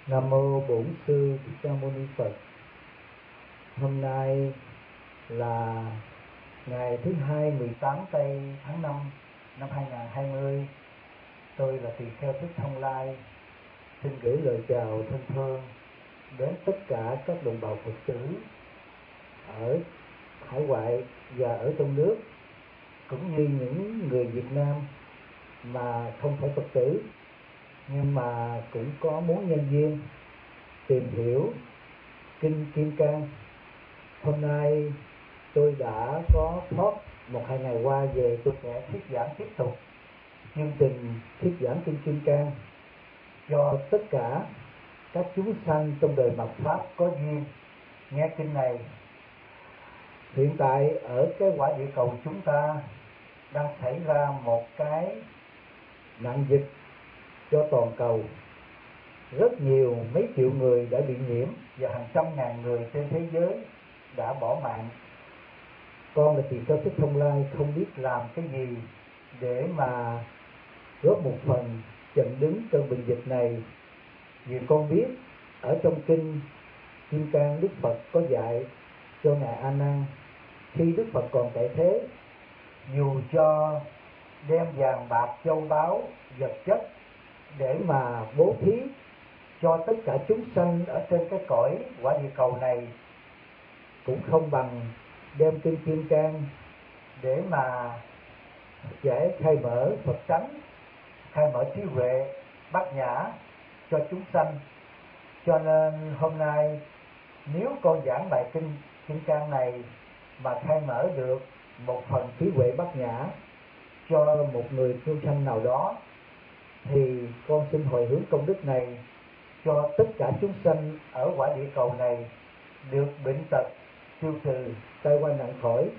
Nam mô Bổn Sư Thích Ca Mâu Ni Phật. Hôm nay là ngày thứ hai 18 tây tháng 5 năm 2020. Tôi là tỳ kheo Thích Thông Lai, xin gửi lời chào thân thương đến tất cả các đồng bào Phật tử ở hải ngoại và ở trong nước, cũng như những người Việt Nam mà không phải Phật tử nhưng mà cũng có muốn nhân duyên tìm hiểu Kinh Kim Cang. Hôm nay tôi đã có thoát một hai ngày qua về, tôi sẽ thuyết giảng tiếp tục chương trình thuyết giảng Kinh Kim Cang cho tất cả các chúng sanh trong đời mạt Pháp có duyên nghe kinh này. Hiện tại ở cái quả địa cầu chúng ta đang xảy ra một cái nạn dịch cho toàn cầu. Rất nhiều, mấy triệu người đã bị nhiễm và hàng trăm ngàn người trên thế giới đã bỏ mạng. Con là tỳ kheo Thích Thông Lai không biết làm cái gì để mà góp một phần chặn đứng cơn bệnh dịch này. Vì con biết ở trong kinh Kim Cang, Đức Phật có dạy cho ngài A Nan, khi Đức Phật còn tại thế, dù cho đem vàng bạc châu báu vật chất để mà bố thí cho tất cả chúng sanh ở trên cái cõi quả địa cầu này, cũng không bằng đem kinh Kim Cang để mà giải khai mở Phật tánh, khai mở trí huệ bát nhã cho chúng sanh. Cho nên hôm nay nếu con giảng bài kinh Kim Cang này mà khai mở được một phần trí huệ bát nhã cho một người chúng sanh nào đó, thì con xin hồi hướng công đức này cho tất cả chúng sanh ở quả địa cầu này được bệnh tật tiêu trừ, tai qua nạn khỏi.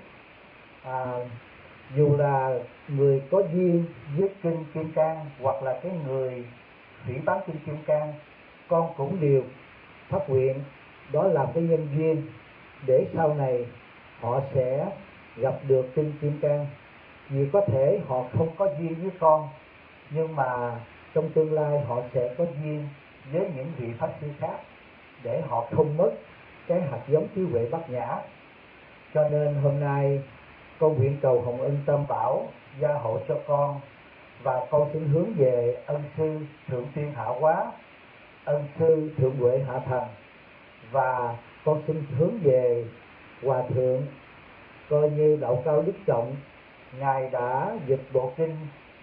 Dù là người có duyên với kinh Kim Cang hoặc là cái người phỉ bán kinh Kim Cang, con cũng đều phát nguyện đó làm cái nhân duyên để sau này họ sẽ gặp được kinh Kim Cang. Vì có thể họ không có duyên với con, nhưng mà trong tương lai họ sẽ có duyên với những vị pháp sư khác để họ không mất cái hạt giống trí huệ bát nhã. Cho nên hôm nay con nguyện cầu Hồng Ân Tam Bảo gia hộ cho con, và con xin hướng về ân sư Thượng Tiên Hạ Hóa, ân sư Thượng Huệ Hạ Thành, và con xin hướng về Hòa Thượng coi như Đạo Cao Đức Trọng. Ngài đã dịch bộ kinh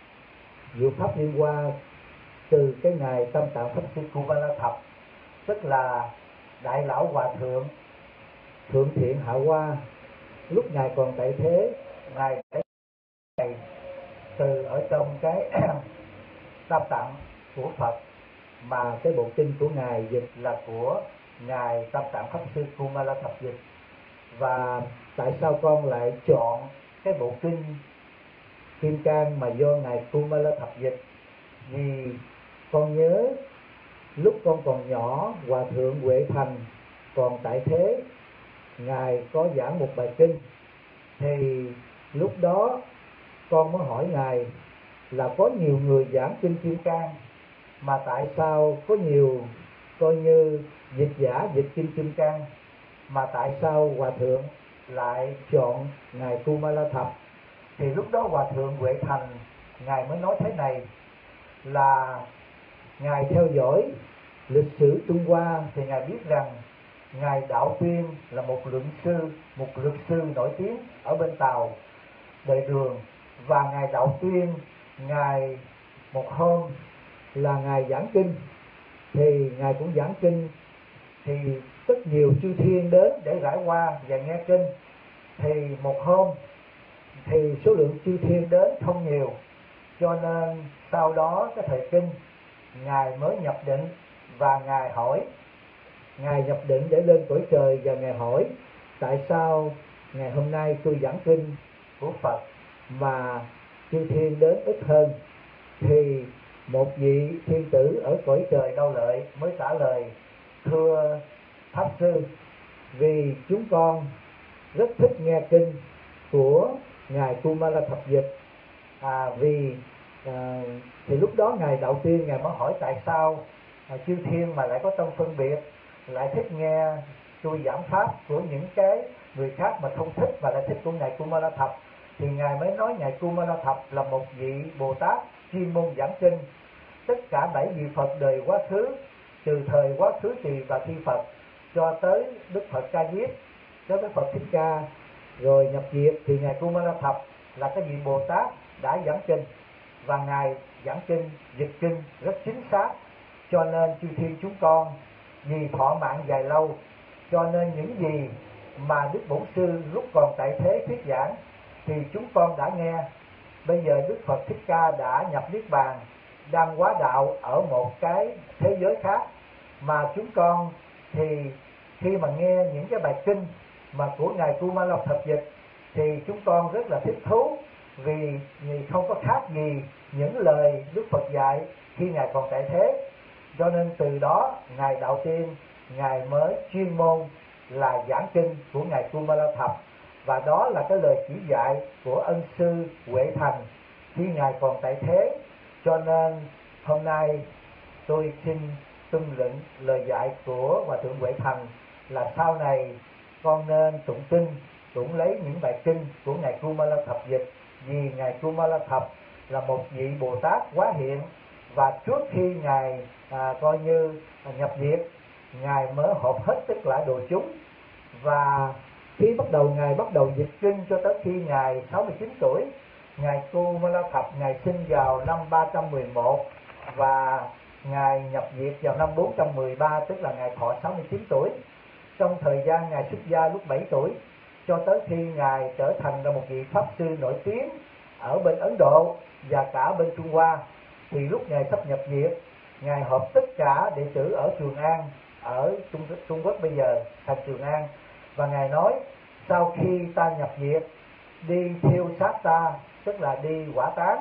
Diệu Pháp Liên Hoa từ cái ngày Tam Tạng Pháp Sư Kuvala Thập, tức là Đại Lão Hòa Thượng Thượng Thiện Hạ Hoa. Lúc ngài còn tại thế, ngài đã từ ở trong cái Tam Tạng của Phật, mà cái bộ kinh của ngài dịch là của ngài Tam Tạng Pháp Sư Kumala Thập dịch. Và tại sao con lại chọn cái bộ kinh Kim Cang mà do ngài Kumala Thập dịch? Vì con nhớ lúc con còn nhỏ, Hòa Thượng Huệ Thành còn tại thế, ngài có giảng một bài kinh, thì lúc đó con mới hỏi ngài là có nhiều người giảng kinh Kim Cang, mà tại sao có nhiều coi như dịch giả dịch kinh Kim Cang, mà tại sao Hòa Thượng lại chọn ngài Kumala Thập? Thì lúc đó Hòa Thượng Huệ Thành ngài mới nói thế này, là ngài theo dõi lịch sử Trung Hoa thì ngài biết rằng ngài Đạo Tuyên là một luật sư nổi tiếng ở bên Tàu Đời Đường, và ngài Đạo Tuyên, ngài một hôm là ngài giảng kinh, thì ngài cũng giảng kinh, thì rất nhiều chư thiên đến để rải qua và nghe kinh. Thì một hôm thì số lượng chư thiên đến không nhiều, cho nên sau đó cái thời kinh ngài mới nhập định, và ngài hỏi, ngài nhập định để lên cõi trời, và ngài hỏi tại sao ngày hôm nay tôi giảng kinh của Phật mà chư thiên đến ít hơn. Thì một vị thiên tử ở cõi trời Đau Lợi mới trả lời, thưa Pháp Sư, vì chúng con rất thích nghe kinh của ngài Kumala Thập dịch. Thì lúc đó ngài Đạo Tiên ngài mới hỏi tại sao chư thiên mà lại có tâm phân biệt, lại thích nghe tôi giảng pháp của những cái người khác mà không thích và lại thích của ngài Kumara Thập, thì ngài mới nói ngài Kumara Thập là một vị Bồ Tát chuyên môn giảng kinh. Tất cả 7 vị Phật đời quá khứ, từ thời quá khứ Tỳ và Thi Phật cho tới Đức Phật Ca Diếp, cho tới Phật Thích Ca, rồi nhập diệt, thì ngài Kumara Thập là cái vị Bồ Tát đã giảng kinh, và ngài giảng kinh, dịch kinh rất chính xác. Cho nên chư thiên chúng con vì thọ mạng dài lâu, cho nên những gì mà Đức Bổn Sư lúc còn tại thế thuyết giảng thì chúng con đã nghe. Bây giờ Đức Phật Thích Ca đã nhập Niết Bàn, đang hóa đạo ở một cái thế giới khác, mà chúng con thì khi mà nghe những cái bài kinh mà của ngài Kumara Thập dịch thì chúng con rất là thích thú, vì không có khác gì những lời Đức Phật dạy khi ngài còn tại thế. Cho nên từ đó ngài Đạo Tiên, ngài mới chuyên môn là giảng kinh của ngài Kumara Thập, và đó là cái lời chỉ dạy của ân sư Huệ Thành khi ngài còn tại thế. Cho nên hôm nay tôi xin tuân lệnh lời dạy của Hòa Thượng Huệ Thành là sau này con nên tụng kinh, tụng lấy những bài kinh của ngài Kumara Thập dịch, vì ngài Kumara Thập là một vị Bồ Tát hóa hiện, và trước khi ngài coi như nhập diệt, ngài mới họp hết tất cả đồ chúng. Và khi ngài bắt đầu dịch kinh cho tới khi ngài 69 tuổi, ngài Kumara Thập ngài sinh vào năm 311 và ngài nhập diệt vào năm 413, tức là ngài thọ 69 tuổi. Trong thời gian ngài xuất gia lúc 7 tuổi cho tới khi ngài trở thành là một vị pháp sư nổi tiếng ở bên Ấn Độ và cả bên Trung Hoa, thì lúc ngài sắp nhập diệt, ngài họp tất cả đệ tử ở Trường An, ở Trung Quốc bây giờ thành Trường An, và ngài nói sau khi ta nhập diệt, đi thiêu xác ta, tức là đi hỏa táng,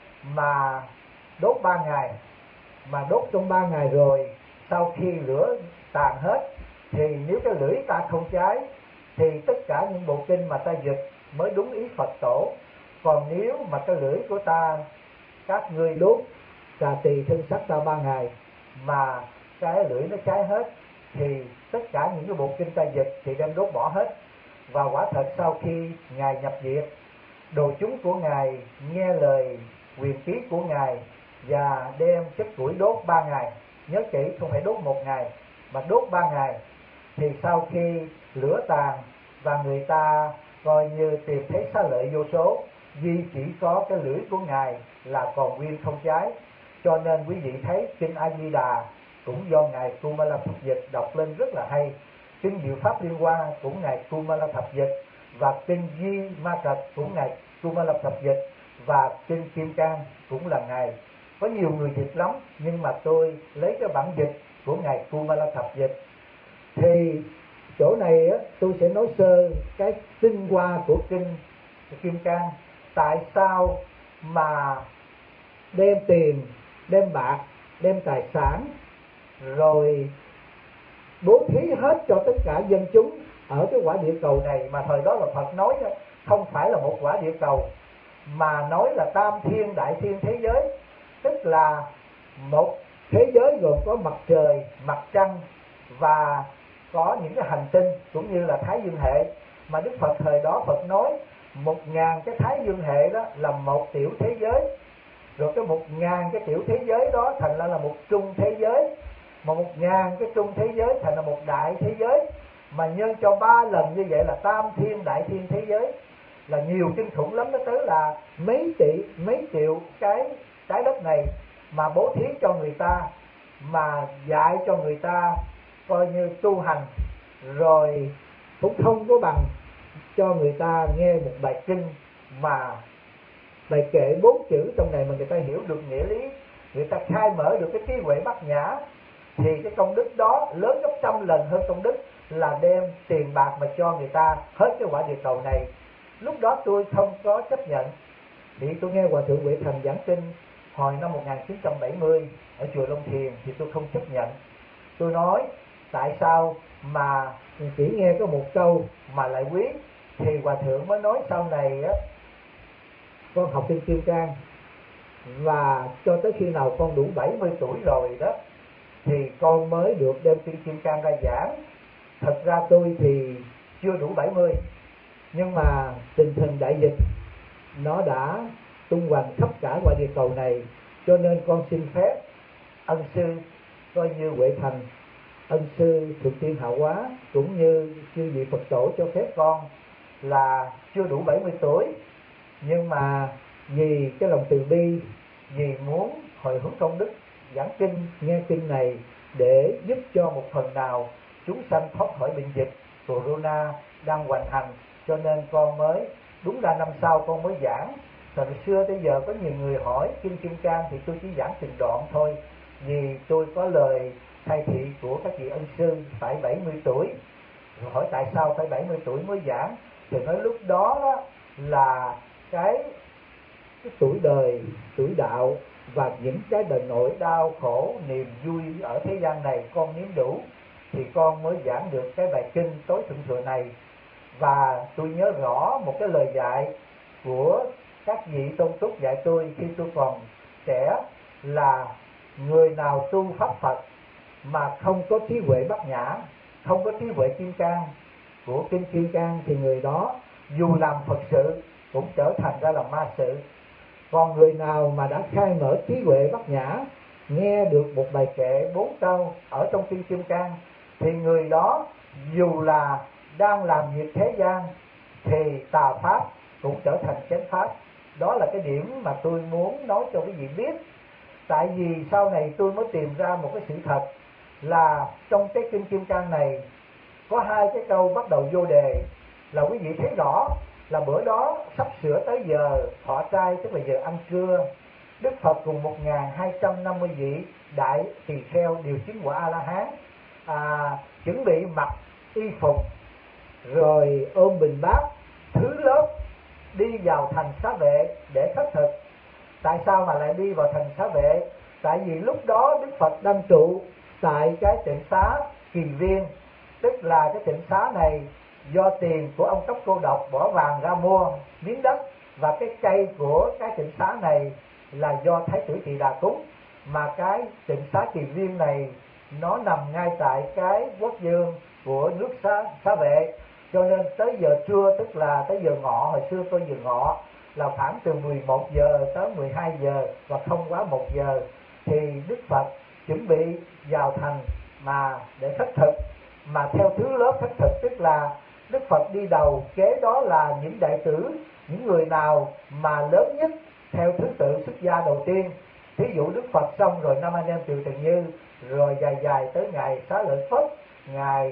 mà đốt 3 ngày, mà đốt trong 3 ngày rồi, sau khi lửa tàn hết thì nếu cái lưỡi ta không cháy thì tất cả những bộ kinh mà ta dịch mới đúng ý Phật tổ. Còn nếu mà cái lưỡi của ta, các ngươi đốt cà tỳ thân xác ta 3 ngày mà cái lưỡi nó cháy hết, thì tất cả những cái bộ kinh ta dịch thì đem đốt bỏ hết. Và quả thật sau khi ngài nhập diệt, đồ chúng của ngài nghe lời quyền ký của ngài và đem chất củi đốt 3 ngày. Nhớ kỹ, không phải đốt 1 ngày mà đốt 3 ngày. Thì sau khi lửa tàn và người ta coi như tìm thấy xá lợi vô số, duy chỉ có cái lưỡi của ngài là còn nguyên không cháy. Cho nên quý vị thấy kinh A Di Đà cũng do ngài Kumara Thập dịch đọc lên rất là hay, kinh Diệu Pháp Liên Hoa cũng ngài Kumara Thập dịch, và kinh Di Ma Cật cũng ngài Kumara Thập dịch, và kinh Kim Cang cũng là ngài. Có nhiều người dịch lắm, nhưng mà tôi lấy cái bản dịch của ngài Kumara Thập dịch. Thì chỗ này tôi sẽ nói sơ cái tinh hoa của kinh Kim Cang. Tại sao mà đem tiền, đem bạc, đem tài sản rồi bố thí hết cho tất cả dân chúng ở cái quả địa cầu này, mà thời đó là Phật nói không phải là một quả địa cầu mà nói là tam thiên đại thiên thế giới, tức là một thế giới gồm có mặt trời, mặt trăng và có những cái hành tinh cũng như là Thái Dương hệ. Mà Đức Phật thời đó Phật nói 1000 cái Thái Dương hệ đó là một tiểu thế giới, rồi cái 1000 cái tiểu thế giới đó thành ra là một trung thế giới, mà 1000 cái trung thế giới thành là một đại thế giới, mà nhân cho 3 lần như vậy là tam thiên đại thiên thế giới, là nhiều kinh khủng lắm. Nó tới là mấy tỷ mấy triệu cái trái đất này mà bố thí cho người ta, mà dạy cho người ta coi như tu hành, rồi cũng không có bằng cho người ta nghe một bài kinh mà bài kệ 4 chữ trong này mà người ta hiểu được nghĩa lý, người ta khai mở được cái trí huệ bát nhã, thì cái công đức đó lớn gấp 100 lần hơn công đức là đem tiền bạc mà cho người ta hết cái quả địa cầu này. Lúc đó tôi không có chấp nhận, thì tôi nghe Hòa Thượng Huệ Thành giảng kinh hồi năm 1970 ở chùa Long Thiền, thì tôi không chấp nhận. Tôi nói tại sao mà chỉ nghe có một câu mà lại quý. Thì Hòa Thượng mới nói sau này á, con học kinh Kim Cang và cho tới khi nào con đủ 70 tuổi rồi đó thì con mới được đem kinh Kim Cang ra giảng. Thật ra tôi thì chưa đủ 70, nhưng mà tình hình đại dịch nó đã tung hoành khắp cả ngoài địa cầu này, cho nên con xin phép ân sư coi như Huệ Thành, ân sư Thượng Tiên Hạ Hóa cũng như chư vị Phật tổ cho phép con là chưa đủ 70 tuổi, nhưng mà vì cái lòng từ bi, vì muốn hồi hướng công đức giảng kinh, nghe kinh này để giúp cho một phần nào chúng sanh thoát khỏi bệnh dịch corona đang hoành hành, cho nên con mới đúng ra năm sau con mới giảng. Thời xưa tới giờ có nhiều người hỏi kinh Kim Cang thì tôi chỉ giảng từng đoạn thôi, vì tôi có lời thay thị của các vị ân sư phải 70 tuổi. Rồi hỏi tại sao phải 70 tuổi mới giảng, thì nói lúc đó là cái tuổi đời, tuổi đạo và những cái đời nỗi đau khổ, niềm vui ở thế gian này con nếm đủ, thì con mới giảng được cái bài kinh tối thượng thừa này. Và tôi nhớ rõ một cái lời dạy của các vị tôn túc dạy tôi khi tôi còn trẻ là người nào tu pháp Phật mà không có trí huệ bát nhã, không có trí huệ kim cang của kinh Kim Cang, thì người đó dù làm Phật sự cũng trở thành ra là ma sự. Còn người nào mà đã khai mở trí huệ bát nhã, nghe được một bài kệ 4 câu ở trong kinh Kim Cang, thì người đó dù là đang làm việc thế gian thì tà pháp cũng trở thành chánh pháp. Đó là cái điểm mà tôi muốn nói cho quý vị biết. Tại vì sau này tôi mới tìm ra một cái sự thật là trong cái kinh Kim Cang này có 2 cái câu bắt đầu vô đề, là quý vị thấy rõ là bữa đó sắp sửa tới giờ thọ trai, tức là giờ ăn trưa. Đức Phật cùng 1250 vị đại tỳ kheo đều chứng quả A-la-hán, chuẩn bị mặc y phục rồi ôm bình bát thứ lớp đi vào thành Xá Vệ để khất thực. Tại sao mà lại đi vào thành Xá Vệ? Tại vì lúc đó Đức Phật đang trụ tại cái tịnh xá Kỳ Viên, tức là cái tịnh xá này do tiền của ông Tóc Cô Độc bỏ vàng ra mua miếng đất, và cái cây của cái tịnh xá này là do Thái tử Tỳ Đà cúng. Mà cái tịnh xá Kỳ Viên này nó nằm ngay tại cái quốc dương của nước Xá Vệ, cho nên tới giờ trưa, tức là tới giờ ngọ, hồi xưa tôi giờ ngọ là khoảng từ 11 giờ tới 12 giờ và không quá 1 giờ, thì Đức Phật chuẩn bị vào thành mà để khất thực. Mà theo thứ lớp khất thực, tức là Đức Phật đi đầu, kế đó là những đệ tử, những người nào mà lớn nhất theo thứ tự xuất gia đầu tiên. Thí dụ Đức Phật xong rồi năm anh em Từ Trần Như, rồi dài dài tới ngài Xá Lợi Phất, ngài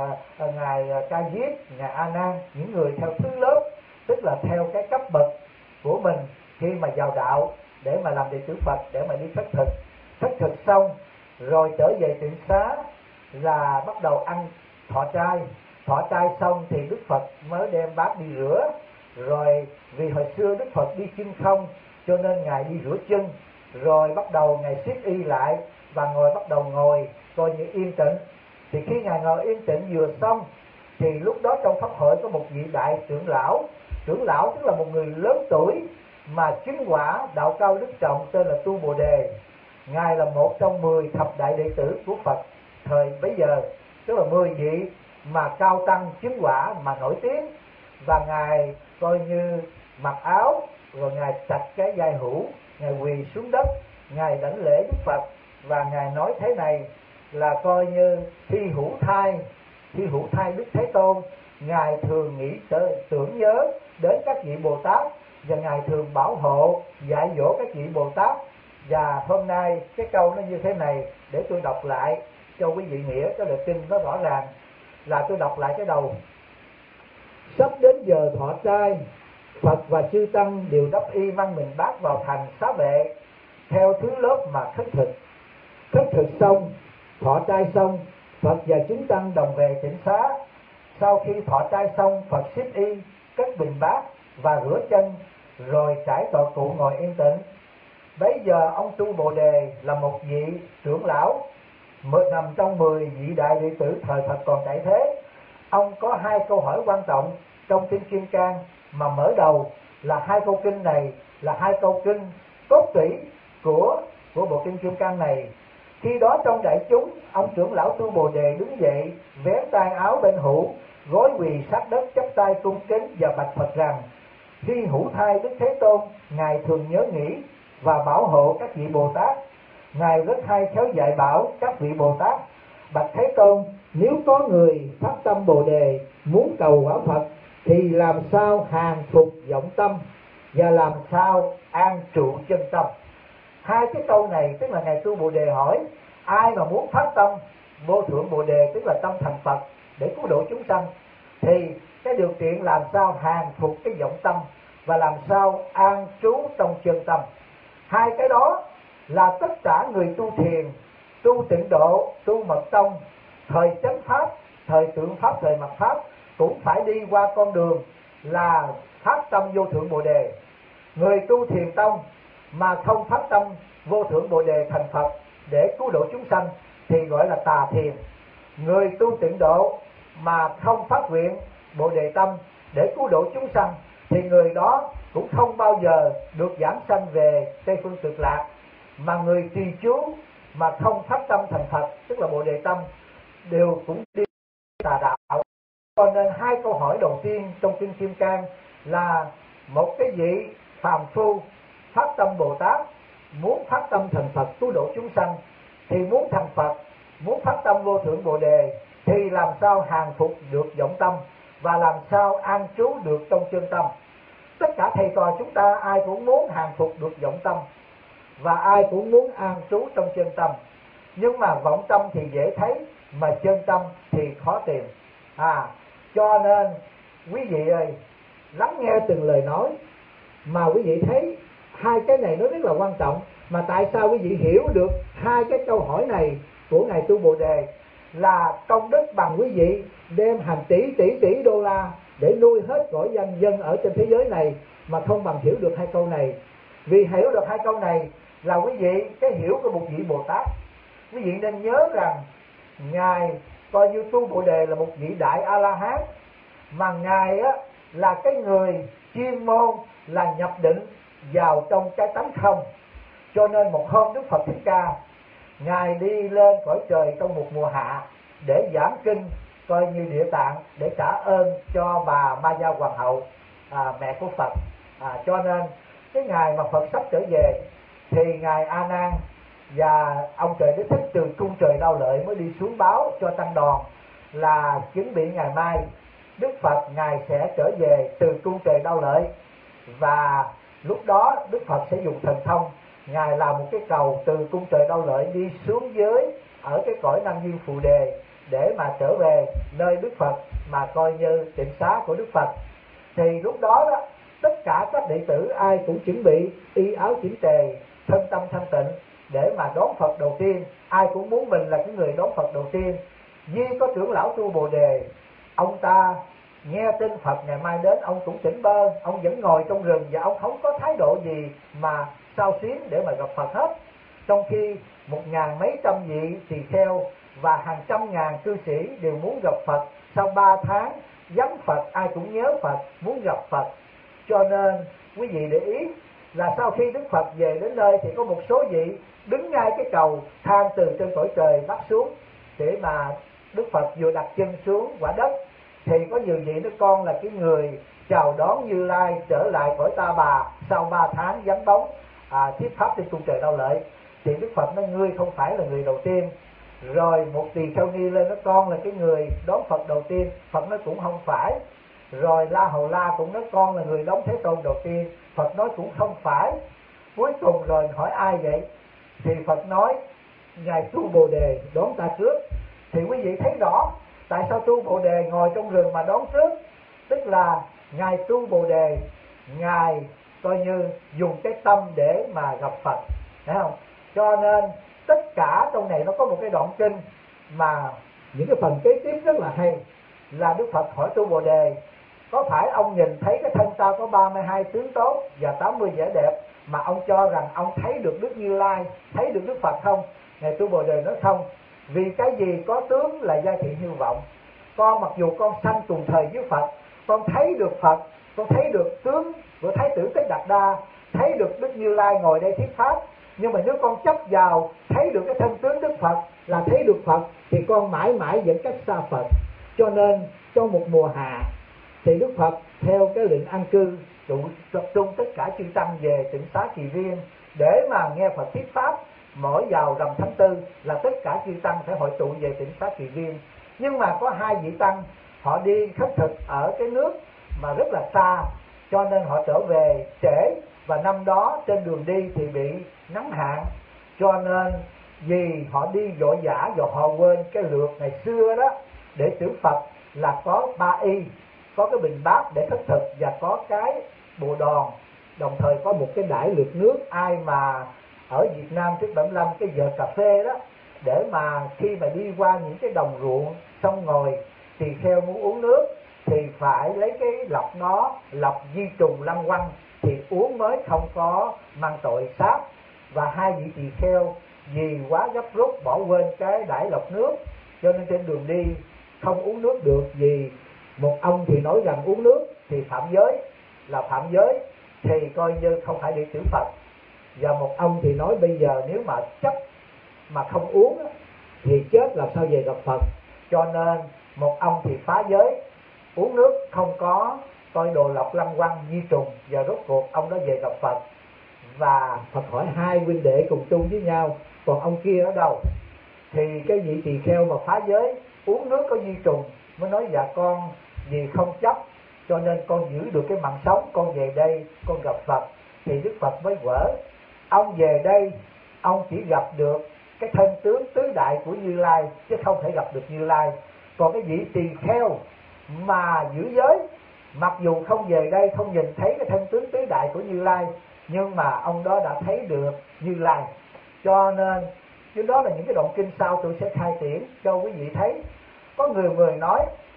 Ca Diếp, ngài A Nan, những người theo thứ lớp, tức là theo cái cấp bậc của mình khi mà vào đạo để mà làm đệ tử Phật, để mà đi khất thực. Khất thực xong rồi trở về tịnh xá là bắt đầu ăn thọ trai. Thọ trai xong thì Đức Phật mới đem bát đi rửa. Rồi vì hồi xưa Đức Phật đi chân không, cho nên ngài đi rửa chân, rồi bắt đầu ngài siết y lại và bắt đầu ngồi coi như yên tĩnh. Thì khi ngài ngồi yên tĩnh vừa xong, thì lúc đó trong pháp hội có một vị đại trưởng lão. Trưởng lão tức là một người lớn tuổi mà chứng quả đạo cao đức trọng, tên là Tu Bồ Đề. Ngài là một trong 10 thập đại đệ tử của Phật thời bấy giờ, tức là 10 vị mà cao tăng chứng quả mà nổi tiếng. Và ngài coi như mặc áo, rồi ngài chặt cái vai hữu, ngài quỳ xuống đất, ngài đảnh lễ Đức Phật, và ngài nói thế này là coi như thi hữu thai Đức Thế Tôn, ngài thường nghĩ tưởng nhớ đến các vị Bồ Tát, và ngài thường bảo hộ dạy dỗ các vị Bồ Tát. Và hôm nay cái câu nó như thế này, để tôi đọc lại cho quý vị nghĩa cái lời kinh nó rõ ràng. Là tôi đọc lại cái đầu: sắp đến giờ thọ trai, Phật và chư tăng đều đắp y mang mình bát vào thành Xá Vệ theo thứ lớp mà khất thực. Khất thực xong, thọ trai xong, Phật và chúng tăng đồng về tịnh xá. Sau khi thọ trai xong, Phật xếp y, cất bình bát và rửa chân, rồi trải tọa cụ ngồi yên tĩnh. Bấy giờ ông Tu Bồ Đề là một vị trưởng lão nằm trong 10 vị đại đệ tử thời Phật còn tại thế. Ông có 2 câu hỏi quan trọng trong kinh Kim Cang, mà mở đầu là 2 câu kinh này là 2 câu kinh cốt tủy của bộ kinh Kim Cang này. Khi đó trong đại chúng, ông trưởng lão Tu Bồ Đề đứng dậy, vén tay áo bên hữu, gối quỳ sát đất chắp tay cung kính và bạch Phật rằng: khi hữu thai Đức Thế Tôn, ngài thường nhớ nghĩ và bảo hộ các vị Bồ Tát. Ngài rất hay khéo dạy bảo các vị Bồ Tát: bạch Thế Tôn, nếu có người phát tâm Bồ Đề muốn cầu quả Phật thì làm sao hàng phục vọng tâm và làm sao an trụ chân tâm? Hai cái câu này tức là ngài Tu Bồ Đề hỏi ai mà muốn phát tâm vô thượng Bồ Đề, tức là tâm thành Phật để cứu độ chúng sanh, thì cái điều kiện làm sao hàng phục cái vọng tâm và làm sao an trú trong chân tâm. Hai cái đó là tất cả người tu thiền, tu tịnh độ, tu mật tông, thời chánh pháp, thời tượng pháp, thời mạt pháp cũng phải đi qua con đường là phát tâm vô thượng Bồ Đề. Người tu thiền tông mà không phát tâm vô thượng Bồ Đề thành Phật để cứu độ chúng sanh thì gọi là tà thiền. Người tu tịnh độ mà không phát nguyện Bồ Đề tâm để cứu độ chúng sanh thì người đó cũng không bao giờ được giảng sanh về Tây Phương Cực Lạc. Mà người trì chú mà không phát tâm thành Phật, tức là Bồ Đề tâm, đều cũng đi tà đạo. Cho nên hai câu hỏi đầu tiên trong kinh Kim Cang là một cái vị phàm phu phát tâm Bồ Tát muốn phát tâm thành Phật cứu độ chúng sanh, thì muốn thành Phật, muốn phát tâm vô thượng Bồ Đề thì làm sao hàng phục được vọng tâm và làm sao an trú được trong chân tâm. Tất cả thầy trò chúng ta ai cũng muốn hàng phục được vọng tâm và ai cũng muốn an trú trong chân tâm, nhưng mà vọng tâm thì dễ thấy mà chân tâm thì khó tìm. Cho nên quý vị ơi, lắng nghe từng lời nói mà quý vị thấy hai cái này nó rất là quan trọng. Mà tại sao quý vị hiểu được hai cái câu hỏi này của ngài Tu Bồ Đề là công đức bằng quý vị đem hàng tỷ đô la để nuôi hết cõi dân ở trên thế giới này mà không bằng hiểu được hai câu này. Vì hiểu được hai câu này là quý vị cái hiểu của một vị Bồ Tát. Quý vị nên nhớ rằng ngài coi như Tu Bồ Đề là một vị đại A La Hán, mà ngài á là cái người chuyên môn là nhập định vào trong cái tánh không. Cho nên một hôm Đức Phật Thích Ca ngài đi lên cõi trời trong một mùa hạ để giảng kinh coi như Địa Tạng để trả ơn cho bà Ma Gia Hoàng hậu, mẹ của Phật. Cho nên cái ngày mà Phật sắp trở về thì ngài A Nan và ông Trời Đế Thích từ cung trời Đao Lợi mới đi xuống báo cho tăng đoàn là chuẩn bị ngày mai Đức Phật ngài sẽ trở về từ cung trời Đao Lợi, và lúc đó Đức Phật sẽ dùng thần thông ngài làm một cái cầu từ cung trời Đao Lợi đi xuống dưới ở cái cõi Nam Duyên Phù Đề để mà trở về nơi Đức Phật mà coi như tịnh xá của Đức Phật. Thì lúc đó đó tất cả các đệ tử ai cũng chuẩn bị y áo chỉnh tề, thân tâm thanh tịnh để mà đón Phật đầu tiên. Ai cũng muốn mình là cái người đón Phật đầu tiên. Duy có trưởng lão Tu Bồ Đề, ông ta nghe tin Phật ngày mai đến, ông cũng tỉnh bơ, ông vẫn ngồi trong rừng và ông không có thái độ gì mà xao xuyến để mà gặp Phật hết. Trong khi 1.000 mấy trăm vị tỳ kheo và hàng trăm ngàn cư sĩ đều muốn gặp Phật, sau 3 tháng vắng Phật ai cũng nhớ Phật, muốn gặp Phật. Cho nên quý vị để ý là sau khi Đức Phật về đến nơi thì có một số vị đứng ngay cái cầu thang từ trên cõi trời bắt xuống để mà Đức Phật vừa đặt chân xuống quả đất thì có nhiều vị đứa con là cái người chào đón Như Lai trở lại cõi Ta Bà sau 3 tháng vắng bóng thuyết pháp trên cung trời Đao Lợi. Thì Đức Phật nói ngươi không phải là người đầu tiên. Rồi một tỳ kheo ni lên nói con là cái người đón Phật đầu tiên. Phật nói cũng không phải. Rồi La Hầu La cũng nói con là người đón Thế Tôn đầu tiên. Phật nói cũng không phải. Cuối cùng rồi hỏi ai vậy? Thì Phật nói ngài Tu Bồ Đề đón ta trước. Thì quý vị thấy rõ tại sao Tu Bồ Đề ngồi trong rừng mà đón trước. Tức là ngài Tu Bồ Đề, ngài coi như dùng cái tâm để mà gặp Phật, thấy không? Cho nên tất cả trong này nó có một cái đoạn kinh mà những cái phần kế tiếp rất là hay, là Đức Phật hỏi Tu Bồ Đề có phải ông nhìn thấy cái thân ta có 32 tướng tốt và 80 vẻ đẹp mà ông cho rằng ông thấy được Đức Như Lai, thấy được Đức Phật không? Ngài Tu Bồ Đề nói không, vì cái gì có tướng là giai thị hư vọng. Con mặc dù con sanh cùng thời với Phật, con thấy được Phật, con thấy được tướng của Thái tử Tất Đạt Đa, thấy được Đức Như Lai ngồi đây thuyết pháp, Nhưng mà nếu con chấp vào thấy được cái thân tướng Đức Phật là thấy được Phật, thì con mãi mãi vẫn cách xa Phật. Cho nên trong một mùa hạ thì Đức Phật theo cái lệnh an cư tập trung tất cả chư tăng về Tịnh Xá Kỳ Viên để mà nghe Phật thuyết pháp. Mỗi vào rằm tháng 4 là tất cả chư tăng phải hội tụ về Tịnh Xá Kỳ Viên. Nhưng mà có hai vị tăng họ đi khất thực ở cái nước mà rất là xa, cho nên họ trở về trễ, và năm đó trên đường đi thì bị nắng hạn, cho nên vì họ đi vội vã và họ quên cái lược ngày xưa đó để tưởng Phật là có 3 y, có cái bình bát để khất thực và có cái bồ đòn, đồng thời có một cái đãi lược nước. Ai mà ở Việt Nam trước 75 cái giờ cà phê đó, để mà khi mà đi qua những cái đồng ruộng xong ngồi thì kheo muốn uống nước thì phải lấy cái lọc đó, lọc di trùng lăng quăng thì uống mới không có mang tội sát. Và hai vị tỳ kheo vì quá gấp rút bỏ quên cái đãi lọc nước, cho nên trên đường đi không uống nước được. Vì một ông thì nói rằng uống nước thì phạm giới, là phạm giới thì coi như không phải đệ tử Phật. Và một ông thì nói bây giờ nếu mà chấp mà không uống thì chết làm sao về gặp Phật. Cho nên một ông thì phá giới, uống nước không có coi đồ lọc lăng quăng di trùng, và rốt cuộc ông đó về gặp Phật. Và Phật hỏi hai huynh đệ cùng tu với nhau, còn ông kia ở đâu? Thì cái vị tỳ kheo mà phá giới uống nước có di trùng mới nói dạ con vì không chấp cho nên con giữ được cái mạng sống, con về đây con gặp Phật. Thì Đức Phật mới quở, ông về đây ông chỉ gặp được cái thân tướng tứ đại của Như Lai chứ không thể gặp được Như Lai. Còn cái vị tỳ kheo mà giữ giới, mặc dù không về đây không nhìn thấy cái thân tướng tứ đại của Như Lai, nhưng mà ông đó đã thấy được Như Lai. Cho nên chứ đó là những cái đoạn kinh sau tôi sẽ khai triển cho quý vị thấy. Có người nói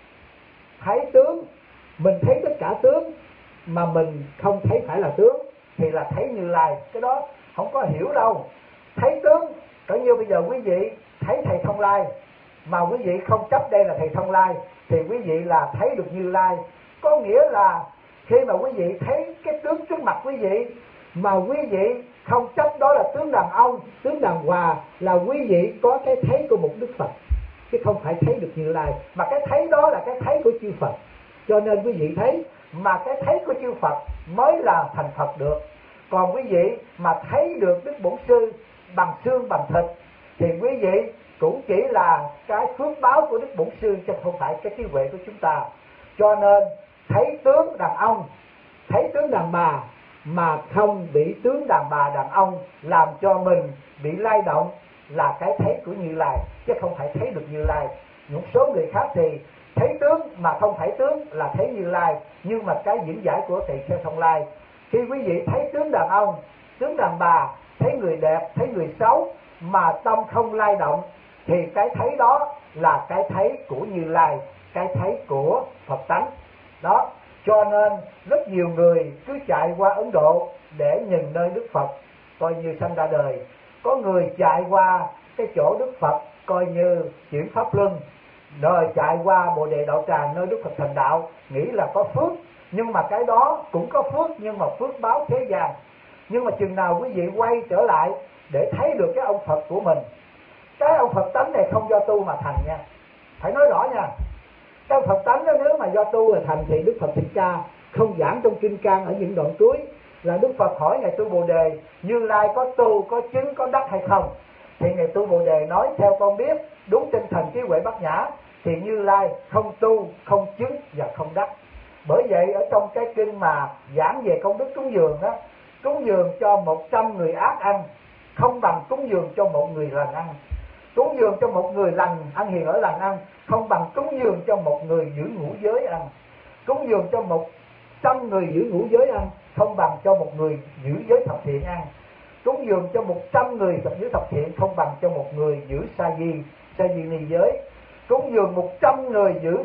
thấy tướng, mình thấy tất cả tướng mà mình không thấy phải là tướng thì là thấy Như Lai. Cái đó không có hiểu đâu. Thấy tướng cỡ như bây giờ quý vị thấy thầy Thông Lai mà quý vị không chấp đây là thầy Thông Lai thì quý vị là thấy được Như Lai. Có nghĩa là khi mà quý vị thấy cái tướng trước mặt quý vị mà quý vị không chấp đó là tướng đàn ông, tướng đàn hòa, là quý vị có cái thấy của một Đức Phật chứ không phải thấy được Như Lai. Mà cái thấy đó là cái thấy của chư Phật. Cho nên quý vị thấy mà cái thấy của chư Phật mới là thành Phật được. Còn quý vị mà thấy được Đức Bổn Sư bằng xương bằng thịt thì quý vị cũng chỉ là cái phước báo của Đức Bổn Sư chứ không phải cái trí huệ của chúng ta. Cho nên thấy tướng đàn ông, thấy tướng đàn bà mà không bị tướng đàn bà đàn ông làm cho mình bị lay động là cái thấy của Như Lai chứ không phải thấy được Như Lai. Những số người khác thì thấy tướng mà không phải tướng là thấy Như Lai. Nhưng mà cái diễn giải của thầy Kheo Thông Lai, khi quý vị thấy tướng đàn ông, tướng đàn bà, thấy người đẹp, thấy người xấu mà tâm không lay động thì cái thấy đó là cái thấy của Như Lai, cái thấy của Phật tánh đó. Cho nên rất nhiều người cứ chạy qua Ấn Độ để nhìn nơi Đức Phật coi như sanh ra đời. Có người chạy qua cái chỗ Đức Phật coi như chuyển pháp luân, rồi chạy qua Bồ Đề Đạo Tràng nơi Đức Phật thành đạo, nghĩ là có phước. Nhưng mà cái đó cũng có phước, nhưng mà phước báo thế gian. Nhưng mà chừng nào quý vị quay trở lại để thấy được cái ông Phật của mình, cái ông Phật tánh này không do tu mà thành nha, phải nói rõ nha. Cái ông Phật tánh đó nếu mà do tu mà thành thì Đức Phật Thích Ca không giảng trong Kinh Can ở những đoạn cuối là Đức Phật hỏi Ngài Tu Bồ Đề Như Lai có tu, có chứng, có đắc hay không? Thì Ngài Tu Bồ Đề nói theo con biết đúng tinh thần trí huệ bát nhã thì Như Lai không tu, không chứng và không đắc. Bởi vậy ở trong cái kinh mà giảng về công đức cúng dường đó, cúng dường cho 100 người ác ăn không bằng cúng dường cho một người lành ăn. Cúng dường cho một người lành ăn hiền ở lành ăn không bằng cúng dường cho một người giữ ngũ giới ăn. Cúng dường cho 100 người giữ ngũ giới ăn không bằng cho một người giữ giới thập thiện ăn. Cúng dường cho 100 người giữ thập thiện không bằng cho một người giữ sa di ni giới. Cúng dường 100 người giữ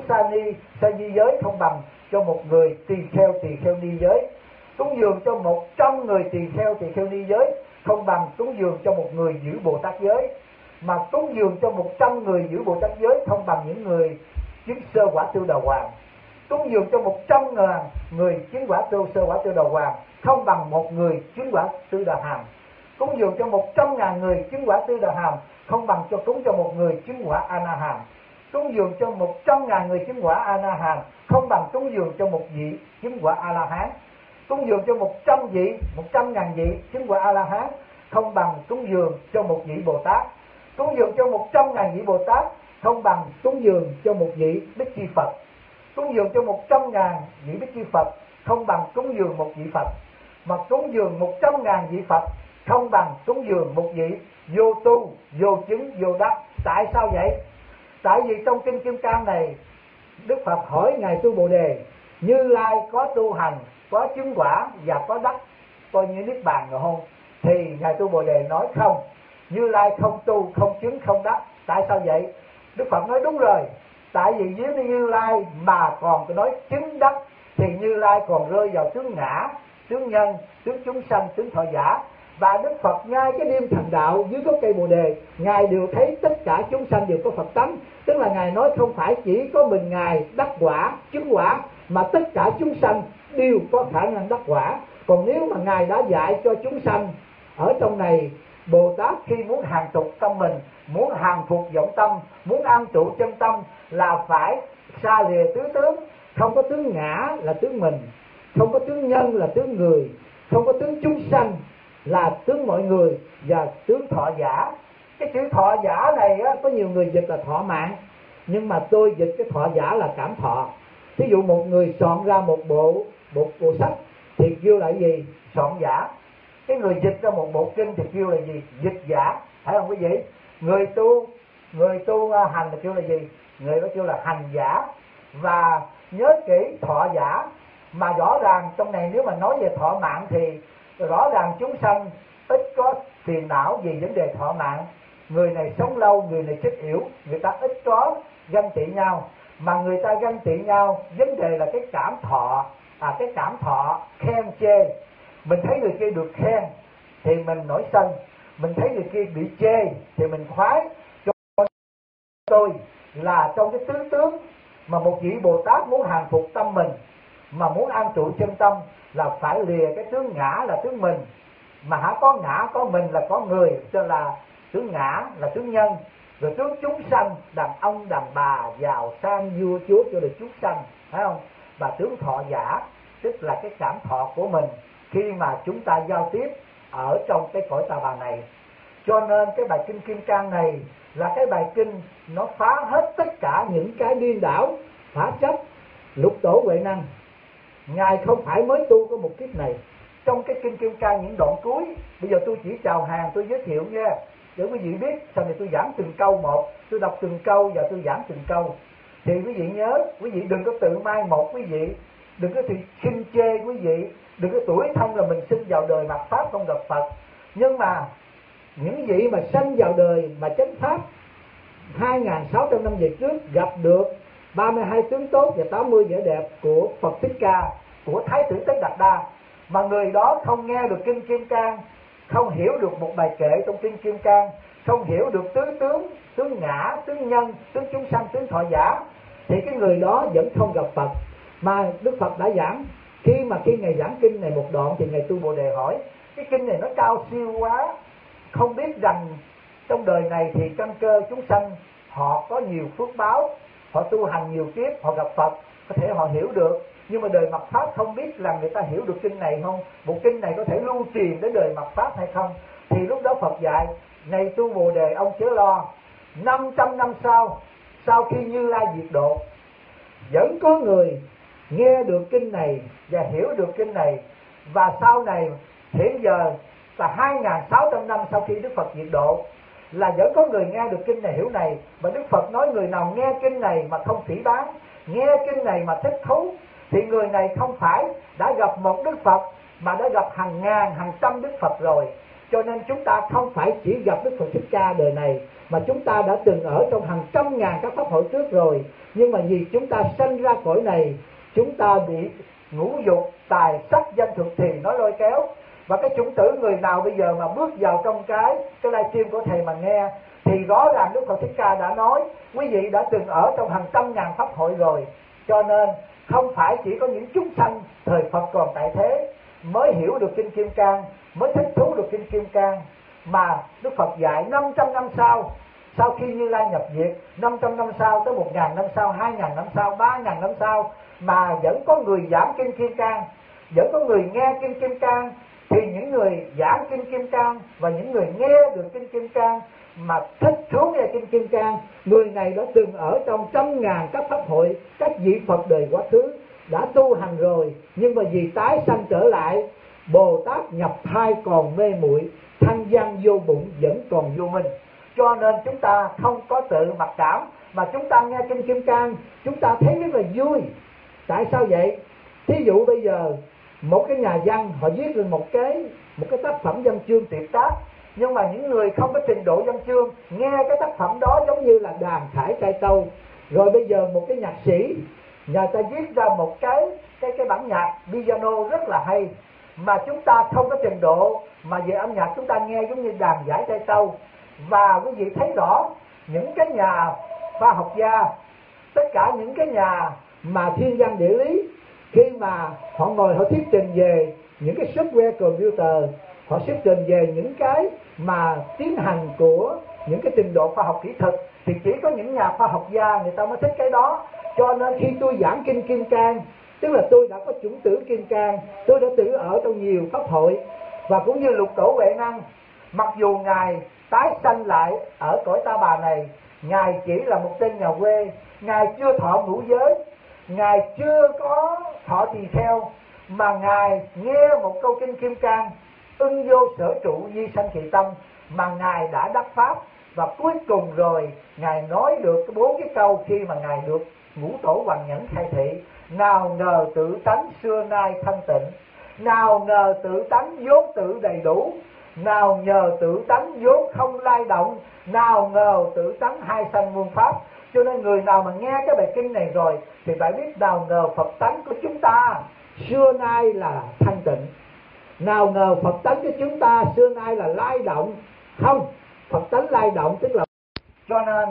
sa di giới không bằng cho một người tỳ kheo ni giới. Cúng dường cho 100 người tỳ kheo ni giới không bằng cúng dường cho một người giữ Bồ Tát giới. Mà cúng dường cho 100 người giữ Bồ Tát giới không bằng những người chứng sơ quả tư đà hoàng. Cúng dường cho 100.000 người chứng quả sơ quả tư đà hoàng không bằng một người chứng quả tư đà hàm. cúng dường cho 100.000 người chứng quả Tư Đà Hàm không bằng cho cúng cho một người chứng quả A Na Hàm. Cúng dường cho 100.000 người chứng quả A Na Hàm không bằng cúng dường cho một vị chứng quả A La Hán. Cúng dường cho 100.000 vị chứng quả A La Hán không bằng cúng dường cho một vị Bồ Tát. Cúng dường cho 100.000 vị Bồ Tát không bằng cúng dường cho một vị Bích Chi Phật. Cúng dường cho 100.000 vị Bích Chi Phật không bằng cúng dường một vị Phật. Mà cúng dường 100.000 vị Phật không bằng cúng dường một vị vô tu, vô chứng, vô đắc. Tại sao vậy? Tại vì trong kinh Kim Cang này, Đức Phật hỏi Ngài Tu Bồ Đề, Như Lai có tu hành, có chứng quả và có đắc coi như niết bàn rồi không? Thì Ngài Tu Bồ Đề nói không, Như Lai không tu, không chứng, không đắc. Tại sao vậy? Đức Phật nói đúng rồi, tại vì dưới Như Lai mà còn nói chứng đắc thì Như Lai còn rơi vào tướng ngã, tướng nhân, tướng chúng sanh, tướng thọ giả. Và Đức Phật ngay cái đêm thành đạo dưới gốc cây Bồ Đề, Ngài đều thấy tất cả chúng sanh đều có Phật tánh. Tức là Ngài nói không phải chỉ có mình Ngài đắc quả, chứng quả, mà tất cả chúng sanh đều có khả năng đắc quả. Còn nếu mà Ngài đã dạy cho chúng sanh ở trong này, Bồ Tát khi muốn hàng phục tâm mình, muốn hàng phục vọng tâm, muốn an trụ chân tâm là phải xa lìa tứ tướng. Không có tướng ngã là tướng mình, không có tướng nhân là tướng người, không có tướng chúng sanh là tướng mọi người, và tướng thọ giả. Cái chữ thọ giả này á, có nhiều người dịch là thọ mạng, nhưng mà tôi dịch cái thọ giả là cảm thọ. Thí dụ một người soạn ra một bộ sách thì kêu là gì? Soạn giả. Cái người dịch ra một bộ kinh thì kêu là gì? Dịch giả. Phải không quý vị? Người tu hành thì kêu là gì? Người đó kêu là hành giả. Và nhớ kỹ, thọ giả. Mà rõ ràng trong này nếu mà nói về thọ mạng thì rõ ràng chúng sanh ít có phiền não vì vấn đề thọ mạng. Người này sống lâu, người này chết yểu, người ta ít có ganh tị nhau. Mà người ta ganh tị nhau, vấn đề là cái cảm thọ, cái cảm thọ khen chê. Mình thấy người kia được khen thì mình nổi sân, mình thấy người kia bị chê thì mình khoái. Cho tôi là trong cái tứ tướng mà một vị Bồ Tát muốn hàng phục tâm mình, mà muốn an trụ chân tâm là phải lìa cái tướng ngã là tướng mình. Mà hả có ngã có mình là có người, cho là tướng ngã là tướng nhân, rồi tướng chúng sanh, đàn ông đàn bà, giàu sang vua chúa cho được chúng sanh, phải không? Và tướng thọ giả tức là cái cảm thọ của mình khi mà chúng ta giao tiếp ở trong cái cõi ta bà này. Cho nên cái bài kinh Kim Cang này là cái bài kinh nó phá hết tất cả những cái điên đảo, phá chấp, lục tổ Huệ Năng. Ngài không phải mới tu có một kiếp này. Trong cái kinh Kim Cang những đoạn cuối, bây giờ tôi chỉ chào hàng, tôi giới thiệu nha, để quý vị biết. Sau này tôi giảng từng câu một, tôi đọc từng câu và tôi giảng từng câu. Thì quý vị nhớ, quý vị đừng có tự mai một, quý vị đừng có tự khinh chê, quý vị đừng có tuổi thân là mình sinh vào đời mặt pháp không gặp Phật. Nhưng mà những vị mà sanh vào đời mà chánh pháp 2.600 năm về trước gặp được 32 tướng tốt và 80 vẻ đẹp của Phật Thích Ca, của Thái tử Tất Đạt Đa, mà người đó không nghe được kinh Kim Cang, không hiểu được một bài kệ trong kinh Kim Cang, không hiểu được tứ tướng, tướng ngã, tướng nhân, tướng chúng sanh, tướng thọ giả, thì cái người đó vẫn không gặp Phật. Mà Đức Phật đã giảng, khi Ngài giảng kinh này một đoạn thì Ngài Tu Bồ Đề hỏi, cái kinh này nó cao siêu quá, không biết rằng trong đời này thì căn cơ chúng sanh họ có nhiều phước báo, họ tu hành nhiều kiếp, họ gặp Phật, có thể họ hiểu được. Nhưng mà đời mạt Pháp không biết là người ta hiểu được kinh này không, một kinh này có thể lưu truyền đến đời mạt Pháp hay không. Thì lúc đó Phật dạy, này Tu Bồ Đề, ông chớ lo, 500 năm sau khi Như Lai diệt độ, vẫn có người nghe được kinh này và hiểu được kinh này. Và sau này hiện giờ là 2.600 năm sau khi Đức Phật diệt độ, là vẫn có người nghe được kinh này, hiểu này. Và Đức Phật nói người nào nghe kinh này mà không phỉ báng, nghe kinh này mà thích thú, thì người này không phải đã gặp một Đức Phật, mà đã gặp hàng ngàn, hàng trăm Đức Phật rồi. Cho nên chúng ta không phải chỉ gặp Đức Phật Thích Ca đời này, mà chúng ta đã từng ở trong hàng trăm ngàn các pháp hội trước rồi. Nhưng mà vì chúng ta sanh ra cõi này, chúng ta bị ngũ dục, tài, sắc, danh, thực thì nó lôi kéo. Và cái chủng tử người nào bây giờ mà bước vào trong cái livestream của thầy mà nghe, thì rõ ràng Đức Phật Thích Ca đã nói, quý vị đã từng ở trong hàng trăm ngàn pháp hội rồi. Cho nên không phải chỉ có những chúng sanh thời Phật còn tại thế, mới hiểu được Kinh Kim Cang, mới thích thú được Kinh Kim Cang. Mà Đức Phật dạy 500 năm sau, sau khi Như Lai nhập diệt, 500 năm sau, tới 1.000 năm sau, 2.000 năm sau, 3.000 năm sau, mà vẫn có người giảng Kinh Kim Cang, vẫn có người nghe Kinh Kim Cang, thì những người giảng Kinh Kim Cang và những người nghe được Kinh Kim Cang mà thích thú nghe Kinh Kim Cang, người này đã từng ở trong trăm ngàn các pháp hội, các vị Phật đời quá khứ đã tu hành rồi, nhưng mà vì tái sanh trở lại, Bồ Tát nhập thai còn mê muội, thanh văn vô bụng vẫn còn vô minh. Cho nên chúng ta không có tự mặc cảm, mà chúng ta nghe Kinh Kim Cang chúng ta thấy rất là vui. Tại sao vậy? Thí dụ bây giờ một cái nhà văn họ viết lên một cái tác phẩm văn chương tuyệt tác, nhưng mà những người không có trình độ văn chương nghe cái tác phẩm đó giống như là đàn khải trai tâu. Rồi bây giờ một cái nhạc sĩ, nhà ta viết ra một cái bản nhạc piano rất là hay, mà chúng ta không có trình độ, mà về âm nhạc chúng ta nghe giống như đàn giải trai tâu. Và quý vị thấy rõ những cái nhà khoa học gia, tất cả những cái nhà mà thiên văn địa lý, khi mà họ ngồi họ thuyết trình về những cái software computer, họ thuyết trình về những cái mà tiến hành của những cái trình độ khoa học kỹ thuật, thì chỉ có những nhà khoa học gia người ta mới thích cái đó. Cho nên khi tôi giảng Kinh Kim Cang, tức là tôi đã có chủng tử Kim Cang, tôi đã tự ở trong nhiều pháp hội. Và cũng như Lục Tổ Huệ Năng, mặc dù Ngài tái sanh lại ở cõi Ta Bà này, Ngài chỉ là một tên nhà quê, Ngài chưa thọ ngũ giới, Ngài chưa có thọ tỳ kheo, mà Ngài nghe một câu Kinh Kim Cang, ưng vô sở trụ di sanh kỳ tâm, mà Ngài đã đắc pháp. Và cuối cùng rồi Ngài nói được 4 cái câu khi mà Ngài được Ngũ Tổ Hoằng Nhẫn khai thị: nào ngờ tự tánh xưa nay thanh tịnh, nào ngờ tự tánh vốn tự đầy đủ, nào ngờ tự tánh vốn không lay động, nào ngờ tự tánh hai sanh muôn pháp. Cho nên người nào mà nghe cái bài kinh này rồi thì phải biết nào ngờ Phật tánh của chúng ta xưa nay là thanh tịnh, nào ngờ Phật tánh của chúng ta xưa nay là lay động. Không, Phật tánh lay động tức là, cho nên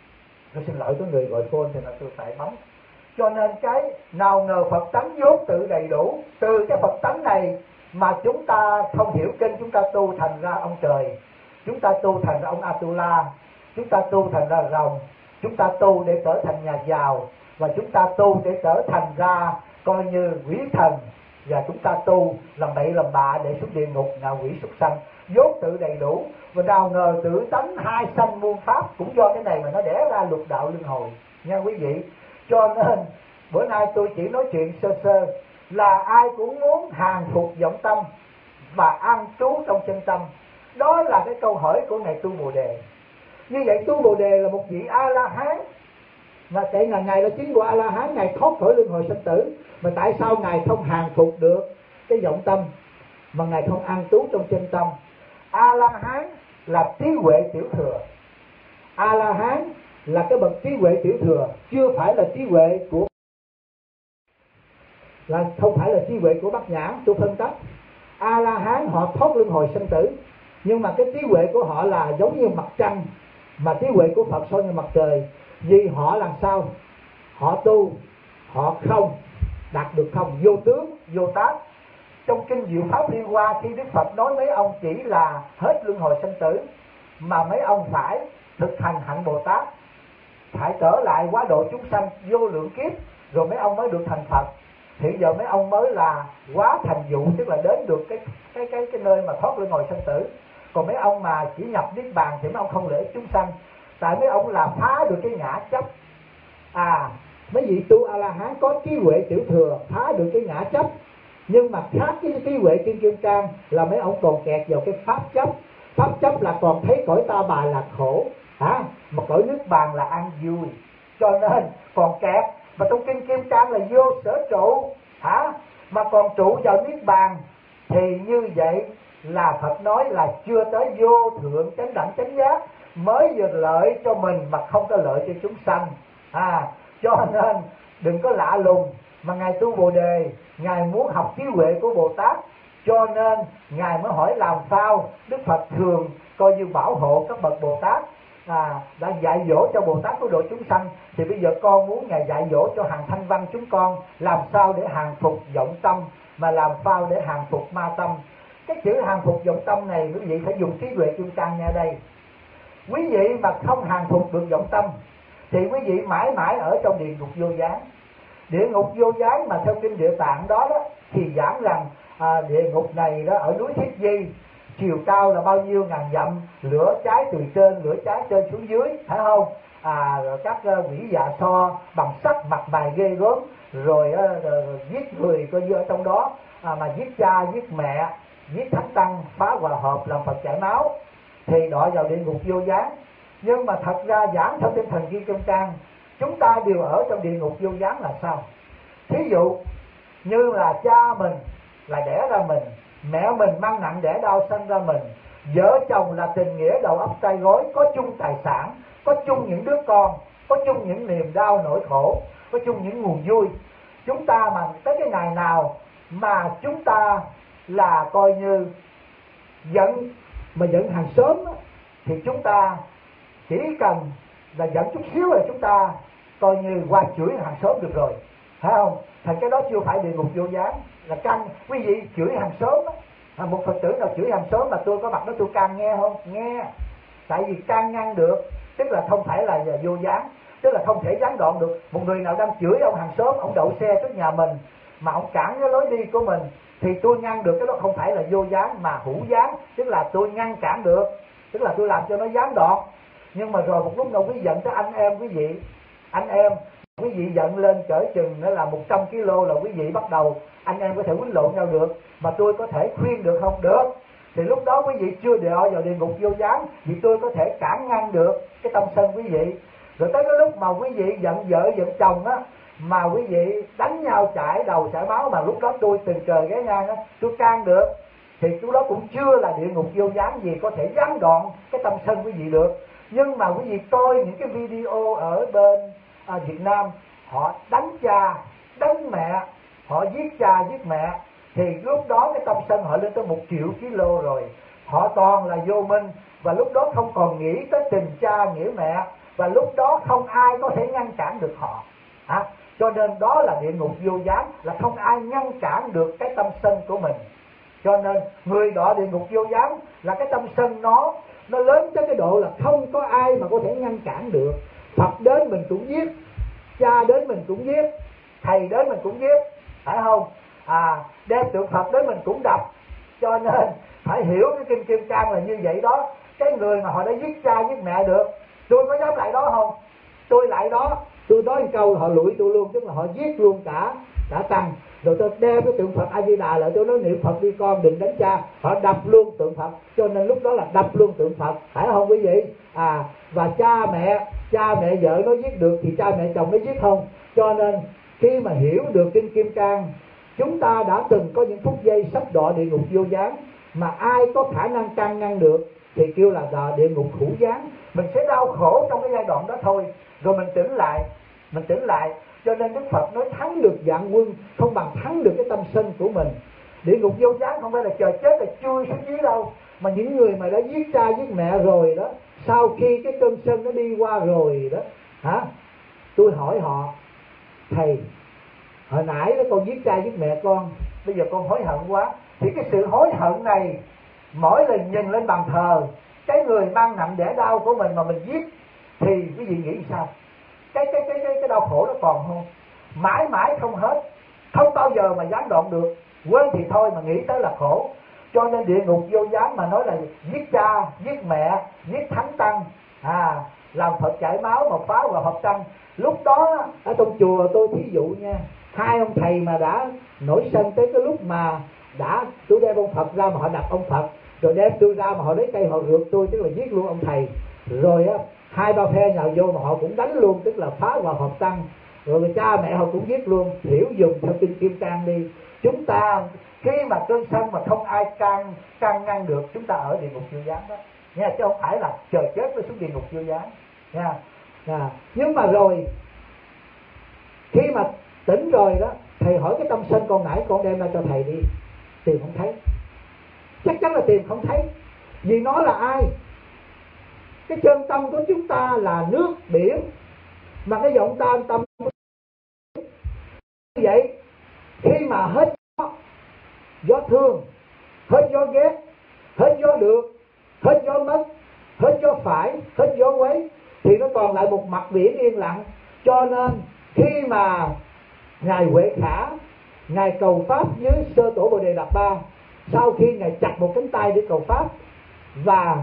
tôi xin lỗi có người gọi phone thì là tôi phải bấm. Cho nên cái nào ngờ Phật tánh vốn tự đầy đủ, từ cái Phật tánh này mà chúng ta không hiểu kinh, chúng ta tu thành ra ông trời, chúng ta tu thành ra ông Atula, chúng ta tu thành ra rồng, chúng ta tu để trở thành nhà giàu, và chúng ta tu để trở thành ra coi như quỷ thần, và chúng ta tu làm bậy làm bạ để xuống địa ngục ngạ quỷ súc sanh, vốn tự đầy đủ. Và nào ngờ tự tánh hai sanh muôn pháp, cũng do cái này mà nó đẻ ra lục đạo luân hồi nha quý vị. Cho nên bữa nay tôi chỉ nói chuyện sơ sơ là ai cũng muốn hàng phục vọng tâm và an trú trong chân tâm. Đó là cái câu hỏi của Ngài Tu Bồ Đề. Như vậy Tu Bồ Đề là một vị A-la-hán, mà tại Ngài là chính của A-la-hán, Ngài thoát khỏi luân hồi sanh tử. Mà tại sao Ngài không hàng phục được cái vọng tâm, mà Ngài không an trú trong chân tâm? A-la-hán là trí huệ tiểu thừa, A-la-hán là cái bậc trí huệ tiểu thừa, chưa phải là trí huệ của, là không phải là trí huệ của Bát Nhã. Tôi phân tích, A-la-hán họ thoát luân hồi sanh tử, nhưng mà cái trí huệ của họ là giống như mặt trăng, mà trí huệ của Phật soi như mặt trời. Vì họ làm sao? Họ tu, họ không đạt được không, vô tướng, vô tác. Trong kinh Diệu Pháp Liên Hoa, khi Đức Phật nói mấy ông chỉ là hết luân hồi sanh tử, mà mấy ông phải thực hành hạnh Bồ Tát, phải trở lại quá độ chúng sanh vô lượng kiếp, rồi mấy ông mới được thành Phật. Thì giờ mấy ông mới là quá thành dụ, tức là đến được cái nơi mà thoát luân hồi sanh tử. Còn mấy ông mà chỉ nhập niết bàn thì mấy ông không lợi chúng sanh, tại mấy ông là phá được cái ngã chấp. Mấy vị tu A-la-hán có trí huệ tiểu thừa, phá được cái ngã chấp. Nhưng mà khác với trí huệ Kinh Kim Cang là mấy ông còn kẹt vào cái pháp chấp. Pháp chấp là còn thấy cõi Ta Bà là khổ, mà cõi nước bàn là an vui, cho nên còn kẹt. Mà trong Kinh Kim Cang là vô sở trụ, mà còn trụ vào niết bàn, thì như vậy là Phật nói là chưa tới vô thượng chánh đẳng chánh giác, mới vừa lợi cho mình mà không có lợi cho chúng sanh. Cho nên đừng có lạ lùng, mà Ngài Tu Bồ Đề, Ngài muốn học trí huệ của Bồ Tát, cho nên Ngài mới hỏi làm sao. Đức Phật thường coi như bảo hộ các bậc Bồ Tát, đã dạy dỗ cho Bồ Tát cứu độ chúng sanh, thì bây giờ con muốn Ngài dạy dỗ cho hàng thanh văn chúng con làm sao để hàng phục vọng tâm mà làm phao để hàng phục ma tâm. Cái chữ hàng phục vọng tâm này quý vị phải dùng trí huệ kim cang nghe đây. Quý vị mà không hàng phục được vọng tâm thì quý vị mãi mãi ở trong địa ngục vô gián. Địa ngục vô gián mà theo kinh Địa Tạng đó thì giảng rằng địa ngục này đó ở núi Thiết Di, chiều cao là bao nhiêu ngàn dặm, lửa cháy từ trên, lửa cháy trên xuống dưới, phải không? Rồi các quỷ dạ so bằng sắt mặt mày ghê gớm, rồi giết người coi như ở trong đó, mà giết cha, giết mẹ, giết thánh tăng, phá hòa hợp, làm Phật chảy máu, thì đọa vào địa ngục vô gián. Nhưng mà thật ra giảng theo tinh thần Kim Cang, chúng ta đều ở trong địa ngục vô gián là sao? Thí dụ như là cha mình là đẻ ra mình, mẹ mình mang nặng đẻ đau sanh ra mình, vợ chồng là tình nghĩa đầu ấp tay gối, có chung tài sản, có chung những đứa con, có chung những niềm đau nỗi khổ, có chung những nguồn vui. Chúng ta mà tới cái ngày nào mà chúng ta là coi như giận, mà giận hàng xóm thì chúng ta chỉ cần là giận chút xíu là chúng ta coi như qua chửi hàng xóm được rồi, phải không? Thành cái đó chưa phải địa ngục vô gián, là can. Quý vị chửi hàng xóm một Phật tử nào chửi hàng xóm mà tôi có mặt đó tôi can nghe không? Nghe. Tại vì can ngăn được, tức là không phải là vô gián, tức là không thể gián đoạn được. Một người nào đang chửi ông hàng xóm, ông đậu xe trước nhà mình mà ông cản cái lối đi của mình thì tôi ngăn được, cái đó không phải là vô gián mà hữu gián, tức là tôi ngăn cản được, tức là tôi làm cho nó gián đoạn. Nhưng mà rồi một lúc nào quý giận tới anh em quý vị, anh em quý vị giận lên cỡ chừng nó là 100 kg là quý vị bắt đầu anh em có thể quýnh lộn nhau được, mà tôi có thể khuyên được không? Được. Thì lúc đó quý vị chưa đọa vào địa ngục vô gián, vì tôi có thể cản ngăn được cái tâm sân quý vị. Rồi tới cái lúc mà quý vị giận vợ giận chồng mà quý vị đánh nhau chảy đầu chảy máu, mà lúc đó tôi tình cờ ghé ngang tôi can được, thì lúc đó cũng chưa là địa ngục vô gián gì có thể gián đoạn cái tâm sân quý vị được. Nhưng mà quý vị coi những cái video ở bên Việt Nam, họ đánh cha, đánh mẹ, họ giết cha, giết mẹ, thì lúc đó cái tâm sân họ lên tới 1 triệu kg rồi. Họ toàn là vô minh, và lúc đó không còn nghĩ tới tình cha, nghĩa mẹ, và lúc đó không ai có thể ngăn cản được họ. Cho nên đó là địa ngục vô gián, là không ai ngăn cản được cái tâm sân của mình. Cho nên người đọa địa ngục vô gián là cái tâm sân nó lớn tới cái độ là không có ai mà có thể ngăn cản được. Phật đến mình cũng giết, cha đến mình cũng giết, thầy đến mình cũng giết, phải không? Đem tượng Phật đến mình cũng đập. Cho nên phải hiểu cái kinh Kim Cang là như vậy đó. Cái người mà họ đã giết cha giết mẹ được, tôi có dám lại đó không? Tôi lại đó, tôi nói một câu họ lụi tôi luôn, tức là họ giết luôn cả tăng. Rồi tôi đem cái tượng Phật A Di Đà lại, tôi nói niệm Phật đi con, đừng đánh cha. Họ đập luôn tượng Phật, cho nên lúc đó là đập luôn tượng Phật, phải không quý vị? Và cha mẹ vợ nó giết được thì cha mẹ chồng nó giết không? Cho nên khi mà hiểu được kinh Kim Cang, chúng ta đã từng có những phút giây sắp đọa địa ngục vô gián, mà ai có khả năng can ngăn được thì kêu là địa ngục hữu gián. Mình sẽ đau khổ trong cái giai đoạn đó thôi, rồi mình tỉnh lại. Cho nên Đức Phật nói thắng được vạn quân không bằng thắng được cái tâm sân của mình. Địa ngục vô gián không phải là chờ chết là chui xuống dưới đâu, mà những người mà đã giết cha giết mẹ rồi đó, sau khi cái cơn sân nó đi qua rồi đó, tôi hỏi họ: thầy, hồi nãy đó con giết cha giết mẹ con, bây giờ con hối hận quá. Thì cái sự hối hận này, mỗi lần nhìn lên bàn thờ cái người mang nặng đẻ đau của mình mà mình giết, thì quý vị nghĩ sao? Cái đau khổ nó còn không? Mãi mãi không hết, không bao giờ mà gián đoạn được. Quên thì thôi mà nghĩ tới là khổ. Cho nên địa ngục vô gián mà nói là giết cha, giết mẹ, giết thánh tăng, làm Phật chảy máu mà phá vào hợp tăng. Lúc đó ở trong chùa tôi thí dụ nha, 2 ông thầy mà đã nổi sân tới cái lúc mà tôi đem ông Phật ra mà họ đập ông Phật, rồi đem tôi ra mà họ lấy cây họ rượt tôi, tức là giết luôn ông thầy. Rồi 2-3 phe nhào vô mà họ cũng đánh luôn, tức là phá vào hợp tăng. Rồi cha mẹ họ cũng giết luôn. Hiểu dùng theo kinh Kim Cang đi. Chúng ta khi mà cơn sân mà không ai can ngăn được, chúng ta ở địa ngục vô gián đó nha, chứ không phải là chờ chết mới xuống địa ngục vô gián nha. Nhưng mà rồi khi mà tỉnh rồi đó, thầy hỏi cái tâm sân con nãy con đem ra cho thầy đi, tìm không thấy. Chắc chắn là tìm không thấy, vì nó là ai? Cái chân tâm của chúng ta là nước biển, mà cái vọng tâm như vậy. Khi mà hết gió thương, hết gió ghét, hết gió được, hết gió mất, hết gió phải, hết gió quấy, thì nó còn lại một mặt biển yên lặng. Cho nên khi mà ngài Huệ Khả, ngài cầu pháp với Sơ Tổ Bồ Đề Đạt Ma, sau khi ngài chặt một cánh tay để cầu pháp, và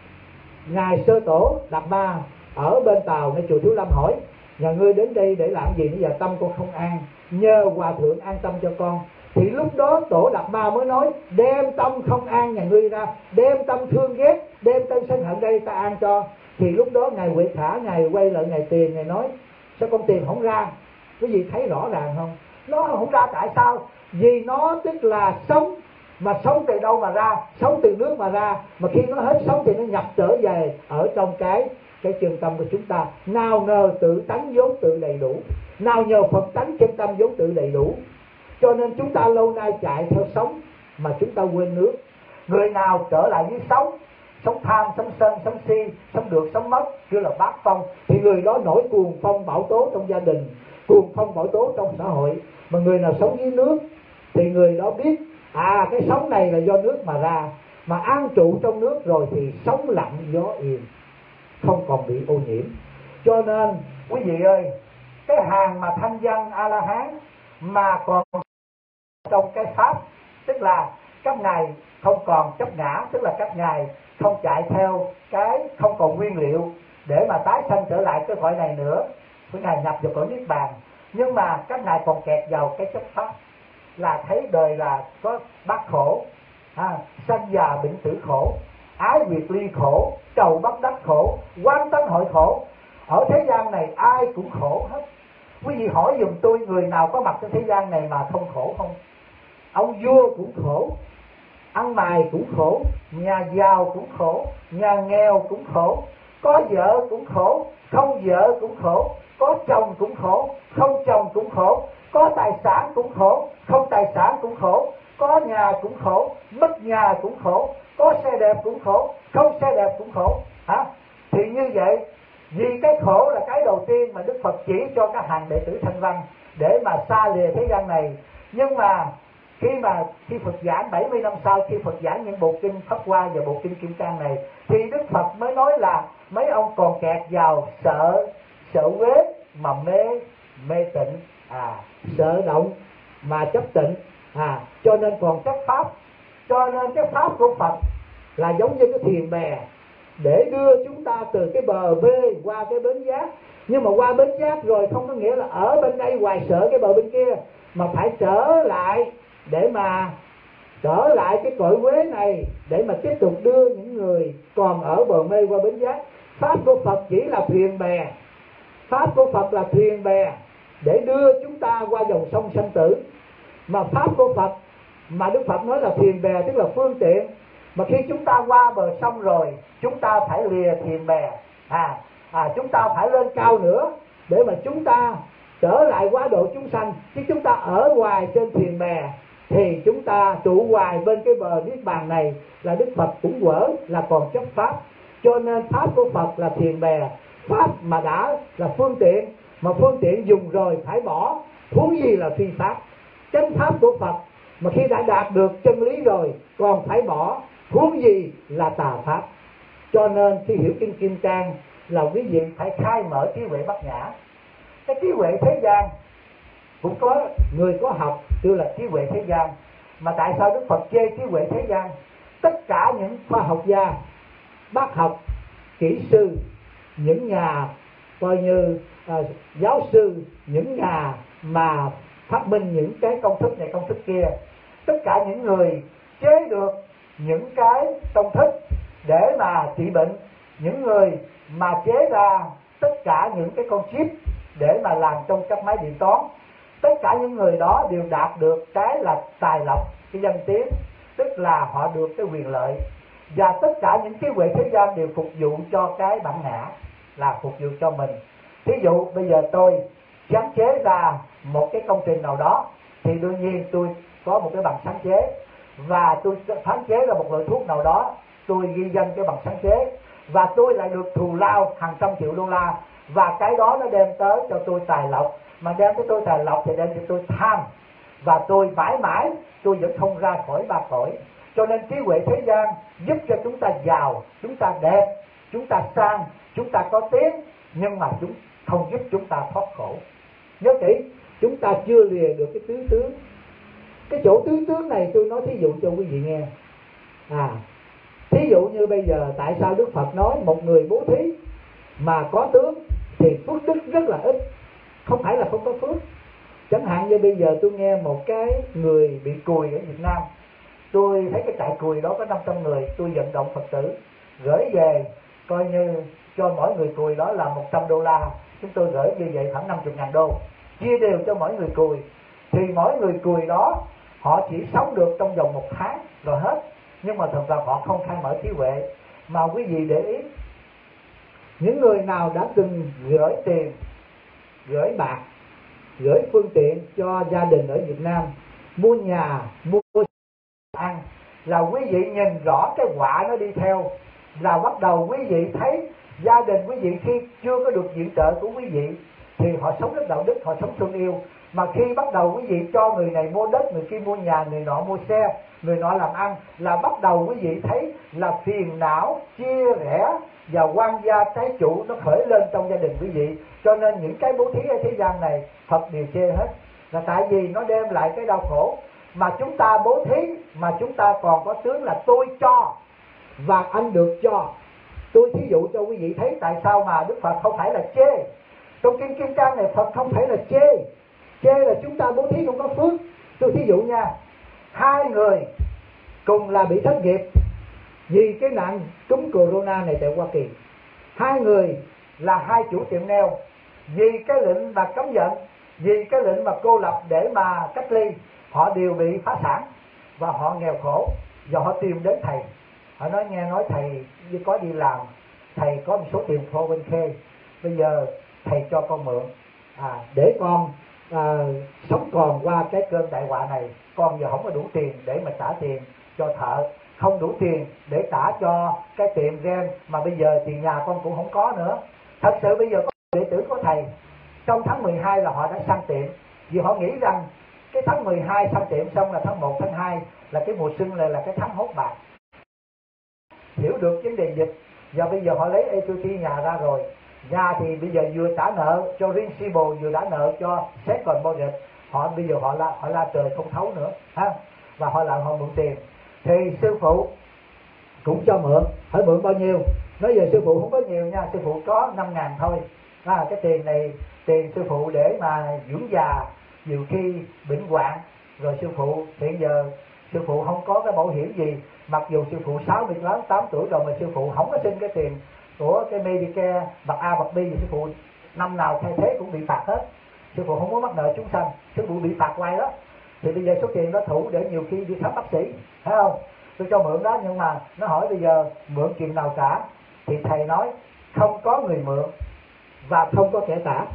ngài Sơ Tổ Đạt Ma ở bên tàu ngay chùa Thiếu Lâm hỏi: nhà ngươi đến đây để làm gì? Bây giờ tâm con không an, nhờ hòa thượng an tâm cho con. Thì lúc đó Tổ Đạt Ma mới nói: đem tâm không an nhà ngươi ra, đem tâm thương ghét, đem tâm sân hận đây ta an cho. Thì lúc đó ngài Huệ Khả, ngài quay lại ngài Tiền, ngài nói: sao con Tiền không ra? Quý vị thấy rõ ràng không? Nó không ra tại sao? Vì nó tức là sống, mà sống từ đâu mà ra? Sống từ nước mà ra, mà khi nó hết sống thì nó nhập trở về ở trong cái chân tâm của chúng ta. Nào ngờ tự tánh vốn tự đầy đủ, nào nhờ Phật tánh chân tâm vốn tự đầy đủ. Cho nên chúng ta lâu nay chạy theo sống mà chúng ta quên nước. Người nào trở lại với sống, sống tham, sống sân, sống si, sống được, sống mất, kêu là bát phong, thì người đó nổi cuồng phong bão tố trong gia đình, cuồng phong bão tố trong xã hội. Mà người nào sống với nước thì người đó biết cái sống này là do nước mà ra, mà an trụ trong nước rồi thì sống lặng gió yên, không còn bị ô nhiễm. Cho nên quý vị ơi, cái hàng mà thanh văn A La Hán mà còn trong cái pháp, tức là các ngài không còn chấp ngã, tức là các ngài không chạy theo cái không còn nguyên liệu để mà tái sanh trở lại cái cõi này nữa, các ngài nhập vào cõi niết bàn. Nhưng mà các ngài còn kẹt vào cái chấp pháp, là thấy đời là có bát khổ, sanh già bệnh tử khổ, ái biệt ly khổ, cầu bất đắc khổ, quan tánh hội khổ. Ở thế gian này ai cũng khổ hết. Quý vị hỏi giùm tôi, người nào có mặt trên thế gian này mà không khổ không? Ông vua cũng khổ, ăn mày cũng khổ, nhà giàu cũng khổ, nhà nghèo cũng khổ, có vợ cũng khổ, không vợ cũng khổ, có chồng cũng khổ, không chồng cũng khổ, có tài sản cũng khổ, không tài sản cũng khổ, có nhà cũng khổ, mất nhà cũng khổ, có xe đẹp cũng khổ, không xe đẹp cũng khổ. Thì như vậy, vì cái khổ là cái đầu tiên mà Đức Phật chỉ cho các hàng đệ tử Thanh Văn để mà xa lìa thế gian này. Nhưng mà khi Phật giảng 70 năm sau, khi Phật giảng những bộ kinh Pháp Hoa và bộ kinh Kim Cang này, thì Đức Phật mới nói là mấy ông còn kẹt vào sợ quế mà mê tịnh, sợ động mà chấp tịnh, cho nên còn chấp pháp. Cho nên cái pháp của Phật là giống như cái thuyền bè để đưa chúng ta từ cái bờ vê qua cái bến giác. Nhưng mà qua bến giác rồi không có nghĩa là ở bên đây hoài sợ cái bờ bên kia, mà phải trở lại để mà trở lại cái cõi quế này để mà tiếp tục đưa những người còn ở bờ mê qua bến giác. Pháp của Phật chỉ là thuyền bè, pháp của Phật là thuyền bè để đưa chúng ta qua dòng sông sanh tử. Mà pháp của Phật mà Đức Phật nói là thuyền bè tức là phương tiện. Mà khi chúng ta qua bờ sông rồi, chúng ta phải lìa thuyền bè, chúng ta phải lên cao nữa để mà chúng ta trở lại quá độ chúng sanh. Chứ chúng ta ở ngoài trên thuyền bè thì chúng ta trụ hoài bên cái bờ niết bàn này là Đức Phật cũng quở là còn chấp pháp. Cho nên pháp của Phật là thuyền bè, pháp mà đã là phương tiện, mà phương tiện dùng rồi phải bỏ, huống gì là phi pháp. Chánh pháp của Phật mà khi đã đạt được chân lý rồi còn phải bỏ, huống gì là tà pháp. Cho nên khi hiểu kinh Kim Cang là quý vị phải khai mở trí huệ bát nhã. Cái trí huệ thế gian cũng có người có học kêu là trí huệ thế gian. Mà tại sao Đức Phật chê trí huệ thế gian? Tất cả những khoa học gia, bác học, kỹ sư, những nhà coi như giáo sư, những nhà mà phát minh những cái công thức này công thức kia, tất cả những người chế được những cái công thức để mà trị bệnh, những người mà chế ra tất cả những cái con chip để mà làm trong các máy điện toán, tất cả những người đó đều đạt được cái là tài lộc, cái danh tiếng, tức là họ được cái quyền lợi. Và tất cả những trí huệ thế gian đều phục vụ cho cái bản ngã, là phục vụ cho mình. Thí dụ bây giờ tôi sáng chế ra một cái công trình nào đó thì đương nhiên tôi có một cái bằng sáng chế, và tôi sáng chế ra một loại thuốc nào đó, tôi ghi danh cái bằng sáng chế, và tôi lại được thù lao hàng trăm triệu đô la, và cái đó nó đem tới cho tôi tài lộc. Mà đem tới tôi tài lộc thì đem cho tôi tham. và tôi mãi mãi tôi vẫn không ra khỏi ba cõi. Cho nên trí huệ thế gian giúp cho chúng ta giàu, chúng ta đẹp, chúng ta sang, chúng ta có tiếng, nhưng mà chúng không giúp chúng ta thoát khổ. Nhớ kỹ, chúng ta chưa lìa được cái tứ tướng. Cái chỗ tứ tướng này tôi nói thí dụ cho quý vị nghe. Thí dụ như bây giờ tại sao Đức Phật nói một người bố thí mà có tướng thì phước đức rất là ít, không phải là không có phước. Chẳng hạn như bây giờ tôi nghe một cái người bị cùi ở Việt Nam, tôi thấy cái trại cùi đó có 500 người, tôi vận động Phật tử gửi về, coi như cho mỗi người cùi đó là $100, chúng tôi gửi như vậy khoảng 50.000 đô, chia đều cho mỗi người cùi. Thì mỗi người cùi đó họ chỉ sống được trong vòng 1 tháng rồi hết, nhưng mà thật ra họ không khai mở trí huệ. Mà quý vị để ý, những người nào đã từng gửi tiền, gửi bạc, gửi phương tiện cho gia đình ở Việt Nam, mua nhà, mua ăn, là quý vị nhìn rõ cái quả nó đi theo, là bắt đầu quý vị thấy gia đình quý vị khi chưa có được viện trợ của quý vị thì họ sống rất đạo đức, họ sống thương yêu. Mà khi bắt đầu quý vị cho người này mua đất, người kia mua nhà, người nọ mua xe, người nọ làm ăn, là bắt đầu quý vị thấy là phiền não, chia rẽ và quan gia trái chủ nó khởi lên trong gia đình quý vị. Cho nên những cái bố thí ở thế gian này Phật đều chê hết, là tại vì nó đem lại cái đau khổ. Mà chúng ta bố thí mà chúng ta còn có tướng là tôi cho và anh được cho. Tôi thí dụ cho quý vị thấy tại sao mà Đức Phật không phải là chê. Trong Kinh Kim Cang này Phật không phải là chê. Chê là chúng ta bố thí không có phước. Tôi thí dụ nha, 2 người cùng là bị thất nghiệp vì cái nạn cúm corona này tại Hoa Kỳ. 2 người là 2 chủ tiệm nail, vì cái lệnh mà cấm vận, vì cái lệnh mà cô lập để mà cách ly, họ đều bị phá sản và họ nghèo khổ. Và họ tìm đến thầy, họ nói nghe nói thầy có đi làm, thầy có một số tiền 401k, bây giờ thầy cho con mượn để con sống còn qua cái cơn đại họa này. Con giờ không có đủ tiền để mà trả tiền cho thợ, không đủ tiền để trả cho cái tiệm game, mà bây giờ tiền nhà con cũng không có nữa. Thật sự bây giờ có đệ tử của thầy trong tháng 12 là họ đã sang tiệm, vì họ nghĩ rằng cái tháng 12 sang tiệm xong là tháng 1, tháng 2 là cái mùa xuân, là cái tháng hốt bạc. Hiểu được vấn đề dịch, và bây giờ họ lấy equity nhà ra rồi. Nhà thì bây giờ vừa trả nợ cho principal, vừa trả nợ cho second mortgage. Họ bây giờ họ la trời không thấu nữa, và họ làm họ mượn tiền. Thì sư phụ cũng cho mượn, hỏi mượn bao nhiêu? Nói giờ sư phụ không có nhiều nha, sư phụ có 5.000 thôi. Cái tiền này tiền sư phụ để mà dưỡng già, nhiều khi bệnh hoạn, rồi sư phụ hiện giờ sư phụ không có cái bảo hiểm gì, mặc dù sư phụ 68 tuổi rồi mà sư phụ không có xin cái tiền của cái Medicare bậc A bậc B, sư phụ năm nào thay thế cũng bị phạt hết. Sư phụ không có mắc nợ chúng sanh, sư phụ bị phạt hoài đó. Thì bây giờ số tiền đó thủ để nhiều khi đi khám bác sĩ, thấy không? Tôi cho mượn đó, nhưng mà nó hỏi bây giờ mượn chừng nào trả, thì thầy nói không có người mượn và không có kẻ trả.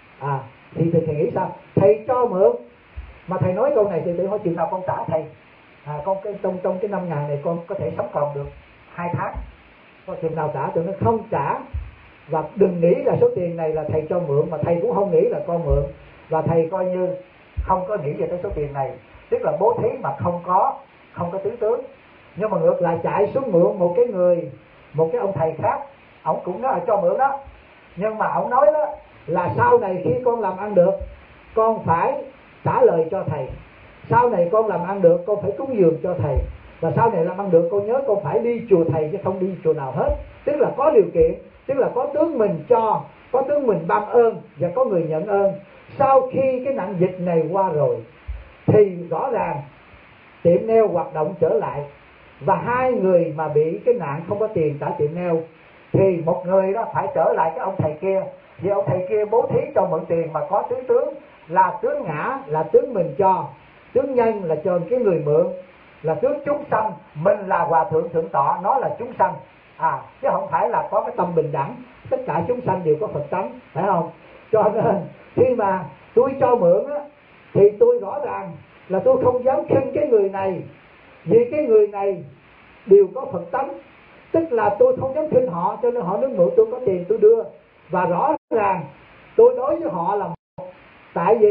Thì thầy nghĩ sao? Thầy cho mượn mà thầy nói câu này thì tôi hỏi chừng nào con trả thầy? Con trong cái 5.000 này con có thể sống còn được 2 tháng, có chừng nào trả? Tôi nói không trả. Và đừng nghĩ là số tiền này là thầy cho mượn, mà thầy cũng không nghĩ là con mượn, và thầy coi như không có nghĩ về cái số tiền này. Tức là bố thí mà không có tứ tướng. Nhưng mà ngược lại chạy xuống mượn một cái ông thầy khác, ổng cũng nói là cho mượn đó, nhưng mà ổng nói đó là sau này khi con làm ăn được con phải trả lời cho thầy, sau này con làm ăn được con phải cúng dường cho thầy, và sau này làm ăn được con nhớ con phải đi chùa thầy chứ không đi chùa nào hết. Tức là có điều kiện, tức là có tướng mình cho, có tướng mình ban ơn và có người nhận ơn. Sau khi cái nạn dịch này qua rồi thì rõ ràng tiệm nail hoạt động trở lại, và 2 người mà bị cái nạn không có tiền trả tiệm nail thì một người đó phải trở lại cái ông thầy kia, vì ông thầy kia bố thí cho mượn tiền mà có tứ tướng, là tướng ngã là tướng mình cho, tướng nhân là cho cái người mượn, là tướng chúng sanh. Mình là hòa thượng thượng tọa, nó là chúng sanh, chứ không phải là có cái tâm bình đẳng. Tất cả chúng sanh đều có Phật tánh, phải không? Cho nên khi mà tôi cho mượn á, thì tôi rõ ràng là tôi không dám khinh cái người này, vì cái người này đều có Phật tánh. Tức là tôi không dám khinh họ, cho nên họ nói mượn tôi có tiền tôi đưa, và rõ ràng tôi đối với họ là một. Tại vì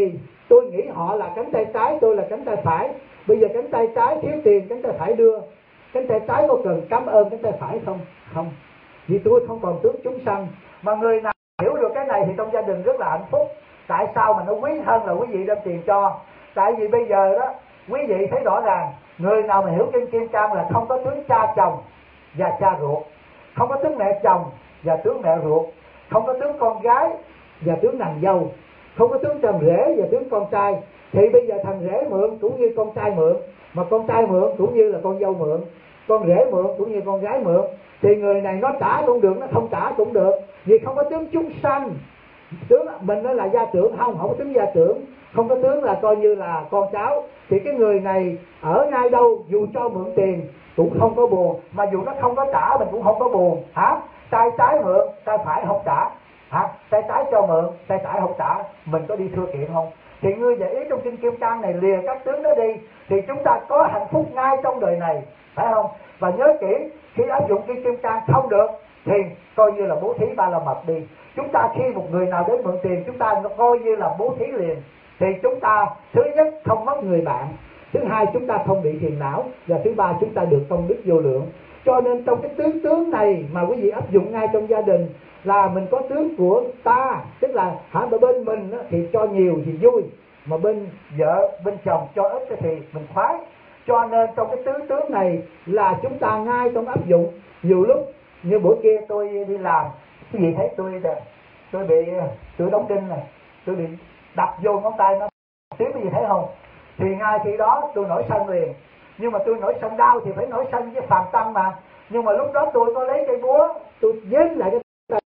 Tôi nghĩ họ là cánh tay trái, tôi là cánh tay phải. Bây giờ cánh tay trái thiếu tiền, cánh tay phải đưa. Cánh tay trái có cần cảm ơn cánh tay phải không? Không. Vì tôi không còn tướng chúng sanh. Mà người nào hiểu được cái này thì trong gia đình rất là hạnh phúc. Tại sao mà nó quý hơn là quý vị đem tiền cho? Tại vì bây giờ đó, quý vị thấy rõ ràng, người nào mà hiểu kinh Kim Cang là không có tướng cha chồng và cha ruột, không có tướng mẹ chồng và tướng mẹ ruột, không có tướng con gái và tướng nàng dâu, không có tướng chồng rể và tướng con trai. Thì bây giờ thằng rể mượn cũng như con trai mượn, mà con trai mượn cũng như là con dâu mượn, con rể mượn cũng như con gái mượn. Thì người này nó trả cũng được, nó không trả cũng được, vì không có tướng chúng sanh. Tướng mình nó là gia trưởng, không có tướng gia trưởng, không có tướng là coi như là con cháu. Thì cái người này ở ngay đâu dù cho mượn tiền cũng không có buồn, mà dù nó không có trả mình cũng không có buồn. Hả? Tay trái mượn, tay phải không trả. Hả? Tay trái cho mượn, tay phải không trả, mình có đi thưa kiện không? Thì ngươi để ý trong kinh Kim Cang này, lìa các tướng đó đi thì chúng ta có hạnh phúc ngay trong đời này, phải không? Và nhớ kỹ, khi áp dụng kinh Kim Cang không được thì coi như là bố thí ba la mật đi. Chúng ta khi một người nào đến mượn tiền, chúng ta coi như là bố thí liền. Thì chúng ta thứ nhất không mất người bạn, thứ hai chúng ta không bị phiền não, và thứ ba chúng ta được công đức vô lượng. Cho nên trong cái tướng này mà quý vị áp dụng ngay trong gia đình là mình có tướng của ta, tức là bên mình thì cho nhiều thì vui, mà bên vợ bên chồng cho ít thì mình khoái. Cho nên trong cái tướng này là chúng ta ngay trong áp dụng. Nhiều lúc như bữa kia tôi đi làm, cái gì thấy tôi bị tôi đóng đinh này, tôi bị đập vô ngón tay nó tiếng, cái gì thấy không? Thì ngay khi đó tôi nổi sân liền. Nhưng mà tôi nổi sân đau thì phải nổi sân với phàm tăng mà. Nhưng mà lúc đó tôi có lấy cây búa, tôi dán lại cái tay.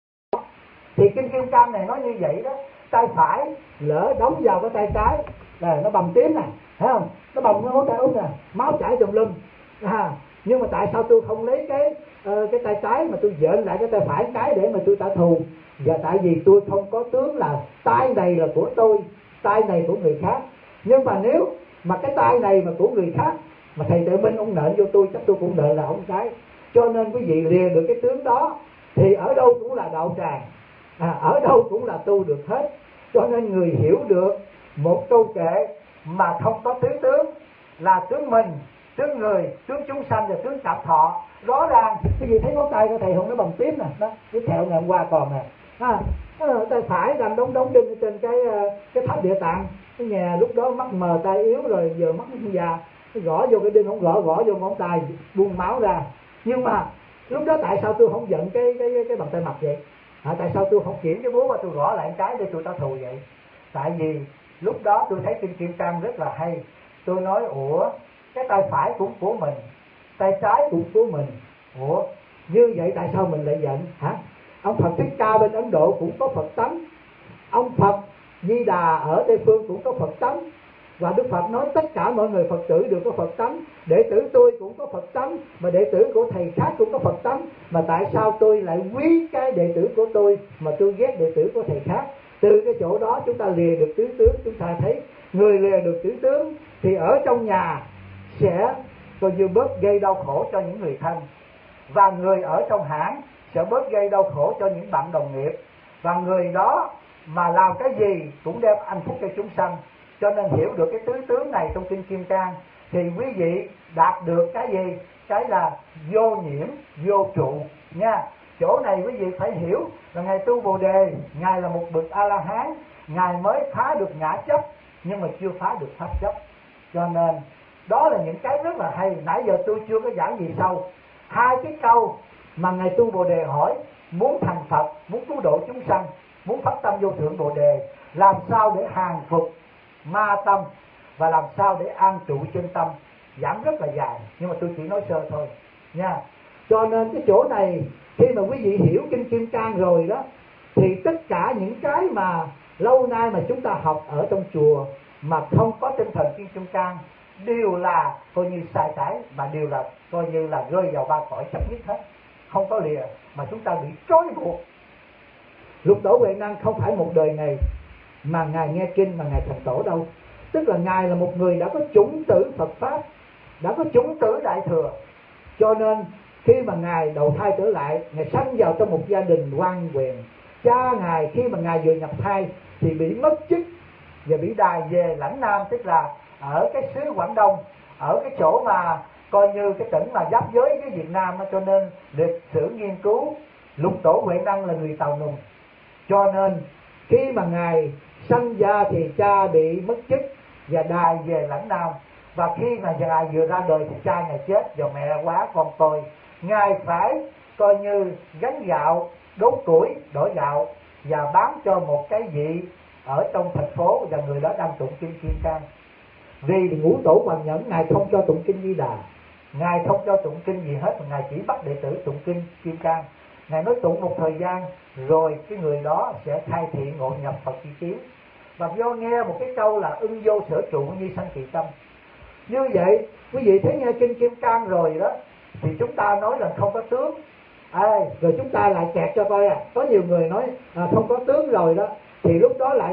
Thì kinh Kim Cang này nói như vậy đó, tay phải lỡ đóng vào cái tay trái là nó bầm tím này, thấy không? Nó bầm cái ngón tay út nè, máu chảy tùm lum. Nhưng mà tại sao tôi không lấy cái tay trái mà tôi dện lại cái tay phải cái để mà tôi trả thù? Và tại vì tôi không có tướng là tay này là của tôi, tay này của người khác. Nhưng mà nếu mà cái tay này mà của người khác mà thầy Tự Minh ông nện vô tôi, chắc tôi cũng nện là ông cái. Cho nên quý vị lìa được cái tướng đó thì ở đâu cũng là đạo tràng, ở đâu cũng là tu được hết. Cho nên người hiểu được một câu kệ mà không có tướng là tướng mình, tướng người, tướng chúng sanh và tướng cảm thọ. Rõ ràng cái gì thấy ngón tay của thầy Hùng nó bầm tím nè, đó cái thẹo ngày hôm qua còn nè, tay phải làm đóng đinh trên cái tháp địa tạng. Cái nhà lúc đó mắt mờ tay yếu rồi, giờ mắt nó già, nó gõ vô cái đinh không gõ vô ngón tay buông máu ra. Nhưng mà lúc đó tại sao tôi không giận cái bàn tay mặt vậy? Tại sao tôi không chuyển cái búa và tôi gõ lại cái để tôi trả thù vậy? Tại vì lúc đó tôi thấy kinh Kim Cang rất là hay. Tôi nói cái tay phải cũng của mình, tay trái cũng của mình. Như vậy tại sao mình lại giận? Ông Phật Thích Ca bên Ấn Độ cũng có Phật tánh, ông Phật Di Đà ở Tây Phương cũng có Phật tánh. Và Đức Phật nói tất cả mọi người Phật tử đều có Phật tánh. Đệ tử tôi cũng có Phật tánh, mà đệ tử của thầy khác cũng có Phật tánh. Mà tại sao tôi lại quý cái đệ tử của tôi mà tôi ghét đệ tử của thầy khác? Từ cái chỗ đó chúng ta lìa được tứ tướng. Chúng ta thấy người lìa được tứ tướng thì ở trong nhà sẽ coi như bớt gây đau khổ cho những người thân, và người ở trong hãng sẽ bớt gây đau khổ cho những bạn đồng nghiệp, và người đó mà làm cái gì cũng đem hạnh phúc cho chúng sanh. Cho nên hiểu được cái tứ tướng này trong kinh Kim Cang thì quý vị đạt được cái gì? Cái là vô nhiễm, vô trụ nha. Chỗ này quý vị phải hiểu là Ngài tu Bồ Đề, Ngài là một bậc A-la-hán, Ngài mới phá được ngã chấp nhưng mà chưa phá được pháp chấp. Cho nên đó là những cái rất là hay. Nãy giờ tôi chưa có giảng gì sâu. Hai cái câu mà Ngài tu Bồ Đề hỏi: muốn thành Phật, muốn cứu độ chúng sanh, muốn phát tâm vô thượng Bồ Đề, làm sao để hàng phục ma tâm và làm sao để an trụ chân tâm. Giảng rất là dài nhưng mà tôi chỉ nói sơ thôi nha. Cho nên cái chỗ này khi mà quý vị hiểu kinh Kim Cang rồi đó, thì tất cả những cái mà lâu nay mà chúng ta học ở trong chùa mà không có tinh thần kinh Kim Cang đều là coi như sai trái, và đều là coi như là rơi vào ba cõi chấp nhất hết, không có lìa, mà chúng ta bị trói buộc. Lục Tổ Huệ Năng không phải một đời này mà Ngài nghe kinh mà Ngài thành tổ đâu. Tức là Ngài là một người đã có chủng tử Phật Pháp, đã có chủng tử Đại Thừa. Cho nên khi mà Ngài đầu thai trở lại, Ngài sanh vào trong một gia đình quan quyền. Cha Ngài khi mà Ngài vừa nhập thai thì bị mất chức và bị đài về lãnh Nam, tức là ở cái xứ Quảng Đông, ở cái chỗ mà coi như cái tỉnh mà giáp giới với Việt Nam. Cho nên lịch sử nghiên cứu Lục Tổ Huệ Năng là người Tàu Nùng, cho nên khi mà ngài sanh ra thì cha bị mất chức và đài về lãnh Nam, và khi mà ngài vừa ra đời thì cha ngài chết, và mẹ quá con tôi, ngài phải coi như gánh gạo, đốt củi, đổi gạo và bán cho một cái vị ở trong thành phố, và người đó đang tụng kinh Kim Cang. Vì Ngũ Tổ Hoàng Nhẫn ngài không cho tụng kinh Di Đà, ngài không cho tụng kinh gì hết, mà ngài chỉ bắt đệ tử tụng kinh Kim Cang. Ngài nói tụng một thời gian rồi cái người đó sẽ khai thị ngộ nhập Phật chi kiến. Và do nghe một cái câu là ưng vô sở trụ như sanh kỳ tâm. Như vậy quý vị thấy nghe kinh Kim Cang rồi đó, thì chúng ta nói là không có tướng. Rồi chúng ta lại kẹt cho coi có nhiều người nói không có tướng rồi đó, thì lúc đó lại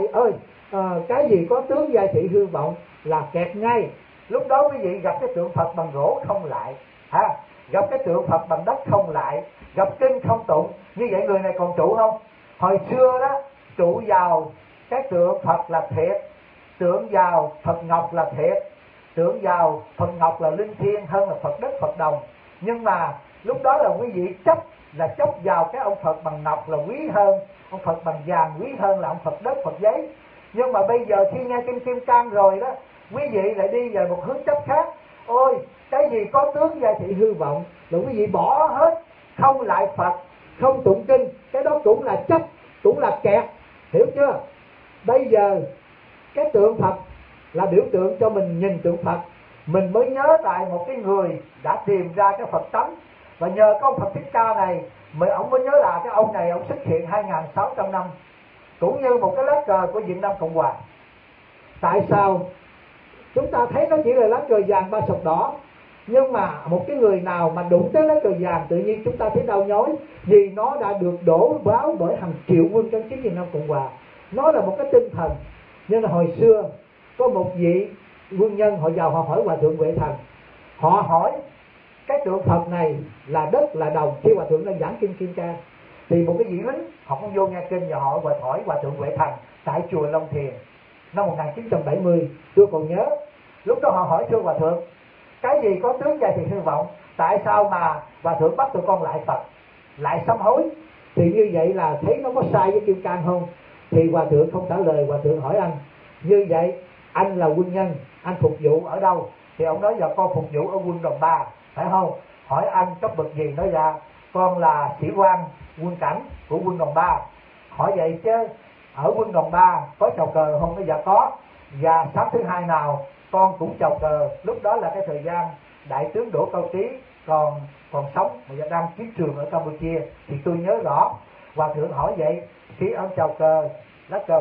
cái gì có tướng giai thị hư vọng là kẹt ngay. Lúc đó quý vị gặp cái tượng Phật bằng gỗ không lại, gặp cái tượng Phật bằng đất không lại, gặp kinh không tụng, như vậy người này còn trụ không? Hồi xưa đó trụ vào cái tượng Phật là thiệt, tượng vào Phật Ngọc là thiệt, tượng vào Phật Ngọc là linh thiêng hơn là Phật đất Phật đồng. Nhưng mà lúc đó là quý vị chấp vào cái ông Phật bằng ngọc là quý hơn, ông Phật bằng vàng quý hơn là ông Phật đất Phật giấy. Nhưng mà bây giờ khi nghe kinh Kim Cang rồi đó, quý vị lại đi về một hướng chấp khác. Ôi, cái gì có tướng giai thị hư vọng là quý vị bỏ hết, không lại Phật, không tụng kinh, cái đó cũng là chấp, cũng là kẹt, hiểu chưa? Bây giờ cái tượng Phật là biểu tượng cho mình nhìn tượng Phật, mình mới nhớ lại một cái người đã tìm ra cái Phật tánh. Và nhờ cái ông Phật Thích Ca này ông mới nhớ là cái ông này ông xuất hiện 2.600 năm, cũng như một cái lá cờ của Việt Nam Cộng Hòa. Tại sao chúng ta thấy nó chỉ là lá cờ vàng ba sọc đỏ, nhưng mà một cái người nào mà đụng tới lá cờ vàng tự nhiên chúng ta thấy đau nhói, vì nó đã được đổ báo bởi hàng triệu quân chân chính Việt Nam Cộng Hòa. Nó là một cái tinh thần. Nhưng là hồi xưa có một vị quân nhân họ vào họ hỏi Hòa Thượng Huệ Thành, họ hỏi cái tượng Phật này là đất là đồng, khi Hòa Thượng đang giảng kinh Kim Cang, thì một cái vị lính họ cũng vô nghe kinh và họ hỏi Hòa Thượng Huệ Thành tại chùa Long Thiền năm 1970. Tôi còn nhớ lúc đó họ hỏi thưa Hòa Thượng, cái gì có tướng giai thị hư vọng, tại sao mà Hòa Thượng bắt tụi con lại Phật, lại sám hối? Thì như vậy là thấy nó có sai với Kim Cang không? Thì Hòa Thượng không trả lời. Hòa Thượng hỏi anh, như vậy anh là quân nhân, anh phục vụ ở đâu? Thì ông nói giờ con phục vụ ở quân Đồng Ba, phải không? Hỏi anh cấp bậc gì? Nói ra con là sĩ quan quân cảnh của quân Đồng Ba. Hỏi vậy chứ ở quân Đồng Ba có chào cờ không? Nói dạ có. Và sáng thứ hai nào con cũng chào cờ. Lúc đó là cái thời gian đại tướng Đỗ Cao Trí còn sống mà đang chiến trường ở Campuchia, thì tôi nhớ rõ. Hòa Thượng hỏi vậy, khi ông chào cờ lá cờ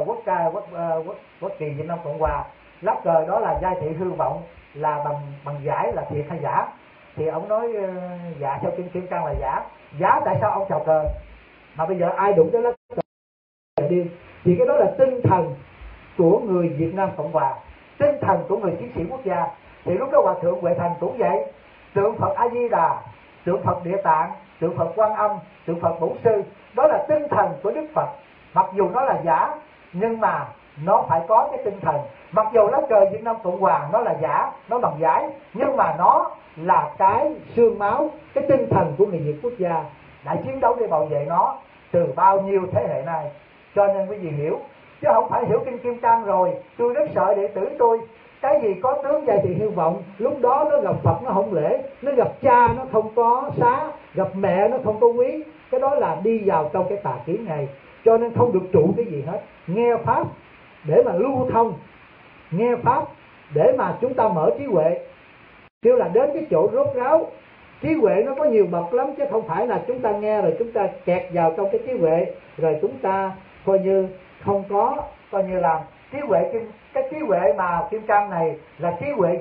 quốc kỳ Việt Nam Cộng Hòa, lá cờ đó là giai thị hư vọng, là bằng giải, là thiệt hay giả? Thì ông nói dạ, theo kinh Kim Cang là giả. Giả tại sao ông chào cờ? Mà bây giờ ai đụng tới lá cờ là điên. Thì cái đó là tinh thần của người Việt Nam Cộng Hòa, tinh thần của người chiến sĩ quốc gia. Thì lúc đó Hòa Thượng Huệ Thành cũng vậy, tượng Phật A Di Đà, tượng Phật Địa Tạng, tượng Phật Quan Âm, tượng Phật Bổn Sư, đó là tinh thần của Đức Phật. Mặc dù nó là giả nhưng mà nó phải có cái tinh thần. Mặc dù lá cờ Việt Nam Cộng Hòa nó là giả, nó bằng giải, nhưng mà nó là cái xương máu, cái tinh thần của người Việt quốc gia đã chiến đấu để bảo vệ nó từ bao nhiêu thế hệ nay. Cho nên quý vị hiểu, chứ không phải hiểu kinh Kim Cang rồi tôi rất sợ đệ tử tôi, cái gì có tướng giai thị hư vọng, lúc đó nó gặp Phật nó không lễ, nó gặp cha nó không có xá, gặp mẹ nó không có quý. Cái đó là đi vào trong cái tà kiến này. Cho nên không được trụ cái gì hết. Nghe pháp để mà lưu thông, nghe pháp để mà chúng ta mở trí huệ. Kêu là đến cái chỗ rốt ráo, trí huệ nó có nhiều bậc lắm, chứ không phải là chúng ta nghe rồi chúng ta kẹt vào trong cái trí huệ rồi chúng ta coi như không có, coi như là trí huệ. Cái trí huệ mà Kim Cang này là trí huệ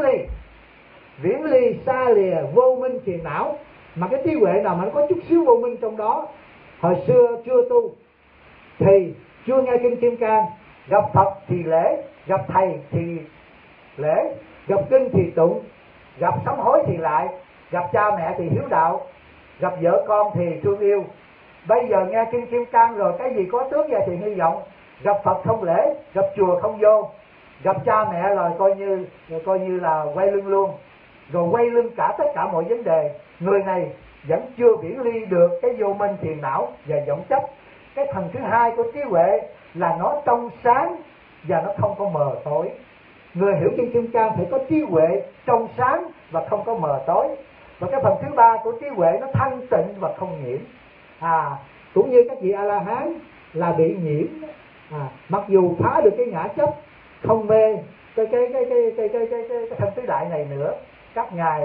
viễn ly xa lìa vô minh phiền não. Mà cái trí huệ nào mà nó có chút xíu vô minh trong đó, hồi xưa chưa tu thì chưa nghe kinh Kim Cang, gặp Phật thì lễ, gặp thầy thì lễ, gặp kinh thì tụng, gặp sám hối thì lại, gặp cha mẹ thì hiếu đạo, gặp vợ con thì thương yêu. Bây giờ nghe kinh Kim Cang rồi, cái gì có tướng giai thị hư vọng gặp Phật không lễ, gặp chùa không vô, gặp cha mẹ rồi coi như là quay lưng luôn, rồi quay lưng cả tất cả mọi vấn đề. Người này vẫn chưa viễn ly được cái vô minh phiền não và vọng chấp. Cái phần thứ hai của trí huệ là nó trong sáng và nó không có mờ tối. Người hiểu Kinh Kim Cang phải có trí huệ trong sáng và không có mờ tối. Và cái phần thứ ba của trí huệ nó thanh tịnh và không nhiễm. Cũng như các vị A La Hán là bị nhiễm, mặc dù phá được cái ngã chấp, không mê cái thân tứ đại này nữa, các ngài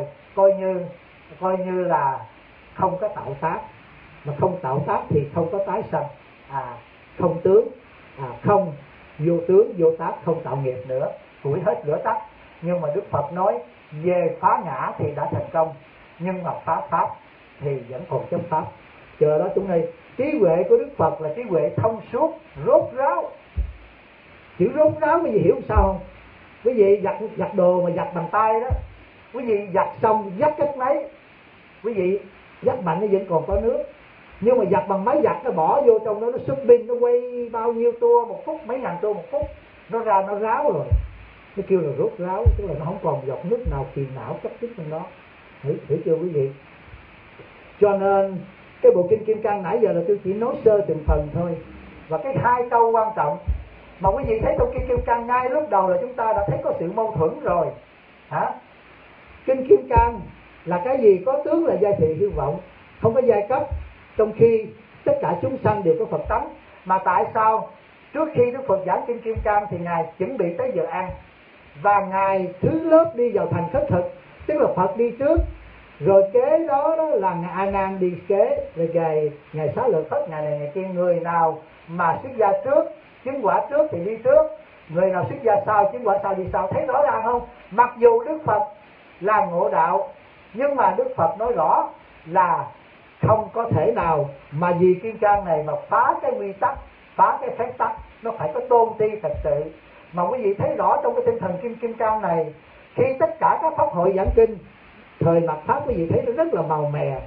coi như là không có tạo tác, mà không tạo tác thì không có tái sanh, không tướng, không vô tướng vô tác, không tạo nghiệp nữa, tuổi hết lửa tắt. Nhưng mà Đức Phật nói về phá ngã thì đã thành công, nhưng mà phá pháp thì vẫn còn chấp pháp. Chờ đó chúng đây, trí huệ của Đức Phật là trí huệ thông suốt, rốt ráo. Chữ rốt ráo quý vị hiểu sao không? Quý vị giặt đồ mà giặt bằng tay đó, quý vị giặt xong dắt cách máy, quý vị dắt mạnh nó vẫn còn có nước. Nhưng mà giặt bằng máy giặt, nó bỏ vô trong đó, nó xuất pin, nó quay bao nhiêu tua một phút, mấy ngàn tua một phút, nó ra nó ráo rồi. Nó kêu là rốt ráo, tức là nó không còn giọt nước nào phiền não chấp trước trong đó. Hiểu chưa quý vị? Cho nên cái bộ Kinh Kim Cang nãy giờ là tôi chỉ nói sơ từng phần thôi. Và cái hai câu quan trọng mà quý vị thấy trong Kinh Kim Cang ngay lúc đầu là chúng ta đã thấy có sự mâu thuẫn rồi. Kinh Kim Cang là cái gì? Có tướng là giai thị hư vọng, không có giai cấp, trong khi tất cả chúng sanh đều có Phật tánh. Mà tại sao trước khi Đức Phật giảng Kinh Kim Cang thì Ngài chuẩn bị tới giờ ăn, và Ngài thứ lớp đi vào thành khất thực, tức là Phật đi trước, rồi kế đó là Ngài A Nan đi kế, rồi Ngài Xá Lợi Phất, Ngài này Ngài kia. Người nào mà xuất gia trước, chứng quả trước thì đi trước, người nào xuất gia sau, chứng quả sau đi sau. Thấy rõ ràng không? Mặc dù Đức Phật là ngộ đạo, nhưng mà Đức Phật nói rõ là không có thể nào mà vì Kim Cang này mà phá cái quy tắc, phá cái phép tắc. Nó phải có tôn ti thật sự. Mà quý vị thấy rõ trong cái tinh thần Kim Cang này, khi tất cả các pháp hội giảng kinh thời mạt Pháp, quý vị thấy nó rất là màu mè.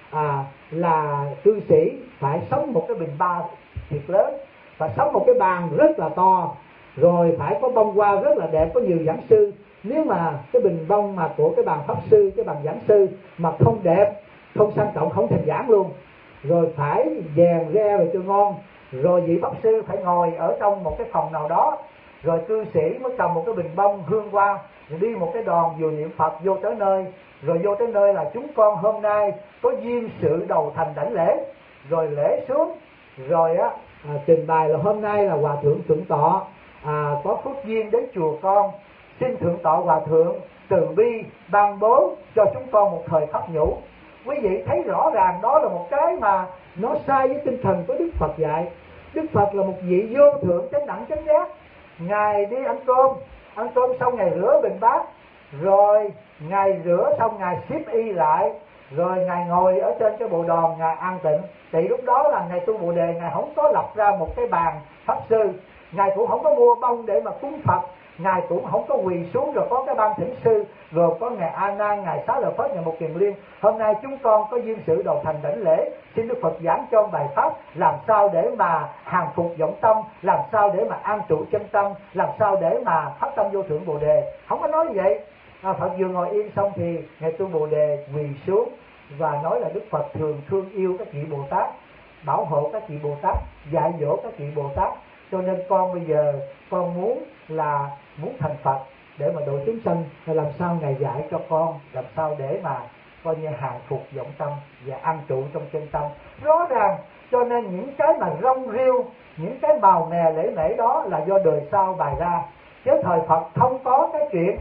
Là cư sĩ phải sống một cái bình ba thiệt lớn, và sống một cái bàn rất là to, rồi phải có bông hoa rất là đẹp, có nhiều giảng sư. Nếu mà cái bình bông mà của cái bàn pháp sư, cái bàn giảng sư mà không đẹp, không sang trọng, không thành giảng luôn. Rồi phải dèm re rồi cho ngon, rồi vị pháp sư phải ngồi ở trong một cái phòng nào đó, rồi cư sĩ mới cầm một cái bình bông hương hoa, rồi đi một cái đoàn vừa niệm Phật vô tới nơi. Rồi vô tới nơi là chúng con hôm nay có duyên sự đầu thành đảnh lễ, rồi lễ xuống, rồi trình bày là hôm nay là Hòa Thượng Thượng Tọa có phước duyên đến chùa con, xin Thượng Tọa Hòa Thượng từ bi ban bố cho chúng con một thời pháp nhũ. Quý vị thấy rõ ràng đó là một cái mà nó sai với tinh thần của Đức Phật dạy. Đức Phật là một vị vô thượng chánh đẳng chánh giác. Ngài đi ăn cơm xong Ngài rửa bình bát, rồi Ngài rửa xong Ngài xếp y lại, rồi Ngài ngồi ở trên cái bộ đòn Ngài an tịnh. Thì lúc đó là Ngài tu Bồ Đề, Ngài không có lập ra một cái bàn pháp sư, Ngài cũng không có mua bông để mà cúng Phật, Ngài cũng không có quỳ xuống rồi có cái ban thỉnh sư, rồi có Ngài A Nan, Ngài Xá Lợi Phất, Ngài Một Kiền Liên. Hôm nay chúng con có duyên sự đầu thành đảnh lễ, xin Đức Phật giảng cho bài pháp làm sao để mà hàng phục vọng tâm, làm sao để mà an trụ chân tâm, làm sao để mà phát tâm vô thượng Bồ Đề. Không có nói như vậy. Phật vừa ngồi yên xong thì Ngài tu Bồ Đề quỳ xuống và nói là Đức Phật thường thương yêu các vị Bồ Tát, bảo hộ các vị Bồ Tát, dạy dỗ các vị Bồ Tát. Cho nên con bây giờ con muốn thành Phật để mà độ chúng sanh, thì làm sao Ngài dạy cho con làm sao để mà coi như hàng phục vọng tâm và an trụ trong chân tâm. Rõ ràng cho nên những cái mà rong rêu, những cái màu mè lễ mễ đó là do đời sau bày ra, chứ thời Phật không có cái chuyện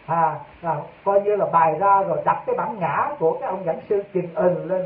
coi như là bày ra rồi đặt cái bản ngã của cái ông giảng sư trình lên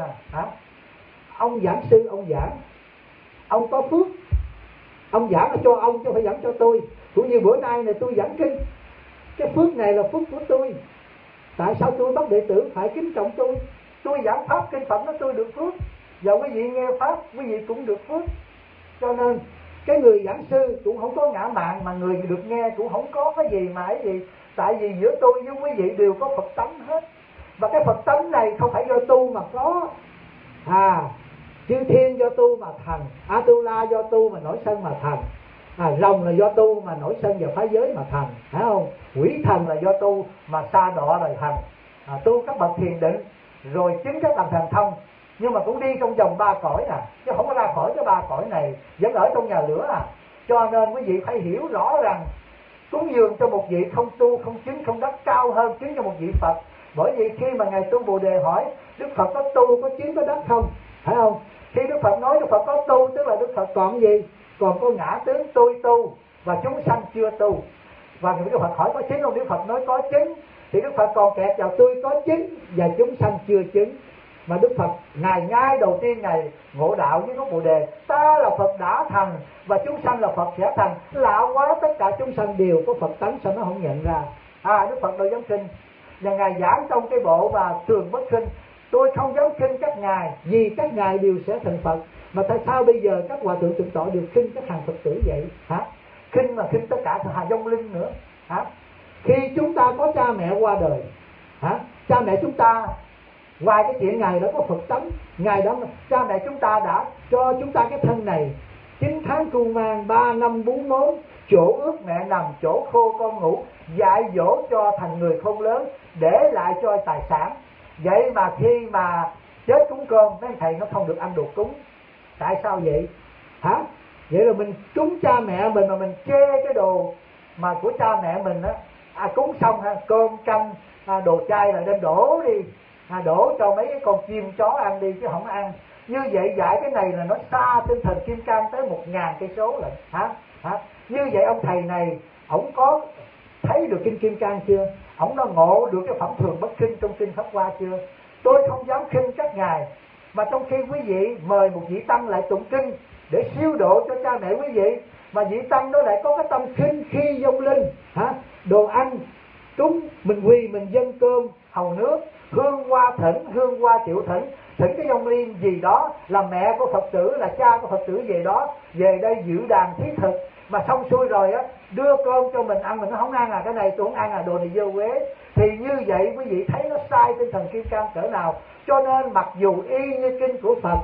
Ông giảng sư ông giảng, ông có phước, ông giảng là cho ông chứ không phải giảng cho tôi. Cũng như bữa nay này tôi giảng kinh, cái phước này là phước của tôi. Tại sao tôi bắt đệ tử phải kính trọng tôi? Tôi giảng pháp kinh Phật nó tôi được phước, và quý vị nghe pháp quý vị cũng được phước. Cho nên cái người giảng sư cũng không có ngã mạn, mà người được nghe cũng không có cái gì mà ấy gì. Tại vì giữa tôi với quý vị đều có Phật tánh hết, và cái Phật tánh này không phải do tu mà có. Chư thiên do tu mà thành, Atula do tu mà nổi sân mà thành. Rồng là do tu mà nổi sân vào phá giới mà thành, phải không? Quỷ thần là do tu mà sa đọa rồi thành. Tu các bậc thiền định rồi chứng các bậc thần thông, nhưng mà cũng đi trong vòng 3 cõi chứ không có ra khỏi cái 3 cõi này, vẫn ở trong nhà lửa Cho nên quý vị phải hiểu rõ rằng cúng dường cho một vị không tu, không chứng, không đắc cao hơn chứng cho một vị Phật. Bởi vì khi mà Ngài Tu Bồ Đề hỏi Đức Phật có tu, có chứng, có đắc không, phải không? Khi Đức Phật nói Đức Phật có tu, tức là Đức Phật còn gì? Còn có ngã tướng tôi tu và chúng sanh chưa tu. Và Đức Phật hỏi có chứng không? Đức Phật nói có chứng. Thì Đức Phật còn kẹt vào tôi có chứng và chúng sanh chưa chứng. Mà Đức Phật Ngài ngay đầu tiên Ngài ngộ đạo với lúc Bồ Đề, ta là Phật đã thành và chúng sanh là Phật sẽ thành. Lạ quá, tất cả chúng sanh đều có Phật tánh, sao nó không nhận ra? Đức Phật đâu dám khinh. Và Ngài giảng trong cái bộ mà Thường Bất Khinh, tôi không dám khinh các ngài vì các ngài đều sẽ thành Phật. Mà tại sao bây giờ các hòa thượng thượng tọa đều khinh các hàng Phật tử vậy? Khinh mà khinh tất cả hàng vong linh nữa. Khi chúng ta có cha mẹ qua đời, cha mẹ chúng ta ngoài cái chuyện Ngài đã có Phật tánh, Ngài đã, cha mẹ chúng ta đã cho chúng ta cái thân này 9 tháng cưu mang, 3 năm bú mớm, chỗ ướt mẹ nằm, chỗ khô con ngủ, dạy dỗ cho thành người khôn lớn, để lại cho tài sản. Vậy mà khi mà chết cúng cơm, mấy thầy nó không được ăn đồ cúng. Tại sao vậy? Vậy là mình cúng cha mẹ mình mà mình chê cái đồ mà của cha mẹ mình cúng xong cơm canh đồ chay là đem đổ đi, đổ cho mấy cái con chim chó ăn đi chứ không ăn. Như vậy dạy cái này là nó xa tinh thần Kim Cang tới 1000 cây số lận. Như vậy ông thầy này ổng có thấy được kinh Kim Cang chưa? Ổng đã ngộ được cái phẩm Thường Bất Khinh trong kinh Pháp Hoa chưa? Tôi không dám khinh các ngài, mà trong khi quý vị mời một vị tăng lại tụng kinh để siêu độ cho cha mẹ quý vị, mà vị tăng đó lại có cái tâm khinh khi vong linh. Đồ ăn cúng mình quỳ mình dâng cơm hầu nước, hương hoa thỉnh, hương hoa triệu thỉnh, thỉnh cái vong linh gì đó là mẹ của Phật tử, là cha của Phật tử về đó, về đây dự đàn thí thực. Mà xong xuôi rồi đưa cơm cho mình ăn, mình nó không ăn cái này tôi không ăn đồ này dơ quế. Thì như vậy quý vị thấy nó sai tinh thần Kim Cang cỡ nào. Cho nên mặc dù y như kinh của Phật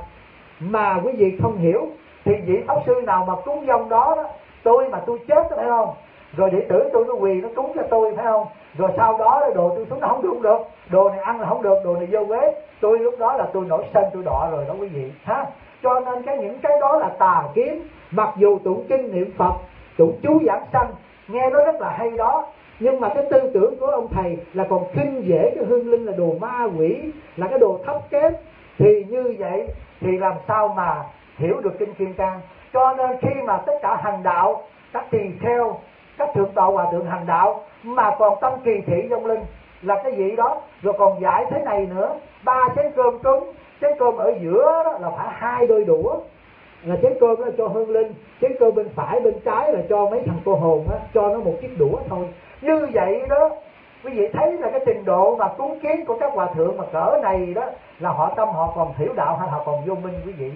mà quý vị không hiểu, thì vị pháp sư nào mà cúng vong đó, tôi mà tôi chết phải không, rồi đệ tử tôi nó quỳ nó cúng cho tôi phải không, rồi sau đó đồ tôi xuống nó không được, đồ này ăn là không được, đồ này dơ quế, tôi lúc đó là tôi nổi sân, tôi đọa rồi đó quý vị. Cho nên những cái đó là tà kiến. Mặc dù tụng kinh niệm Phật, tụng chú giảng sanh, nghe nó rất là hay đó, nhưng mà cái tư tưởng của ông thầy là còn khinh dễ cái hương linh là đồ ma quỷ, là cái đồ thấp kém. Thì như vậy thì làm sao mà hiểu được kinh Kim Cang? Cho nên khi mà tất cả hành đạo, các tỳ kheo, các thượng tọa hòa thượng hành đạo mà còn tâm kỳ thị vong linh là cái gì đó, rồi còn dạy thế này nữa: 3 chén cơm cúng, chén cơm ở giữa đó là phải 2 đôi đũa, là chén cơm đó cho hương linh, chén cơm bên phải bên trái là cho mấy thằng cô hồn cho nó một chiếc đũa thôi. Như vậy đó quý vị thấy là cái trình độ mà cúng kiến của các hòa thượng mà cỡ này đó, là họ tâm họ còn hiểu đạo hay họ còn vô minh quý vị?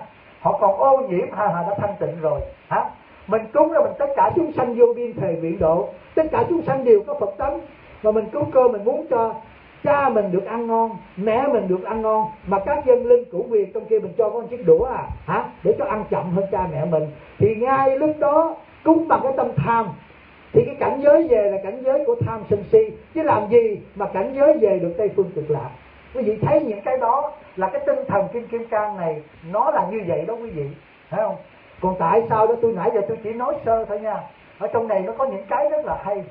Họ còn ô nhiễm hay họ đã thanh tịnh rồi? Mình cúng là mình tất cả chúng sanh vô biên thề nguyện độ, tất cả chúng sanh đều có Phật tánh, và mình cúng cơm mình muốn cho cha mình được ăn ngon, mẹ mình được ăn ngon, mà các dân linh cửu quyền trong kia mình cho có một chiếc đũa để cho ăn chậm hơn cha mẹ mình, thì ngay lúc đó cúng bằng cái tâm tham, thì cái cảnh giới về là cảnh giới của tham sân si, chứ làm gì mà cảnh giới về được Tây Phương Cực Lạc. Quý vị thấy những cái đó là cái tinh thần kinh Kim Cang này nó là như vậy đó quý vị, thấy không? Còn tại sao đó tôi nãy giờ tôi chỉ nói sơ thôi nha, ở trong này nó có những cái rất là hay.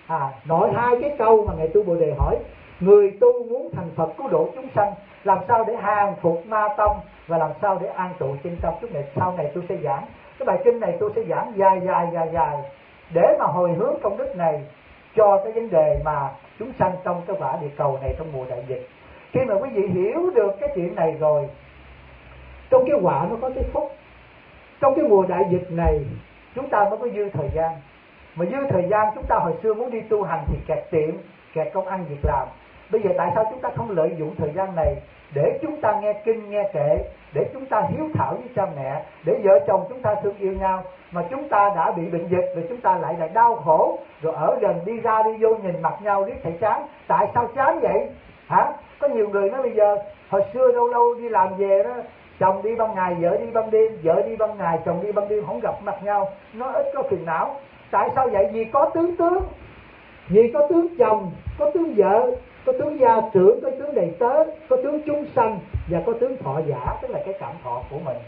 Nội 2 cái câu mà Ngài Tu Bồ Đề hỏi: người tu muốn thành Phật cứu độ chúng sanh, làm sao để hàng phục ma tông và làm sao để an trụ chân tâm. Chút này sau này tôi sẽ giảng cái bài kinh này, tôi sẽ giảng dài để mà hồi hướng công đức này cho cái vấn đề mà chúng sanh trong cái quả địa cầu này trong mùa đại dịch. Khi mà quý vị hiểu được cái chuyện này rồi, trong cái quả nó có cái phúc. Trong cái mùa đại dịch này chúng ta mới có dư thời gian, mà dư thời gian chúng ta hồi xưa muốn đi tu hành thì kẹt tiệm, kẹt công ăn việc làm. Bây giờ tại sao chúng ta không lợi dụng thời gian này để chúng ta nghe kinh nghe kệ, để chúng ta hiếu thảo với cha mẹ, để vợ chồng chúng ta thương yêu nhau, mà chúng ta đã bị bệnh dịch rồi chúng ta lại đau khổ, rồi ở gần đi ra đi vô nhìn mặt nhau riết thấy chán. Tại sao chán vậy? Có nhiều người nói bây giờ hồi xưa lâu lâu đi làm về đó Chồng đi ban ngày, vợ đi ban đêm, vợ đi ban ngày, chồng đi ban đêm, không gặp mặt nhau, nó ít có phiền não. Tại sao vậy? Vì có tướng, vì có tướng chồng, có tướng vợ, có tướng gia trưởng, có tướng đầy tớ, có tướng chúng sanh và có tướng thọ giả, tức là cái cảm thọ của mình.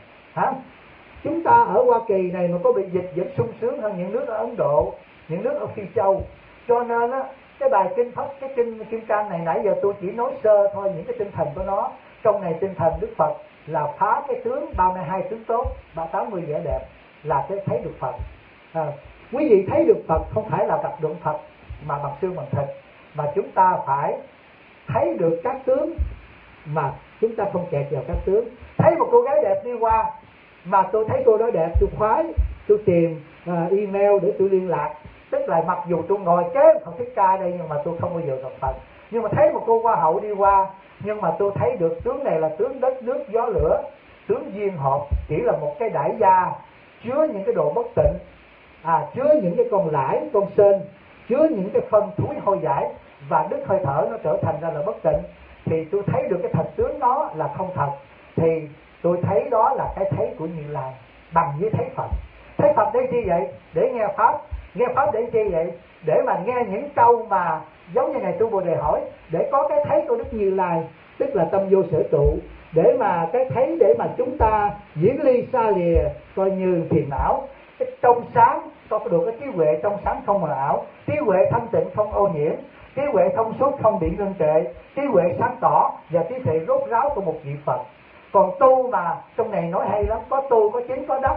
Chúng ta ở Hoa Kỳ này mà có bị dịch vẫn sung sướng hơn những nước ở Ấn Độ, những nước ở Phi Châu. Cho nên á, cái bài kinh Pháp, cái kinh Kim Cang này nãy giờ tôi chỉ nói sơ thôi những cái tinh thần của nó. Trong này tinh thần Đức Phật là phá cái tướng 32 tướng tốt, 80 vẻ đẹp, là cái thấy được Phật. Quý vị thấy được Phật không phải là gặp được Phật mà bằng xương bằng thịt, mà chúng ta phải thấy được các tướng mà chúng ta không kẹt vào các tướng. Thấy một cô gái đẹp đi qua mà tôi thấy cô đó đẹp, tôi khoái, tôi tìm email để tôi liên lạc. Tức là mặc dù tôi ngồi kế Phật Thích Ca đây nhưng mà tôi không bao giờ gặp Phật. Nhưng mà thấy một cô hoa hậu đi qua, nhưng mà tôi thấy được tướng này là tướng đất nước gió lửa, tướng duyên hợp, chỉ là một cái đãi gia chứa những cái đồ bất tịnh, chứa những cái con lãi, con sên, chứa những cái phân thúi hôi dãi, và đức hơi thở nó trở thành ra là bất tịnh. Thì tôi thấy được cái thật tướng nó là không thật, thì tôi thấy đó là cái thấy của Như Lai bằng với thấy Phật. Thấy Phật để chi vậy? Để nghe Pháp. Nghe Pháp để chi vậy? Để mà nghe những câu mà giống như Ngài Tu Bồ Đề hỏi, để có cái thấy của Đức Như Lai, tức là tâm vô sở trụ, để mà cái thấy để mà chúng ta diễn ly xa lìa coi như phiền não. Cái trong sáng có được cái trí huệ trong sáng không mờ ảo, trí huệ thanh tịnh không ô nhiễm, trí huệ thông suốt không bị ngưng trệ, trí huệ sáng tỏ và trí tuệ rốt ráo của một vị Phật. Còn tu mà trong này nói hay lắm, có tu, có chứng, có đắc.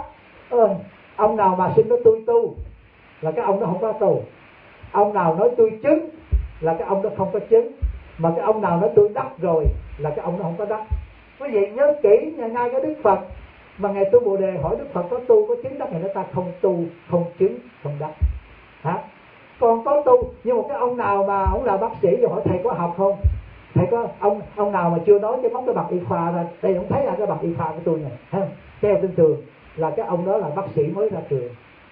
Ông nào mà xin nói tôi tu là cái ông đó không có tu. Ông nào nói tôi chứng là cái ông đó không có chứng. Mà cái ông nào nói tôi đắc rồi là cái ông đó không có đắc. Quý vị nhớ kỹ, ngay cái Đức Phật mà Ngài Tu Bồ Đề hỏi Đức Phật có tu, có chứng, đắc, Ngài nói ta không tu, không chứng, không đắc. Còn có tu, nhưng một cái ông nào mà ông là bác sĩ rồi hỏi thầy có học không? Thầy có ông nào mà chưa nói cái móc cái bằng y khoa ra, đây ông thấy là cái bằng y khoa của tôi này, theo tin thường là cái ông đó là bác sĩ mới ra trường,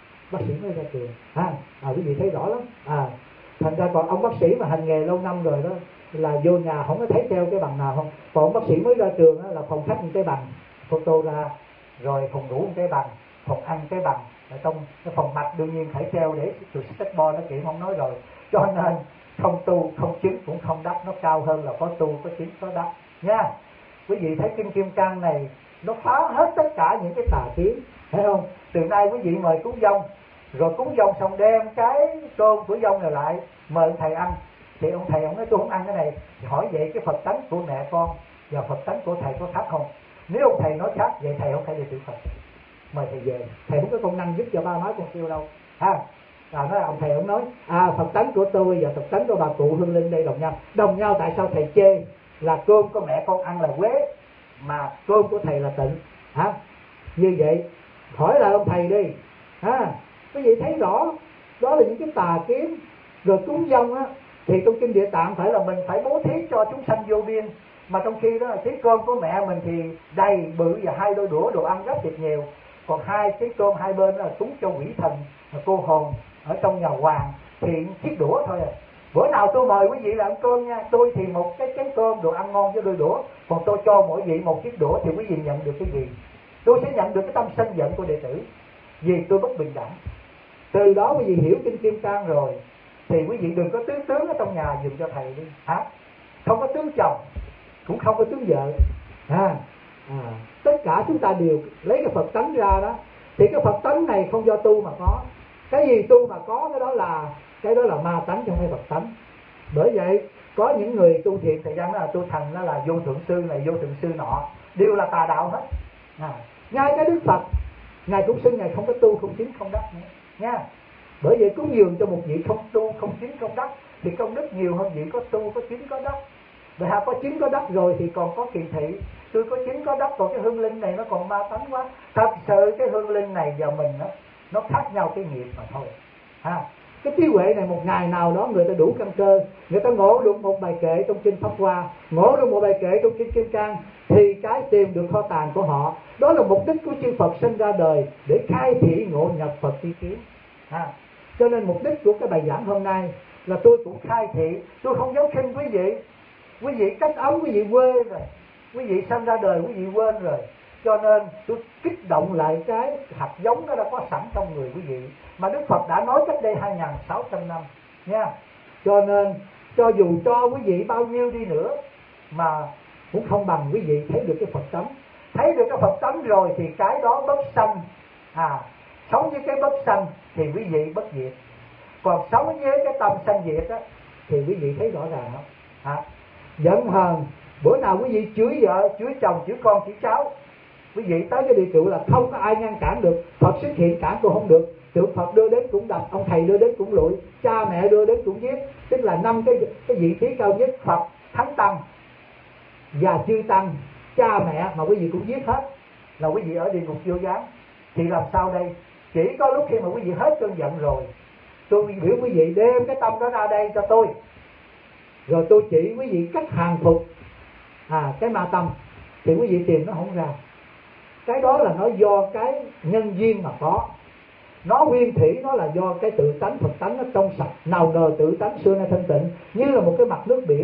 quý vị thấy rõ lắm. Thành ra còn ông bác sĩ mà hành nghề lâu năm rồi đó là vô nhà không có thấy treo cái bằng nào không. Còn ông bác sĩ mới ra trường đó, là phòng khách một cái bằng photo ra, rồi phòng ngủ một cái bằng, phòng ăn cái bằng, ở trong cái phòng mạch đương nhiên phải treo để tụi skateboard nó kiện không nói rồi. Cho nên không tu, không chứng cũng không đắc, nó cao hơn là có tu, có chứng, có đắc nha. Quý vị thấy kinh Kim Cang này nó phá hết tất cả những cái tà kiến, thấy không? Từ nay quý vị mời cúng dông, rồi cúng dông xong đem cái cơm của dông này lại mời ông thầy ăn, thì ông thầy ông nói tôi không ăn cái này. Thì hỏi vậy cái Phật tánh của mẹ con và Phật tánh của thầy có khác không? Nếu ông thầy nói khác, vậy thầy không phải đệ tử Phật, mời thầy về, thầy không có công năng giúp cho ba má con kêu đâu. Nói ông thầy ông nói Phật tánh của tôi và Phật tánh của bà cụ Hương Linh đây đồng nhau. Tại sao thầy chê là cơm của mẹ con ăn là quế mà cơm của thầy là tịnh? Như vậy hỏi lại ông thầy đi. Quý vị thấy rõ đó là những cái tà kiến. Rồi cúng dông á thì trong kinh Địa Tạng phải là mình phải bố thí cho chúng sanh vô biên, mà trong khi đó là cái cơm của mẹ mình thì đầy bự và 2 đôi đũa đồ ăn rất thiệt nhiều, còn 2 cái cơm hai bên là cúng cho quỷ thần cô hồn ở trong nhà hoàng thì chiếc đũa thôi. Bữa nào tôi mời quý vị là ăn cơm nha, tôi thì một cái chén cơm đồ ăn ngon với đôi đũa, còn tôi cho mỗi vị một chiếc đũa thì quý vị nhận được cái gì? Tôi sẽ nhận được cái tâm sân giận của đệ tử, vì tôi bất bình đẳng. Từ đó quý vị hiểu kinh Kim Cang rồi thì quý vị đừng có tướng ở trong nhà dùm cho thầy đi. Không có tướng chồng, cũng không có tướng vợ. Tất cả chúng ta đều lấy cái Phật tánh ra đó. Thì cái Phật tánh này không do tu mà có. Cái gì tu mà có, cái đó là ma tánh trong cái Phật tánh. Bởi vậy có những người tu thiện thời gian đó là tu thành đó là vô thượng sư này, vô thượng sư nọ, đều là tà đạo hết. Ngay cái Đức Phật Ngài cũng xưng Ngài không có tu, không chứng, không đắc nữa nha. Bởi vậy cúng dường cho một vị không tu, không chứng, không đắc thì công đức nhiều hơn vị có tu, có chứng, có đắc. Bởi có chứng có đắc rồi thì còn có kỳ thị. Tôi có chứng có đắc, còn cái hương linh này nó còn ma tánh quá. Thật sự cái hương linh này và mình đó, nó khác nhau cái nghiệp mà thôi. Cái trí huệ này một ngày nào đó người ta đủ căn cơ, người ta ngộ được một bài kệ trong kinh Pháp Hoa, ngộ được một bài kệ trong kinh Kim Cang, thì cái tìm được kho tàng của họ. Đó là mục đích của chư Phật sinh ra đời, để khai thị ngộ nhập Phật tri kiến. Cho nên mục đích của cái bài giảng hôm nay là tôi cũng khai thị. Tôi không giấu khinh quý vị. Quý vị cách ống quý vị quên rồi, quý vị sinh ra đời quý vị quên rồi. Cho nên tôi kích động lại cái hạt giống nó đã có sẵn trong người quý vị, mà Đức Phật đã nói cách đây 2.600 năm nha. Cho nên cho dù cho quý vị bao nhiêu đi nữa mà cũng không bằng quý vị thấy được cái Phật tánh. Thấy được cái Phật tánh rồi thì cái đó bất sanh. Sống với cái bất sanh thì quý vị bất diệt. Còn sống với cái tâm sanh diệt á, thì quý vị thấy rõ ràng không? Giận hờn, bữa nào quý vị chửi vợ, chửi chồng, chửi con, chửi cháu, quý vị tới cái địa trụ là không có ai ngăn cản được. Phật xuất hiện cản cũng không được. Tượng Phật đưa đến cũng đập, ông thầy đưa đến cũng lụi, cha mẹ đưa đến cũng giết. Tức là 5 cái vị trí cao nhất: Phật, Thánh Tăng và Chư Tăng, cha mẹ mà quý vị cũng giết hết, là quý vị ở địa ngục vô gián. Thì làm sao đây? Chỉ có lúc khi mà quý vị hết cơn giận rồi, tôi biểu quý vị đem cái tâm đó ra đây cho tôi, rồi tôi chỉ quý vị cách hàng phục cái ma tâm, thì quý vị tìm nó không ra. Cái đó là nó do cái nhân duyên mà có. Nó nguyên thủy, nó là do cái tự tánh Phật tánh nó trong sạch, nào ngờ tự tánh xưa nay thanh tịnh, như là một cái mặt nước biển.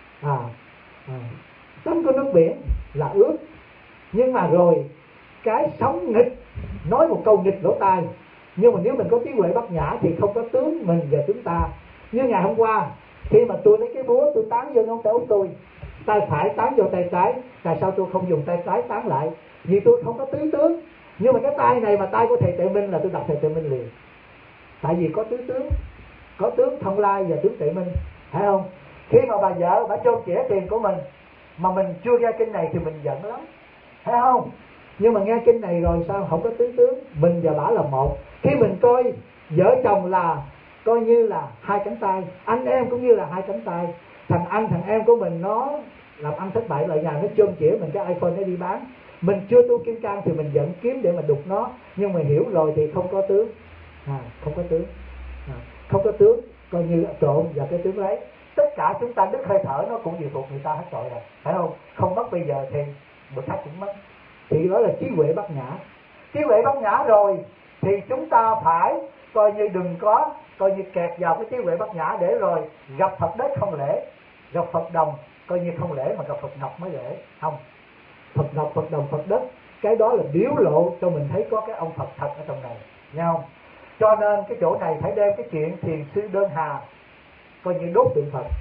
Tánh của nước biển là ướt, nhưng mà rồi cái sóng nghịch, nói một câu nghịch lỗ tai, nhưng mà nếu mình có trí huệ bát nhã thì không có tướng mình và tướng ta. Như ngày hôm qua, khi mà tôi lấy cái búa tôi tán vô ngón tay út tôi, tay phải tán vô tay trái, tại sao tôi không dùng tay trái tán lại? Vì tôi không có tứ tướng. Nhưng mà cái tay này mà tay của thầy Tuệ Minh là tôi đập thầy Tuệ Minh liền, tại vì có tứ tướng, có tướng Thông Lai và tướng Tuệ Minh, phải không? Khi mà bà vợ bà chôn chĩa tiền của mình mà mình chưa nghe kinh này thì mình giận lắm, phải không? Nhưng mà nghe kinh này rồi sao không có tứ tướng, mình và bà là một. Khi mình coi vợ chồng là coi như là hai cánh tay, anh em cũng như là hai cánh tay. Thằng anh thằng em của mình nó làm ăn thất bại, lại nhà nó chôn chĩa mình cái iPhone nó đi bán. Mình chưa tu kim cang thì mình dẫn kiếm để mà đục nó, nhưng mà hiểu rồi thì không có tướng. Không có tướng, không có tướng coi như trộn vào cái tướng lấy. Tất cả chúng ta đứt hơi thở nó cũng đều thuộc người ta hết rồi, phải không? Không mất bây giờ thì bữa khác cũng mất. Thì đó là trí huệ bát nhã. Trí huệ bát nhã rồi thì chúng ta phải coi như đừng có coi như kẹt vào cái trí huệ bát nhã, để rồi gặp Phật đất không lễ, gặp Phật đồng coi như không lễ, mà gặp Phật ngọc mới lễ. Không, Phật ngọc, Phật đồng, Phật đất, cái đó là biểu lộ cho mình thấy có cái ông Phật thật ở trong này, nghe không? Cho nên cái chỗ này phải đem cái chuyện thiền sư Đơn Hà coi như đốt tượng Phật.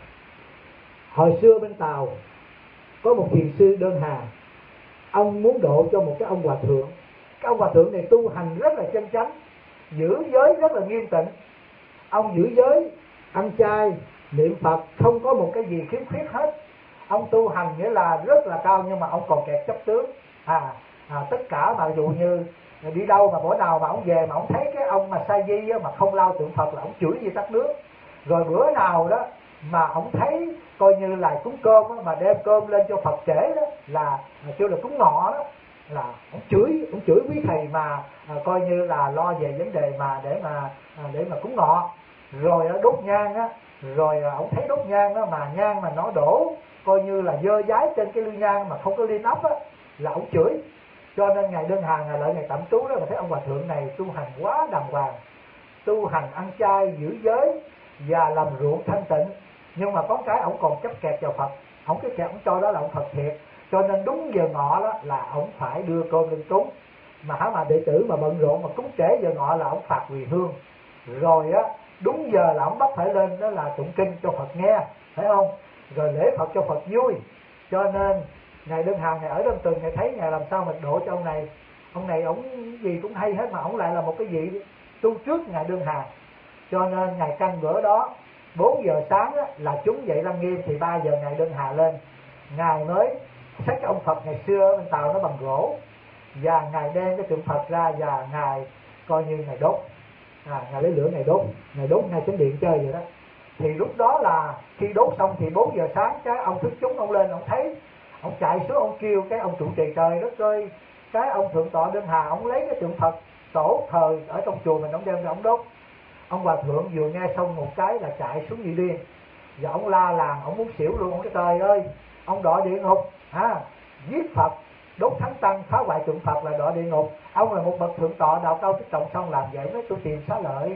Hồi xưa bên Tàu có một thiền sư Đơn Hà, ông muốn độ cho một cái ông hòa thượng. Cái ông hòa thượng này tu hành rất là chân chánh, giữ giới rất là nghiêm tịnh. Ông giữ giới, ăn chay, niệm Phật, không có một cái gì khiếm khuyết hết. Ông tu hành nghĩa là rất là cao, nhưng mà ông còn kẹt chấp tướng. Tất cả mà dụ như đi đâu mà bữa nào mà ông về mà ông thấy cái ông mà sa di mà không lau tượng Phật là ông chửi như tắt nước. Rồi bữa nào đó mà ông thấy coi như là cúng cơm đó, mà đem cơm lên cho Phật trễ đó, là kêu là cúng ngọ đó, là ông chửi quý thầy mà coi như là lo về vấn đề mà để mà cúng ngọ. Rồi đốt nhang á, rồi ông thấy đốt nhang đó mà nhang mà nó đổ coi như là dơ dái trên cái lư nhang mà không có liên ấp á, là ông chửi. Cho nên ngày Đơn Hà, ngày lợi ngày tạm trú đó, là thấy ông hòa thượng này tu hành quá đàng hoàng, tu hành ăn chay giữ giới và làm ruộng thanh tịnh. Nhưng mà có cái ông còn chấp kẹt vào Phật, ông cái kẹt ông cho đó là ông Phật thiệt. Cho nên đúng giờ ngọ đó là ông phải đưa cơm lên cúng. Mà đệ tử mà bận rộn mà cúng trễ giờ ngọ là ông phạt quỳ hương. Rồi á đúng giờ là ông bắt phải lên đó là tụng kinh cho Phật nghe, phải không? Rồi lễ Phật cho Phật vui. Cho nên ngày Đơn Hà, ngày ở Đông Tường, ngày thấy ngày làm sao mình độ cho ông này. Ông này ông gì cũng hay hết, mà ông lại là một cái vị tu trước ngày Đơn Hà. Cho nên ngày căn bữa đó 4 giờ sáng á, là chúng dậy Lăng Nghiêm, thì 3 giờ ngày Đơn Hà lên. Ngài mới xách cái ông Phật ngày xưa ở bên Tàu nó bằng gỗ, và Ngài đem cái tượng Phật ra và Ngài coi như Ngài đốt. Ngài lấy lửa Ngài đốt ngay chánh điện chơi vậy đó. Thì lúc đó là khi đốt xong thì 4 giờ sáng cái ông thức chúng, ông lên ông thấy, ông chạy xuống ông kêu cái ông trụ trì trời đất ơi, cái ông thượng tọa Đơn Hà ông lấy cái tượng Phật tổ thờ ở trong chùa mình, ông đem ra ông đốt. Ông hòa thượng vừa nghe xong một cái là chạy xuống như điên, và ông la làng, ông muốn xỉu luôn. Ông cái trời ơi, ông đọa địa ngục, giết Phật, đốt thánh tăng, phá hoại tượng Phật là đọa địa ngục. Ông là một bậc thượng tọa đạo cao chức trọng, xong làm vậy mới tôi tìm xá lợi.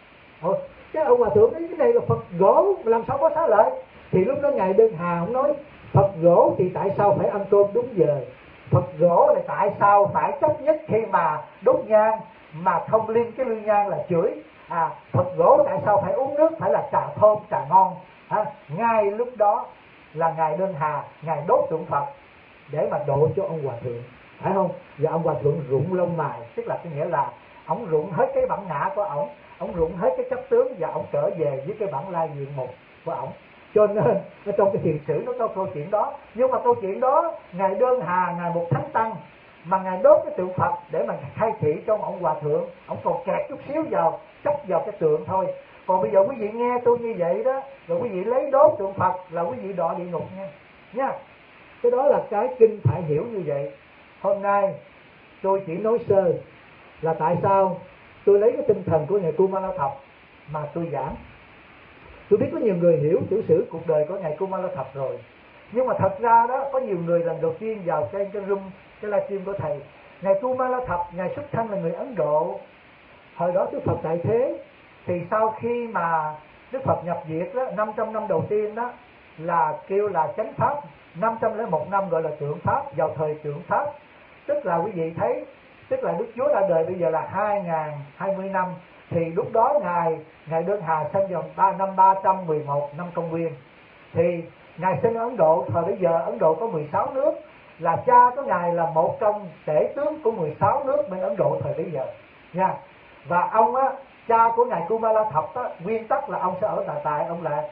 Cái ông hòa thượng nói cái này là Phật gỗ, làm sao có xá lợi? Thì lúc đó ngài Đơn Hà ông nói Phật gỗ thì tại sao phải ăn cơm đúng giờ? Phật gỗ là tại sao phải chấp nhất khi mà đốt nhang mà không liên cái lư nhang là chửi. Phật gỗ tại sao phải uống nước phải là trà thơm trà ngon. Ngay lúc đó là ngài Đơn Hà, ngài đốt tượng Phật để mà độ cho ông hòa thượng, phải không? Và ông hòa thượng rụng lông mày, tức là cái nghĩa là ông rụng hết cái bản ngã của ông rụng hết cái chấp tướng và ông trở về với cái bản lai diện mục của ông. Cho nên ở trong cái thiền sử nó có câu chuyện đó. Nhưng mà câu chuyện đó ngài Đơn Hà, ngài một thánh tăng mà ngài đốt cái tượng Phật để mà khai thị cho ông hòa thượng, ông còn kẹt chút xíu vào chấp vào cái tượng thôi. Còn bây giờ quý vị nghe tôi như vậy đó, rồi quý vị lấy đốt tượng Phật là quý vị đọa địa ngục nha. Cái đó là cái kinh phải hiểu như vậy. Hôm nay tôi chỉ nói sơ là tại sao tôi lấy cái tinh thần của ngài Kumara Thập mà tôi giảng. Tôi biết có nhiều người hiểu tiểu sử cuộc đời của ngài Kumara Thập rồi, nhưng mà thật ra đó có nhiều người lần đầu tiên vào cái room, cái livestream của thầy. Ngài Kumara Thập, ngài xuất thân là người Ấn Độ. Hồi đó Đức Phật tại thế, thì sau khi mà Đức Phật nhập Việt đó, 500 năm đầu tiên đó là kêu là chánh pháp, 501 năm gọi là tượng pháp, vào thời tượng pháp. Tức là quý vị thấy, tức là Đức Chúa ra đời bây giờ là 2020 năm, thì lúc đó ngài Đơn Hà sinh vào năm 311 năm Công nguyên. Thì ngài sinh ở Ấn Độ, thời bây giờ Ấn Độ có 16 nước, là cha của ngài là một trong tể tướng của 16 nước bên Ấn Độ thời bây giờ nha. Và ông á, cha của ngài Kumara Thập á, nguyên tắc là ông sẽ ở tại ông lại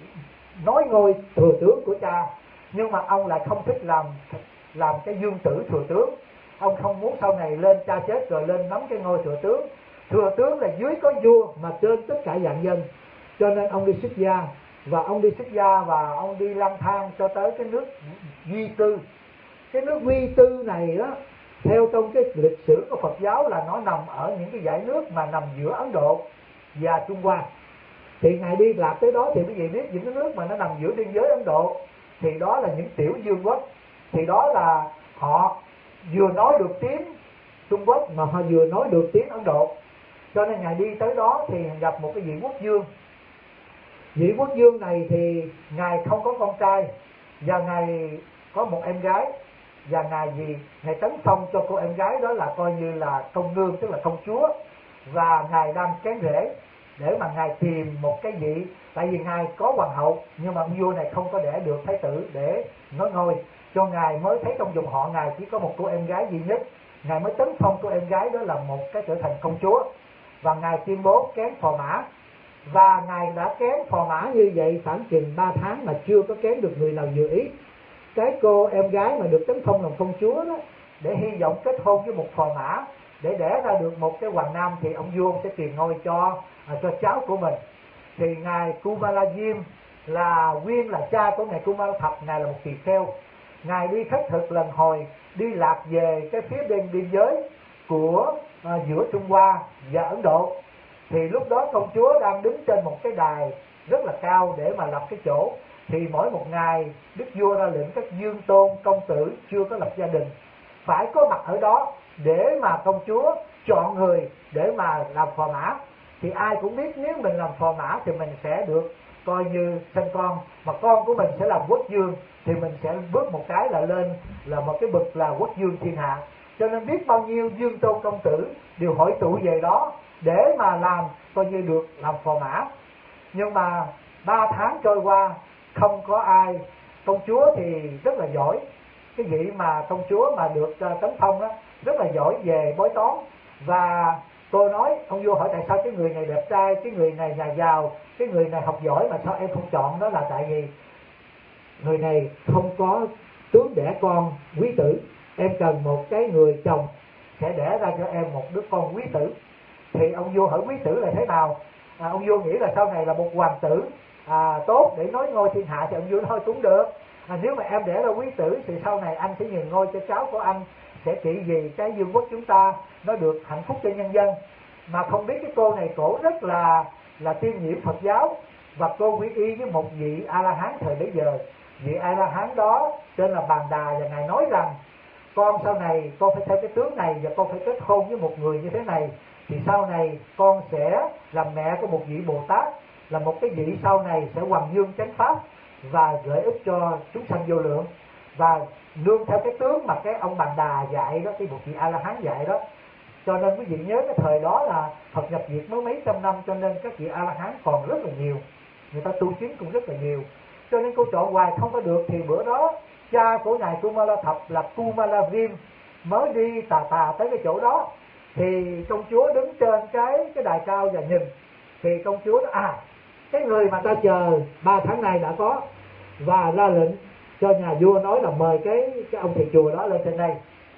nói ngôi thừa tướng của cha, nhưng mà ông lại không thích làm cái dương tử thừa tướng. Ông không muốn sau này lên cha chết rồi lên nắm cái ngôi thừa tướng. Thừa tướng là dưới có vua mà trên tất cả vạn dân. Cho nên ông đi xuất gia, và ông đi lang thang cho tới cái nước Duy Tư. Cái nước Duy Tư này đó, theo trong cái lịch sử của Phật giáo là nó nằm ở những cái dải nước mà nằm giữa Ấn Độ và Trung Hoa. Thì ngài đi lạc tới đó thì quý vị biết những cái nước mà nó nằm giữa biên giới Ấn Độ thì đó là những tiểu vương quốc. Thì đó là họ vừa nói được tiếng Trung Quốc mà họ vừa nói được tiếng Ấn Độ. Cho nên ngài đi tới đó thì gặp một cái vị quốc vương. Vị quốc vương này thì ngài không có con trai, và ngài có một em gái, và ngài tấn phong cho cô em gái đó là coi như là công nương, tức là công chúa. Và ngài đang kén rể để mà ngài tìm một cái vị, tại vì ngài có hoàng hậu nhưng mà ông vua này không có đẻ được thái tử để nói ngôi, cho ngài mới thấy trong dòng họ ngài chỉ có một cô em gái duy nhất. Ngài mới tấn phong cô em gái đó là một cái trở thành công chúa, và ngài tuyên bố kén phò mã. Và ngài đã kén phò mã như vậy khoảng chừng 3 tháng mà chưa có kén được người nào vừa ý. Cái cô em gái mà được tấn phong làm công chúa đó, để hy vọng kết hôn với một phò mã để đẻ ra được một cái hoàng nam, thì ông vua sẽ truyền ngôi cho cháu của mình. Thì ngài Kumara Diêm là nguyên là cha của ngài Kumara Thập, ngài là một tỳ kheo. Ngài đi khất thực lần hồi, đi lạc về cái phía bên biên giới của giữa Trung Hoa và Ấn Độ. Thì lúc đó công chúa đang đứng trên một cái đài rất là cao để mà lập cái chỗ. Thì mỗi một ngày đức vua ra lệnh các dương tôn công tử chưa có lập gia đình phải có mặt ở đó để mà công chúa chọn người để mà làm phò mã. Thì ai cũng biết nếu mình làm phò mã thì mình sẽ được coi như sinh con, mà con của mình sẽ làm quốc vương thì mình sẽ bước một cái là lên là một cái bậc là quốc vương thiên hạ. Cho nên biết bao nhiêu dương tôn công tử đều hội tụ về đó để mà làm coi như được làm phò mã. Nhưng mà 3 tháng trôi qua không có ai. Công chúa thì rất là giỏi, cái vị mà công chúa mà được tấn phong đó rất là giỏi về bói toán. Và tôi nói, ông vua hỏi tại sao cái người này đẹp trai, cái người này nhà giàu, cái người này học giỏi mà sao em không chọn? Đó là tại vì người này không có tướng đẻ con quý tử, em cần một cái người chồng sẽ đẻ ra cho em một đứa con quý tử. Thì ông vua hỏi quý tử là thế nào? Ông vua nghĩ là sau này là một hoàng tử tốt để nói ngôi thiên hạ, thì ông vua nói cũng được. Nếu mà em đẻ ra quý tử thì sau này anh sẽ nhường ngôi cho cháu của anh, sẽ trị vì cái vương quốc chúng ta nó được hạnh phúc cho nhân dân. Mà không biết cái cô này cổ rất là tiên nhiễm Phật giáo, và cô quy y với một vị A La Hán thời bấy giờ. Vị A La Hán đó tên là Bàn Đà, và ngài nói rằng con sau này con phải theo cái tướng này, và con phải kết hôn với một người như thế này, thì sau này con sẽ làm mẹ của một vị Bồ Tát, là một cái vị sau này sẽ hoằng dương chánh pháp và lợi ích cho chúng sanh vô lượng. và nương theo cái tướng mà cái ông Bàn Đà dạy đó, cái một vị A La Hán dạy đó. Cho nên quý vị nhớ cái thời đó là Phật nhập Việt mới mấy trăm năm, cho nên các vị A La Hán còn rất là nhiều, người ta tu chứng cũng rất là nhiều. Cho nên cô chọn hoài không có được, thì bữa đó cha của ngài Kumala Thập là Kumala Viêm mới đi tà tới cái chỗ đó, thì công chúa đứng trên cái đài cao và nhìn, thì công chúa đó, cái người mà ta chờ 3 tháng nay đã có, và ra lệnh cho nhà vua nói là mời cái ông thầy chùa đó lên trên đây.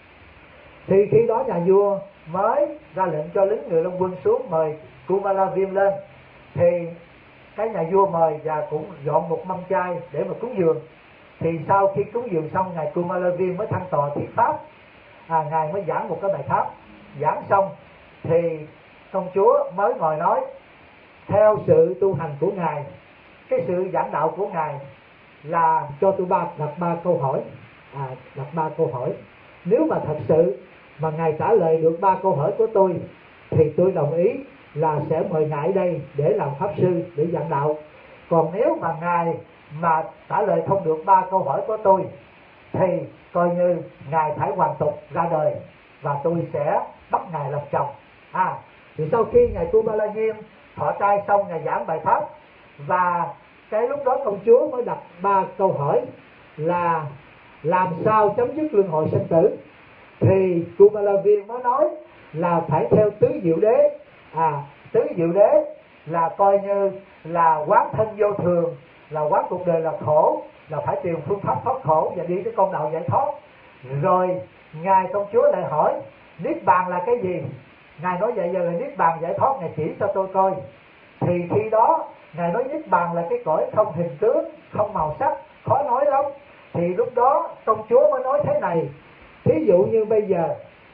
Thì khi đó nhà vua mới ra lệnh cho lính người Long Quân xuống mời Kumala Viêm lên, thì cái nhà vua mời và cũng dọn một mâm chay để mà cúng dường. Thì sau khi cúng dường xong, ngài Kumala Viêm mới thăng tọa thuyết pháp, ngài mới giảng một cái bài pháp. Giảng xong thì công chúa mới ngồi nói theo sự tu hành của ngài, cái sự giảng đạo của ngài là cho tôi đặt ba câu hỏi. Đặt 3 câu hỏi. Nếu mà thật sự mà ngài trả lời được 3 câu hỏi của tôi thì tôi đồng ý là sẽ mời ngài đây để làm pháp sư, để giảng đạo. Còn nếu mà ngài mà trả lời không được 3 câu hỏi của tôi thì coi như ngài phải hoàn tục ra đời và tôi sẽ bắt ngài làm chồng. Thì sau khi ngài Kumala Viêm thọ trai xong, ngài giảng bài pháp, và cái lúc đó công chúa mới đặt 3 câu hỏi là làm sao chấm dứt luân hồi sinh tử. Thì Kumala Viêm mới nói là phải theo tứ diệu đế. Tứ diệu đế là coi như là quán thân vô thường, là quán cuộc đời là khổ, là phải tìm phương pháp thoát khổ và đi tới con đạo giải thoát. Rồi ngài công chúa lại hỏi niết bàn là cái gì. Ngài nói vậy giờ là niết bàn giải thoát, ngài chỉ cho tôi coi. Thì khi đó ngài nói niết bàn là cái cõi không hình tướng, không màu sắc, khó nói lắm. Thì lúc đó công chúa mới nói thế này: thí dụ như bây giờ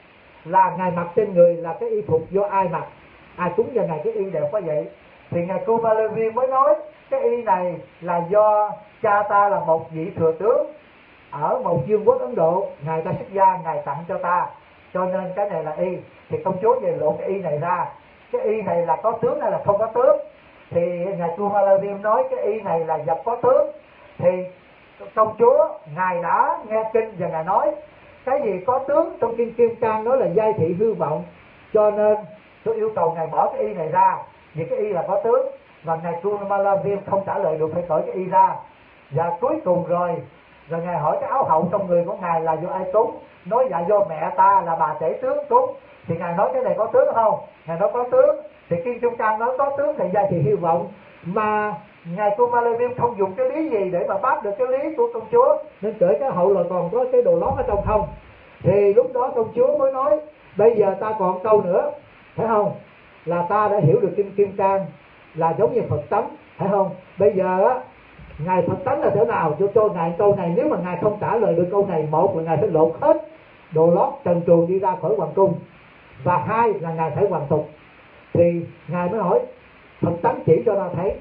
là ngài mặc trên người là cái y phục do ai mặc, ai cúng cho ngài cái y đẹp quá vậy, thì ngài Kumala Viêm mới nói cái y này là do cha ta là một vị thừa tướng ở một vương quốc Ấn Độ, ngài ta xuất gia, ngài tặng cho ta, cho nên cái này là y. Thì công chúa về lộ cái y này ra, cái y này là có tướng hay là không có tướng. Thì ngài Kumala Viêm nói cái y này là vật có tướng. Thì công chúa ngài đã nghe kinh và ngài nói cái gì có tướng, trong kinh Kim Cang nói là giai thị hư vọng, cho nên tôi yêu cầu ngài bỏ cái y này ra, vì cái y là có tướng. Và ngài Kumala Viêm không trả lời được, phải cởi cái y ra. Và cuối cùng rồi ngài hỏi cái áo hậu trong người của ngài là do ai cúng, nói dạ do mẹ ta là bà tể tướng cúng. Thì ngài nói cái này có tướng không? Ngài nói có tướng. Thì Kim Trung Cang nói có tướng thì giai thị hy vọng, mà ngài Kumala Viêm không dùng cái lý gì để mà bắt được cái lý của công chúa, nên cởi cái hậu là còn có cái đồ lót ở trong không. Thì lúc đó công chúa mới nói bây giờ ta còn câu nữa, phải không, là ta đã hiểu được kinh Kim Cang là giống như Phật tánh, phải không? Bây giờ á, ngài Phật tánh là thế nào, cho ngài câu này. Nếu mà ngài không trả lời được câu này, một là ngài phải lột hết đồ lót trần truồng đi ra khỏi hoàng cung, và hai là ngài phải hoàn tục. Thì ngài mới hỏi Phật tánh chỉ cho ta thấy.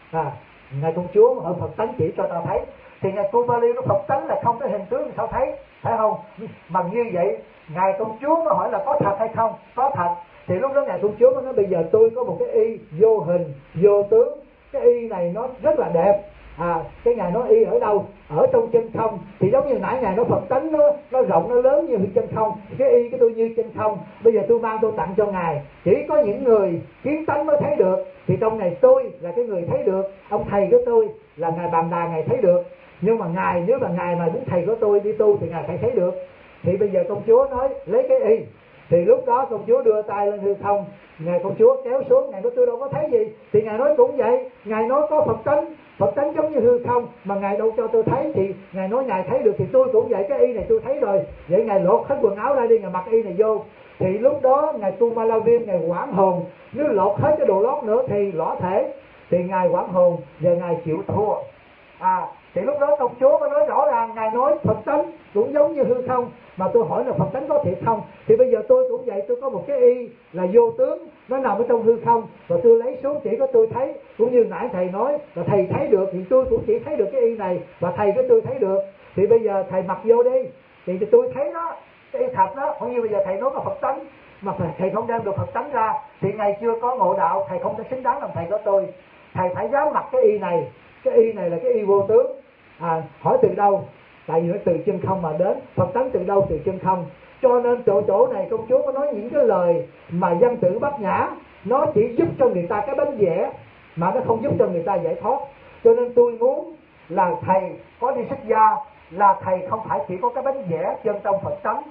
Ngài công chúa hỏi Phật tánh chỉ cho ta thấy. Thì ngài Kumala nó Phật tánh là không có hình tướng thì sao thấy, phải không? Mà như vậy ngài công chúa mới hỏi là có thật hay không? Có thật. Thì lúc đó ngài công chúa mới nói bây giờ tôi có một cái y vô hình vô tướng, cái y này nó rất là đẹp. Cái ngài nói y ở đâu? Ở trong chân không. Thì giống như nãy ngài nói Phật tánh nó rộng, nó lớn như chân không, cái y cái tôi như chân không. Bây giờ tôi mang tôi tặng cho ngài, chỉ có những người kiến tánh mới thấy được. Thì trong này tôi là cái người thấy được, ông thầy của tôi là ngài Bàn Đà, ngài thấy được. Nhưng mà ngài, nếu mà ngài mà muốn thầy của tôi đi tu thì ngài phải thấy được. Thì bây giờ công chúa nói lấy cái y. Thì lúc đó công chúa đưa tay lên hư không, ngài công chúa kéo xuống, ngài nói tôi đâu có thấy gì. Thì ngài nói cũng vậy, ngài nói có Phật tánh giống như hư không, mà ngài đâu cho tôi thấy. Thì ngài nói ngài thấy được, thì tôi cũng vậy, cái y này tôi thấy rồi. Vậy ngài lột hết quần áo ra đi, ngài mặc y này vô. Thì lúc đó ngài Kumala Viêm ngài hoảng hồn, nếu lột hết cái đồ lót nữa thì lõa thể. Thì ngài hoảng hồn và ngài chịu thua. Thì lúc đó công chúa mới nói rõ ràng, ngài nói Phật tánh cũng giống như hư không, mà tôi hỏi là Phật tánh có thiệt không. Thì bây giờ tôi cũng vậy, tôi có một cái y là vô tướng, nó nằm ở trong hư không, và tôi lấy xuống chỉ có tôi thấy. Cũng như nãy thầy nói là thầy thấy được, thì tôi cũng chỉ thấy được cái y này, và thầy của tôi thấy được. Thì bây giờ thầy mặc vô đi, thì tôi thấy đó, cái y thật đó. Không như bây giờ thầy nói có Phật tánh, mà thầy không đem được Phật tánh ra, thì ngày chưa có ngộ đạo, thầy không thể xứng đáng làm thầy của tôi. Thầy phải dám mặc cái y này. Cái y này là cái y vô tướng. Hỏi từ đâu? tại vì nó từ chân không mà đến. Phật tánh từ đâu? Từ chân không. Cho nên chỗ này công chúa có nói những cái lời mà văn tử bát nhã, nó chỉ giúp cho người ta cái bánh vẽ mà nó không giúp cho người ta giải thoát. Cho nên tôi muốn là thầy có đi xuất gia, là thầy không phải chỉ có cái bánh vẽ chân trong Phật tánh,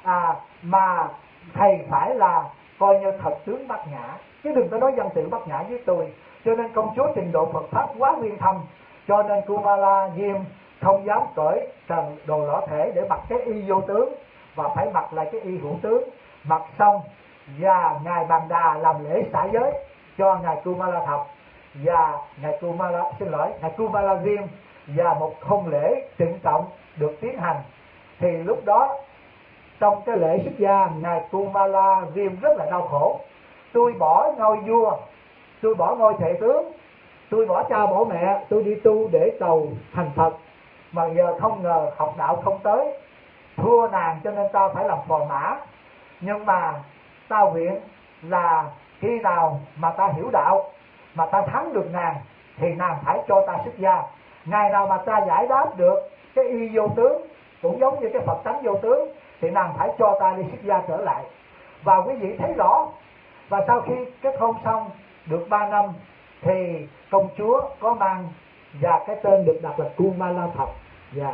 mà thầy phải là coi như thật tướng bát nhã, chứ đừng có nói văn tự bát nhã với tôi. Cho nên công chúa trình độ Phật pháp quá uyên thâm, cho nên Kumala Diêm không dám cởi trần đồ lõa thể để mặc cái y vô tướng, và phải mặc lại cái y hữu tướng. Mặc xong và ngài Bàn Đà làm lễ xả giới cho ngài Kumala Thập và ngài Kumala Diêm, và một hôn lễ trịnh trọng được tiến hành. Thì lúc đó trong cái lễ xuất gia, ngài Kumala Diêm rất là đau khổ. Tôi bỏ ngôi vua, tôi bỏ ngôi thể tướng, tôi bỏ cha bỏ mẹ, tôi đi tu để cầu thành Phật, mà giờ không ngờ học đạo không tới, thua nàng cho nên ta phải làm phò mã. Nhưng mà ta nguyện là khi nào mà ta hiểu đạo, mà ta thắng được nàng, thì nàng phải cho ta xuất gia. Ngày nào mà ta giải đáp được cái y vô tướng, cũng giống như cái Phật tánh vô tướng, thì nàng phải cho ta đi xuất gia trở lại. Và quý vị thấy rõ. Và sau khi kết hôn xong được 3 năm thì công chúa có mang, và cái tên được đặt là Kumala Thập. Và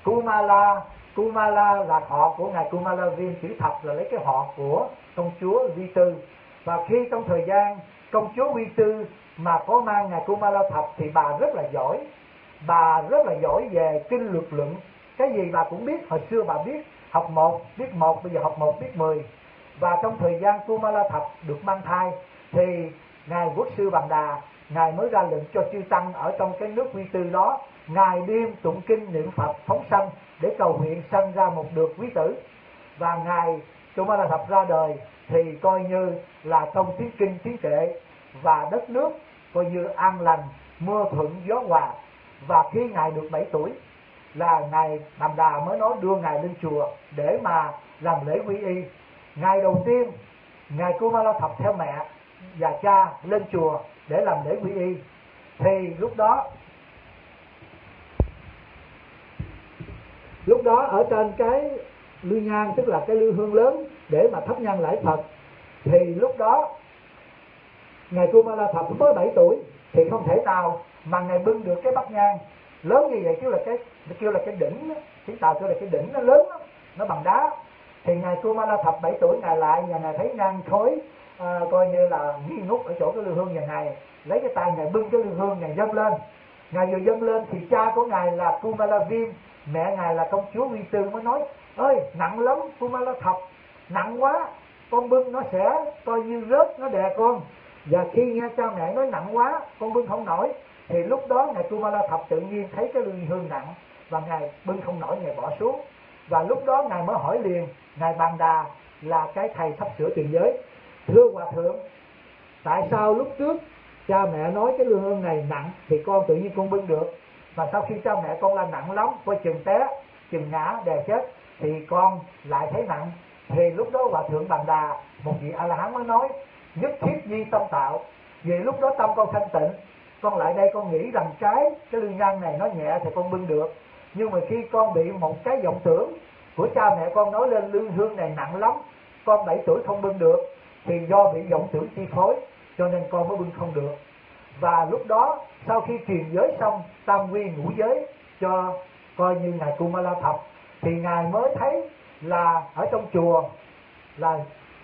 Kumala là họ của ngài Kumala Viên, chữ Thập là lấy cái họ của công chúa Vi Tư. Và khi trong thời gian công chúa Vi Tư mà có mang ngài Kumala Thập thì bà rất là giỏi. Bà rất là giỏi về kinh luật luận, cái gì bà cũng biết. Hồi xưa bà biết học 1 biết 1, bây giờ học 1 biết 10. Và trong thời gian Kumala Thập được mang thai thì ngài Quốc sư Bàn Đà, ngài mới ra lệnh cho chư tăng ở trong cái nước Vi Tư đó, ngài đêm tụng kinh niệm Phật phóng sanh để cầu nguyện sanh ra một được quý tử. Và ngài Kumala Thập ra đời thì coi như là trong tiếng kinh tiếng kệ, và đất nước coi như an lành, mưa thuận gió hòa. Và khi ngài được 7 tuổi là ngài Bàn Đà mới nói đưa ngài lên chùa để mà làm lễ quy y. Ngày đầu tiên ngài Kumala Thập theo mẹ và cha lên chùa để làm lễ quy y, thì lúc đó ở trên cái lư nhang, tức là cái lư hương lớn để mà thắp nhang lạy Phật, thì lúc đó ngài Kumala Thập mới 7 tuổi thì không thể nào mà ngài bưng được cái bát nhang lớn như vậy, kêu là cái đỉnh, chúng ta kêu là cái đỉnh nó lớn lắm, nó bằng đá. Thì ngài Kumala Thập 7 tuổi ngài lại, và ngài thấy nhang khói coi như là nghi ngút ở chỗ cái lư hương, và ngài lấy cái tay ngài bưng cái lư hương, ngài dâng lên. Ngài vừa dâng lên thì cha của ngài là Kumala Viêm, mẹ ngài là công chúa Vi Tư mới nói: ơi nặng lắm Kumala Thập, nặng quá, con bưng nó sẽ coi như rớt, nó đè con. Và khi nghe cha mẹ nói nặng quá, con bưng không nổi, thì lúc đó ngài Kumala Thập tự nhiên thấy cái lư hương nặng và ngài bưng không nổi, ngài bỏ xuống. Và lúc đó ngài mới hỏi liền ngài Bàn Đà là cái thầy sắp sửa truyền giới: thưa hòa thượng, tại sao lúc trước cha mẹ nói cái lư hương này nặng thì con tự nhiên con bưng được, và sau khi cha mẹ con là nặng lắm, coi chừng té, chừng ngã đè chết, thì con lại thấy nặng? Thì lúc đó hòa thượng Bàn Đà, một vị A La Hán mới nói: nhất thiết di tâm tạo. Vì lúc đó tâm con thanh tịnh, con lại đây con nghĩ rằng cái lư nhang này nó nhẹ thì con bưng được. Nhưng mà khi con bị một cái vọng tưởng của cha mẹ con nói lên lư hương này nặng lắm, con 7 tuổi không bưng được, thì do bị vọng tưởng chi phối cho nên con mới bưng không được. Và lúc đó sau khi truyền giới xong tam quy ngũ giới cho coi như ngài Kumala Thập, thì ngài mới thấy là ở trong chùa là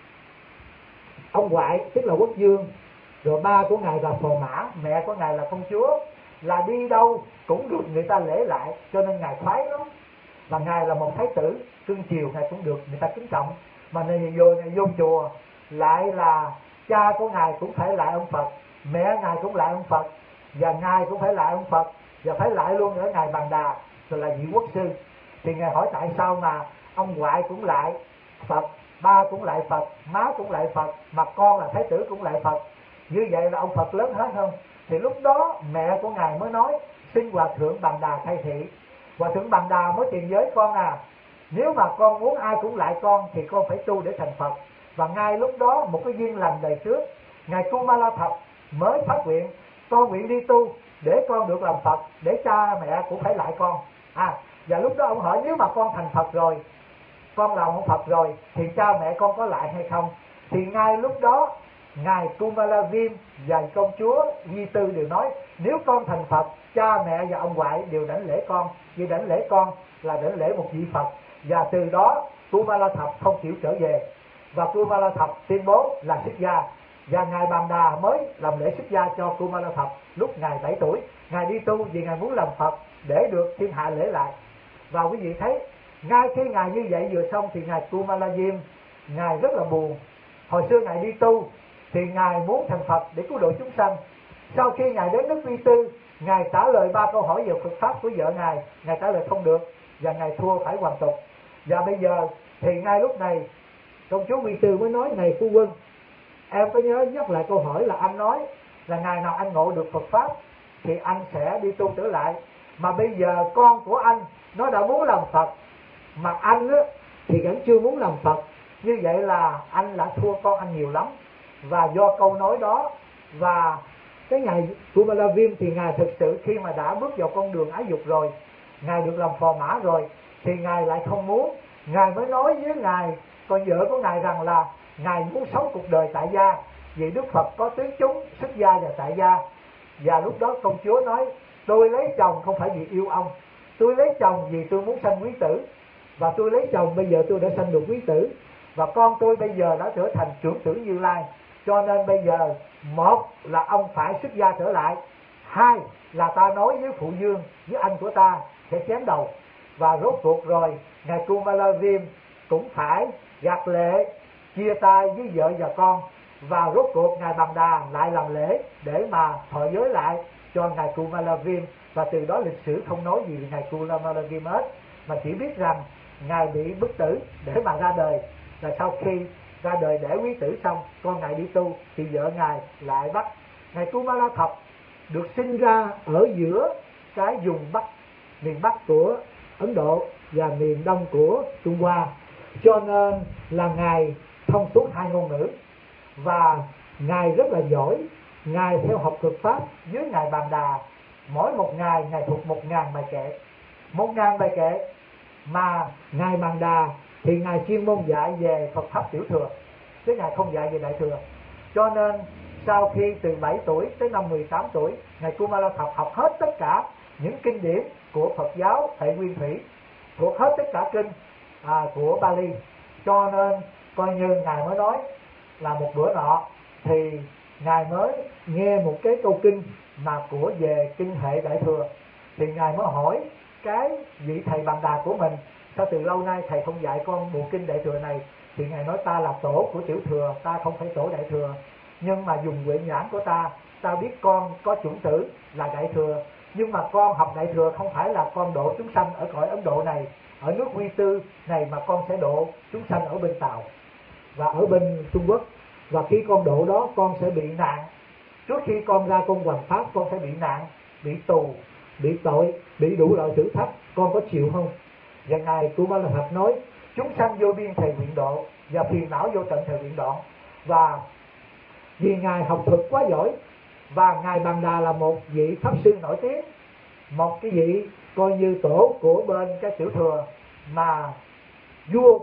ông ngoại tức là quốc vương, rồi ba của ngài là phò mã, mẹ của ngài là công chúa, là đi đâu cũng được người ta lễ lại, cho nên ngài khoái lắm. Và ngài là một thái tử cưng chiều, ngài cũng được người ta kính trọng. Mà ngài vô chùa lại là cha của ngài cũng phải lại ông Phật, mẹ ngài cũng lại ông Phật, và ngài cũng phải lại ông Phật, và phải lại luôn ở ngài Bàn Đà, rồi là vị quốc sư. Thì ngài hỏi tại sao mà ông ngoại cũng lại Phật, ba cũng lại Phật, má cũng lại Phật, mà con là thái tử cũng lại Phật, như vậy là ông Phật lớn hết không? Thì lúc đó mẹ của ngài mới nói: xin hòa thượng Bàn Đà thay thị. Hòa thượng Bàn Đà mới truyền giới: con à, nếu mà con muốn ai cũng lại con thì con phải tu để thành Phật. Và ngay lúc đó một cái duyên lành đời trước, ngài Kumala Thập mới phát nguyện: con nguyện đi tu để con được làm Phật, để cha mẹ cũng phải lại con. Và lúc đó ông hỏi nếu mà con thành Phật rồi, con là ông Phật rồi, thì cha mẹ con có lại hay không? Thì ngay lúc đó ngài Kumalaviêm và công chúa Di Tư đều nói nếu con thành Phật, cha mẹ và ông ngoại đều đảnh lễ con, vì đảnh lễ con là đảnh lễ một vị Phật. Và từ đó Kumala Thập không chịu trở về, và Kumala Thập tuyên bố là xuất gia, và ngài Bàn Đà mới làm lễ xuất gia cho Kumala Thập lúc ngài 7 tuổi. Ngài đi tu vì ngài muốn làm Phật để được thiên hạ lễ lại. Và quý vị thấy ngay khi ngài như vậy vừa xong thì ngài Kumalaviêm ngài rất là buồn. Hồi xưa ngài đi tu thì ngài muốn thành Phật để cứu độ chúng sanh. Sau khi ngài đến nước Vi Tư, ngài trả lời 3 câu hỏi về Phật pháp của vợ ngài trả lời không được và ngài thua phải hoàn tục. Và bây giờ thì ngay lúc này công chúa Vi Tư mới nói này phu quân, em có nhớ nhắc lại câu hỏi là anh nói là ngày nào anh ngộ được Phật pháp thì anh sẽ đi tu trở lại, mà bây giờ con của anh nó đã muốn làm Phật mà anh á, thì vẫn chưa muốn làm Phật. Như vậy là anh đã thua con anh nhiều lắm. Và do câu nói đó và cái ngài Kumalaviêm thì ngài thực sự khi mà đã bước vào con đường ái dục rồi, ngài được làm phò mã rồi, thì ngài lại không muốn. Ngài mới nói với ngài con vợ của ngài rằng là ngài muốn sống cuộc đời tại gia, vì Đức Phật có tướng chúng xuất gia và tại gia. Và lúc đó công chúa nói tôi lấy chồng không phải vì yêu ông, tôi lấy chồng vì tôi muốn sanh quý tử, và tôi lấy chồng bây giờ tôi đã sanh được quý tử, và con tôi bây giờ đã trở thành trưởng tử Như Lai. Cho nên bây giờ một là ông phải xuất gia trở lại, hai là ta nói với phụ vương với anh của ta sẽ chém đầu. Và rốt cuộc rồi ngài Kumalaviêm cũng phải gạt lệ chia tay với vợ và con, và rốt cuộc ngài Bàn Đà lại làm lễ để mà thọ giới lại cho ngài Kumalaviêm. Và từ đó lịch sử không nói gì về ngài Kumalaviêm hết, mà chỉ biết rằng ngài bị bức tử để mà ra đời. Là sau khi ra đời để quý tử xong, con ngài đi tu thì vợ ngài lại bắt. Ngài Kumala Thập được sinh ra ở giữa cái vùng Bắc, miền Bắc của Ấn Độ và miền Đông của Trung Hoa, cho nên là ngài thông suốt 2 ngôn ngữ và ngài rất là giỏi. Ngài theo học Phật pháp với ngài Bàn Đà, mỗi một ngày ngài thuộc 1000 bài kệ, 1000 bài kệ. Mà ngài Bàn Đà thì ngài chuyên môn dạy về Phật pháp tiểu thừa, chứ ngài không dạy về đại thừa. Cho nên sau khi từ 7 tuổi tới năm 18 tuổi, ngài Kumala Thập học hết tất cả những kinh điển của Phật giáo hệ Nguyên Thủy, thuộc hết tất cả kinh của Bali. Cho nên coi như ngài mới nói là một bữa nọ thì ngài mới nghe một cái câu kinh mà của về kinh hệ đại thừa, thì ngài mới hỏi cái vị thầy Bàn Đà của mình, sao từ lâu nay thầy không dạy con bộ kinh đại thừa này? Thì ngài nói ta là tổ của tiểu thừa, ta không phải tổ đại thừa, nhưng mà dùng huệ nhãn của ta biết con có chủng tử là đại thừa, nhưng mà con học đại thừa không phải là con độ chúng sanh ở cõi Ấn Độ này, ở nước Huy Tư này, mà con sẽ độ chúng sanh ở bên Tàu và ở bên Trung Quốc. Và khi con độ đó con sẽ bị nạn, trước khi con ra con hoằng pháp con sẽ bị nạn, bị tù, bị tội, bị đủ loại thử thách, con có chịu không? Và ngài Kumala Thập nói chúng sanh vô biên thầy nguyện độ, và phiền não vô tận thầy nguyện đoạn. Và vì ngài học thuật quá giỏi, và ngài Bàn Đà là một vị pháp sư nổi tiếng, một cái vị coi như tổ của bên cái tiểu thừa, mà vua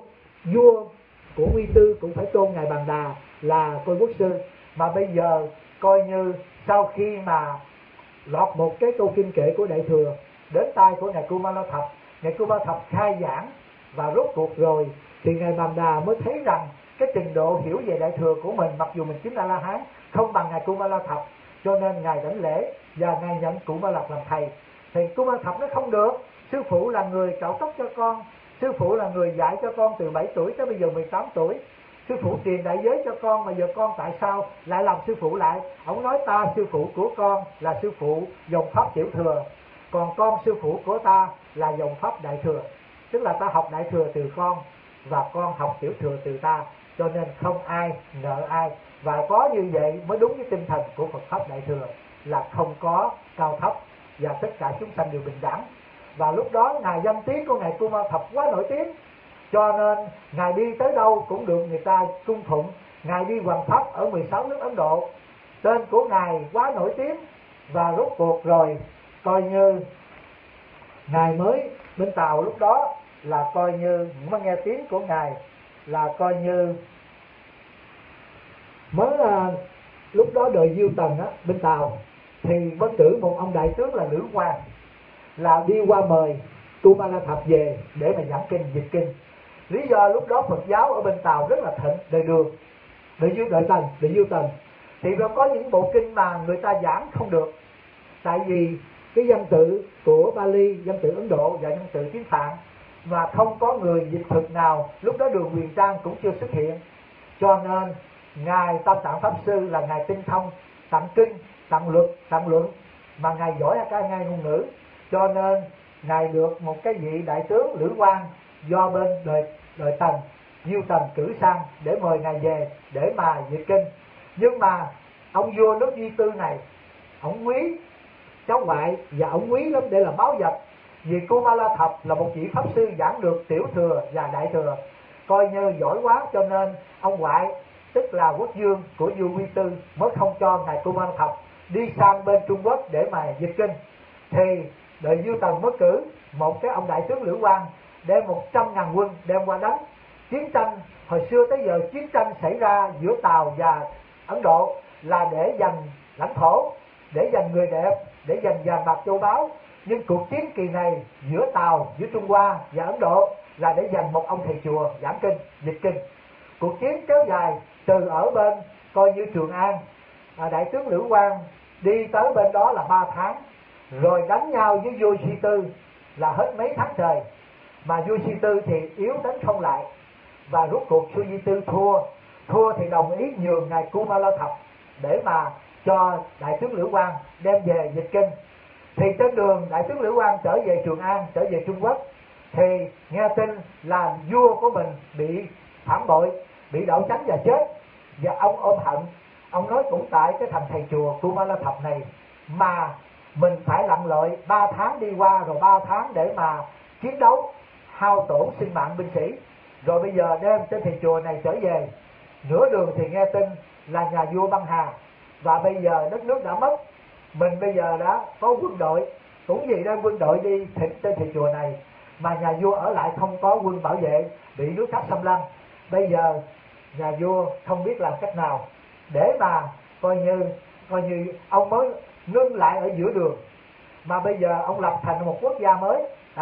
của Huy Tư cũng phải tôn ngài Bàn Đà là coi quốc sư. Mà bây giờ coi như sau khi mà lọt một cái câu kinh kệ của đại thừa đến tai của ngài Kumala Thập, ngài Kumala Thập khai giảng, và rốt cuộc rồi thì ngài Bàn Đà mới thấy rằng cái trình độ hiểu về đại thừa của mình, mặc dù mình chính là La Hán, không bằng ngài Kumala Thập. Cho nên ngài đảnh lễ và ngài nhận Kumala làm thầy. Thì Kumala Thập nói không được, sư phụ là người cạo tóc cho con, sư phụ là người dạy cho con từ 7 tuổi tới bây giờ 18 tuổi, sư phụ truyền đại giới cho con, mà giờ con tại sao lại làm sư phụ lại? Ông nói ta sư phụ của con là sư phụ dòng pháp tiểu thừa, còn con sư phụ của ta là dòng pháp đại thừa, tức là ta học đại thừa từ con và con học tiểu thừa từ ta, cho nên không ai nợ ai. Và có như vậy mới đúng với tinh thần của Phật pháp đại thừa, là không có cao thấp và tất cả chúng sanh đều bình đẳng. Và lúc đó ngài danh tiếng của ngài Kumala Thập quá nổi tiếng, cho nên ngài đi tới đâu cũng được người ta cung phụng. Ngài đi hoằng pháp ở 16 nước Ấn Độ, tên của ngài quá nổi tiếng. Và rốt cuộc rồi coi như ngài mới Bên Tàu lúc đó là coi như mới nghe tiếng của ngài, là coi như mới lúc đó đời Diêu Tần á, bên Tàu thì mới cử một ông đại tướng là Lữ Quang, là đi qua mời Kumalatav về để mà giảng kinh dịch kinh. Lý do lúc đó Phật giáo ở bên Tàu rất là thịnh, đời Đường, đời Diêu Tần, thì nó có những bộ kinh mà người ta giảng không được, tại vì cái văn tự của Bali, văn tự Ấn Độ và văn tự tiếng Phạn mà không có người dịch thực nào. Lúc đó Đường Huyền Trang cũng chưa xuất hiện, cho nên ngài Tam Tạng Pháp Sư là ngài tinh thông tạng kinh, tạng luật, tạng luận, mà ngài giỏi cả hai ngôn ngữ, cho nên ngài được một cái vị đại tướng Lữ Quang do bên đời Tần, Diêu Tần cử sang để mời ngài về để mà dịch kinh. Nhưng mà ông vua nước Di Tư này, ông quý cháu ngoại và ông quý lắm để làm báu vật, vì Kumalatav là một vị pháp sư giảng được tiểu thừa và đại thừa, coi như giỏi quá, cho nên ông ngoại tức là quốc vương của vua Quy Tư mới không cho ngài Kumalatav đi sang bên Trung Quốc để mà dịch kinh. Thì đời Diêu Tần mới cử một cái ông đại tướng Lữ Quang đem 100.000 quân đem qua đánh. Chiến tranh hồi xưa tới giờ, chiến tranh xảy ra giữa Tàu và Ấn Độ là để giành lãnh thổ, để giành người đẹp, để giành vàng bạc châu báu. Nhưng cuộc chiến kỳ này giữa Tàu, giữa Trung Hoa và Ấn Độ là để giành một ông thầy chùa giảng kinh, dịch kinh. Cuộc chiến kéo dài từ ở bên coi như Trường An, đại tướng Lữ Quang đi tới bên đó là 3 tháng, rồi đánh nhau với vua Di Tư là hết mấy tháng trời, mà vua Di Tư thì yếu đánh không lại, và rốt cuộc vua Di Tư thua thì đồng ý nhường ngài Kumalatav để mà cho đại tướng Lữ Quang đem về dịch kinh. Thì trên đường đại tướng Lữ Quang trở về Trường An, trở về Trung Quốc, thì nghe tin là vua của mình bị phản bội, bị đổ tránh và chết, và ông ôm hận. Ông nói cũng tại cái thằng thầy chùa Kumalatav này mà mình phải lặn lội 3 tháng đi qua, rồi 3 tháng để mà chiến đấu, hao tổn sinh mạng binh sĩ, rồi bây giờ đem tên thầy chùa này trở về. Nửa đường thì nghe tin là nhà vua băng hà, và bây giờ đất nước đã mất, mình bây giờ đã có quân đội, cũng vì đem quân đội đi thịt tên thầy chùa này, mà nhà vua ở lại không có quân bảo vệ, bị nước khác xâm lăng. Bây giờ nhà vua không biết làm cách nào để mà coi như ông mới ngưng lại ở giữa đường, mà bây giờ ông lập thành một quốc gia mới,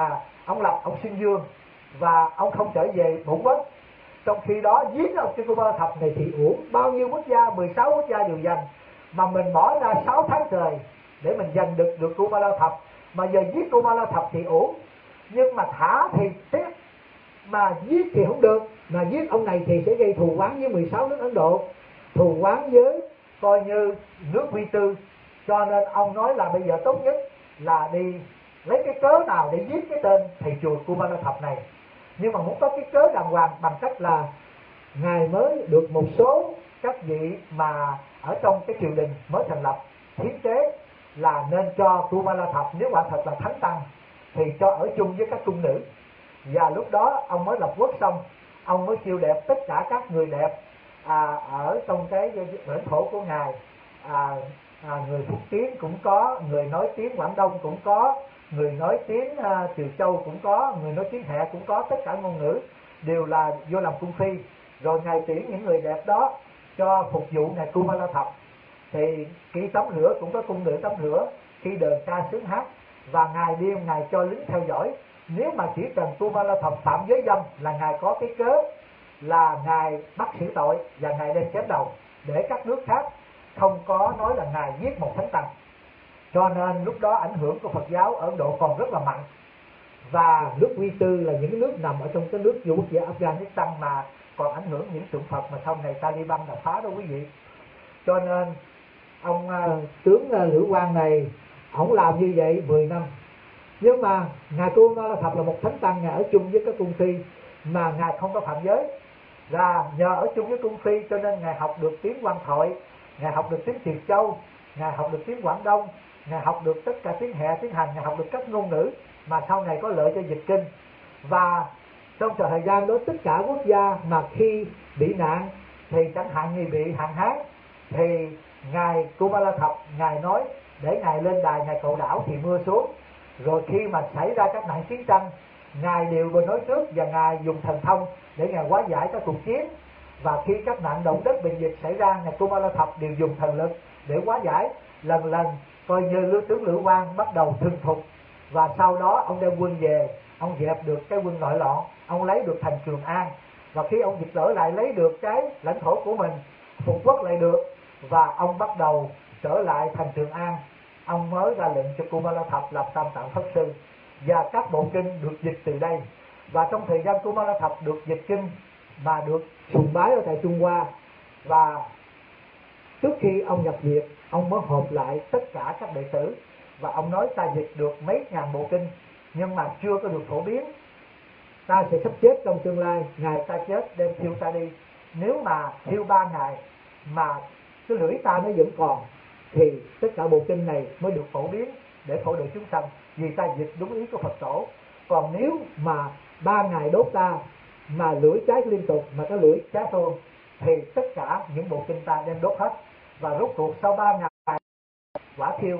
ông xưng vương, và ông không trở về bổn quốc. Trong khi đó giết ông Kumalatav này thì uổng, bao nhiêu quốc gia, 16 quốc gia đều giành, mà mình bỏ ra 6 tháng trời để mình giành được Kumalatav, mà giờ giết Kumalatav thì uổng. Nhưng mà thả thì tiếc, mà giết thì không được, mà giết ông này thì sẽ gây thù oán với 16 nước Ấn Độ, thù oán với coi như nước Quy Tư. Cho nên ông nói là bây giờ tốt nhất là đi lấy cái cớ nào để giết cái tên thầy chùa Kumalatav này. Nhưng mà muốn có cái cớ đàng hoàng bằng cách là ngài mới được một số các vị mà ở trong cái triều đình mới thành lập thiết kế là nên cho Kumalatav, nếu quả thật là thánh tăng thì cho ở chung với các cung nữ. Và lúc đó ông mới lập quốc xong, ông mới chiêu đẹp tất cả các người đẹp ở trong cái lãnh thổ của ngài. Người Phúc Kiến cũng có, người nói tiếng Quảng Đông cũng có, người nói tiếng Triều Châu cũng có, người nói tiếng Hẹ cũng có, tất cả ngôn ngữ đều là vô làm cung phi. Rồi ngài tuyển những người đẹp đó cho phục vụ ngài Kumalatav. Thì khi tắm rửa cũng có cung nữ tắm rửa, khi đờn ca sướng hát, và ngài đêm ngài cho lính theo dõi. Nếu mà chỉ cần Kumalatav phạm giới dâm là ngài có cái cớ là ngài bắt xử tội và ngài đem chém đầu, để các nước khác không có nói là ngài giết một thánh tăng. Cho nên lúc đó ảnh hưởng của Phật giáo ở Ấn Độ còn rất là mạnh. Và nước Quy Tư là những nước nằm ở trong cái nước quốc gia Afghanistan mà còn ảnh hưởng những tượng Phật mà sau này Taliban đã phá đó quý vị. Cho nên ông tướng Lữ Quang này, ổng làm như vậy 10 năm. Nhưng mà ngài Kumalatav là một thánh tăng, ngài ở chung với các cung phi mà ngài không có phạm giới. Và nhờ ở chung với cung phi cho nên ngài học được tiếng Quan Thoại, ngài học được tiếng Triều Châu, ngài học được tiếng Quảng Đông, ngài học được tất cả tiếng Hẹ, tiếng Hành, ngài học được các ngôn ngữ mà sau này có lợi cho dịch kinh. Và trong thời gian đó tất cả quốc gia mà khi bị nạn, thì chẳng hạn như bị hạn hán, thì ngài Kumalatav ngài nói để ngài lên đài ngài cầu đảo thì mưa xuống. Rồi khi mà xảy ra các nạn chiến tranh, Ngài đều vừa nói trước và Ngài dùng thần thông để Ngài hóa giải các cuộc chiến. Và khi các nạn động đất bình dịch xảy ra, Ngài Kumara Thập đều dùng thần lực để hóa giải. Lần lần coi như Lữ tướng Lữ Quang bắt đầu thuần thục, và sau đó ông đem quân về, ông dẹp được cái quân nội loạn, ông lấy được thành Trường An. Và khi ông dịch trở lại lấy được cái lãnh thổ của mình, phục quốc lại được, và ông bắt đầu trở lại thành Trường An, ông mới ra lệnh cho Kumara Thập lập Tam Tạng Pháp Sư, và các bộ kinh được dịch từ đây. Và trong thời gian Kumara Thập được dịch kinh mà được sùng bái ở tại Trung Hoa, và trước khi ông nhập viện, ông mới họp lại tất cả các đệ tử và ông nói ta dịch được mấy ngàn bộ kinh nhưng mà chưa có được phổ biến. Ta sẽ sắp chết trong tương lai, ngày ta chết đem thiêu ta đi. Nếu mà thiêu 3 ngày mà cái lưỡi ta nó vẫn còn thì tất cả bộ kinh này mới được phổ biến để phổ độ chúng sanh, vì ta dịch đúng ý của Phật tổ. Còn nếu mà 3 ngày đốt ta mà lưỡi cháy liên tục, mà cái lưỡi cháy thôi, thì tất cả những bộ kinh ta đem đốt hết. Và rốt cuộc sau 3 ngày quả thiêu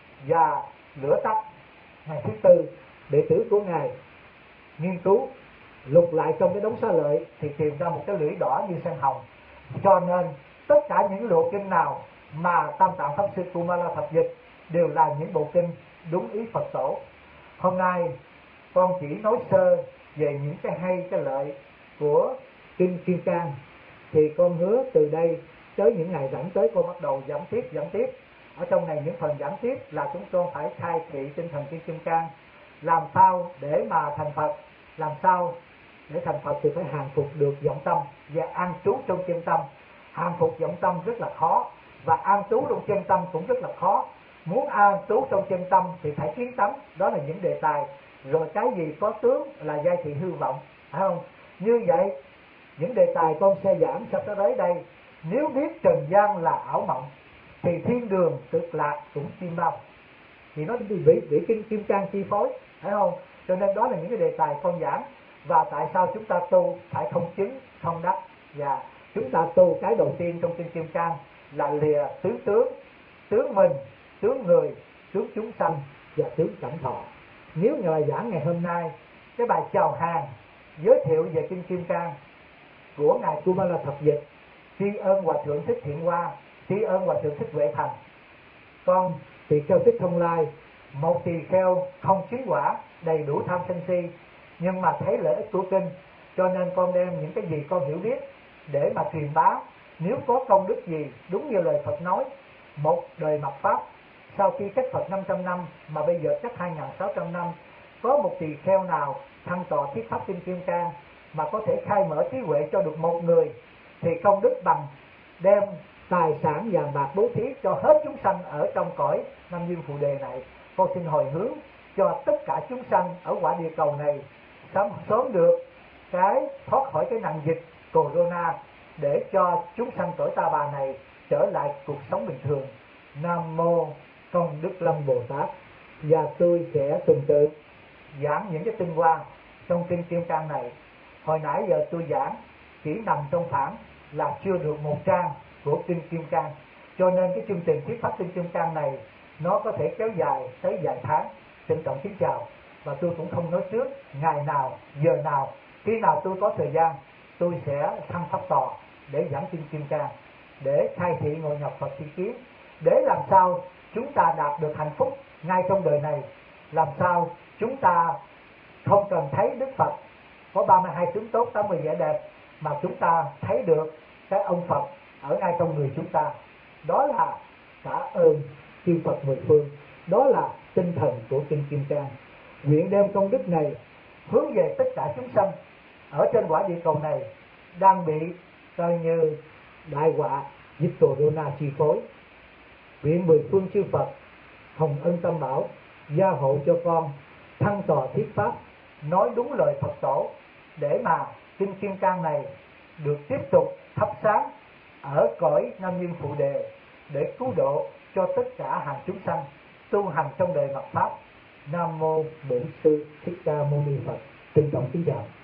và lửa tắt, ngày thứ tư đệ tử của ngài nghiên cứu lục lại trong cái đống xá lợi thì tìm ra một cái lưỡi đỏ như sen hồng. Cho nên tất cả những bộ kinh nào mà Tam Tạng Pháp Sư Kumara Thập dịch đều là những bộ kinh đúng ý Phật tổ. Hôm nay con chỉ nói sơ về những cái hay cái lợi của kinh Kim Cang, thì con hứa từ đây tới những ngày rảnh tới con bắt đầu giảng tiếp. Ở trong này những phần giảng tiếp là chúng con phải khai thị tinh thần kinh Kim Cang, làm sao để mà thành Phật. Làm sao để thành Phật thì phải hàng phục được vọng tâm và an trú trong chân tâm. Hàng phục vọng tâm rất là khó, và an trú trong chân tâm cũng rất là khó. Muốn an trú trong chân tâm thì phải kiến tánh, đó là những đề tài. Rồi cái gì có tướng là giai thị hư vọng, phải không? Như vậy những đề tài con sẽ giảng sắp tới đây. Nếu biết trần gian là ảo mộng thì thiên đường cực lạc cũng chim bao, thì nó bị kinh Kim Cang chi phối, phải không? Cho nên đó là những cái đề tài con giảng. Và tại sao chúng ta tu phải không chứng không đắc, và chúng ta tu cái đầu tiên trong kinh Kim Cang là lìa tứ tướng, tướng mình, tướng người, tướng chúng sanh và tướng cảnh thọ. Nếu như bài giảng ngày hôm nay cái bài chào hàng giới thiệu về kinh Kim Cang của ngài Kumara Thập dịch, tri ân Hòa Thượng Thích Thiện Hoa, tri ân Hòa Thượng Thích Huệ Thành. Con tỳ kheo Thích Thông Lai, một tỳ kheo không chứng quả, đầy đủ tham sân si, nhưng mà thấy lợi ích của kinh, cho nên con đem những cái gì con hiểu biết để mà truyền bá. Nếu có công đức gì, đúng như lời Phật nói, một đời mạt Pháp sau khi cách Phật 500 năm mà bây giờ cách 2.600 năm, có một tỳ kheo nào thăng tọa thuyết pháp kinh Kim Cang mà có thể khai mở trí huệ cho được một người, thì công đức bằng đem tài sản vàng bạc bố thí cho hết chúng sanh ở trong cõi Nam Dương Phù Đề này. Con xin hồi hướng cho tất cả chúng sanh ở quả địa cầu này sớm được cái thoát khỏi cái nạn dịch corona, để cho chúng sanh cõi Ta Bà này trở lại cuộc sống bình thường. Nam mô Công Đức Lâm Bồ Tát. Và tôi sẽ tuần tự giảng những cái tinh hoa trong kinh Kim Cang này. Hồi nãy giờ tôi giảng chỉ nằm trong khoảng là chưa được một trang của kinh Kim Cang, cho nên cái chương trình thuyết pháp kinh Kim Cang này nó có thể kéo dài tới vài tháng. Trân trọng kính chào, và tôi cũng không nói trước ngày nào, giờ nào, khi nào tôi có thời gian tôi sẽ thăng pháp tòa để giảng kinh Kim Cang, để khai thị ngồi nhập Phật tri kiến, để làm sao chúng ta đạt được hạnh phúc ngay trong đời này. Làm sao chúng ta không cần thấy Đức Phật có 32 tướng tốt, 80 vẻ đẹp, mà chúng ta thấy được cái ông Phật ở ngay trong người chúng ta. Đó là cả ơn chư Phật mười phương, đó là tinh thần của kinh Kim Cang. Nguyện đem công đức này hướng về tất cả chúng sanh ở trên quả địa cầu này đang bị coi như đại họa dịch corona chi phối. Nguyện mười phương chư Phật hồng ân tâm bảo gia hộ cho con thăng tọa thuyết pháp, nói đúng lời Phật tổ, để mà kinh Kim Cang này được tiếp tục thắp sáng ở cõi Nam Dương Phụ Đề, để cứu độ cho tất cả hàng chúng sanh tu hành trong đời mạt Pháp. Nam mô Bổn Sư Thích Ca Mâu Ni Phật. Trân trọng kính chào.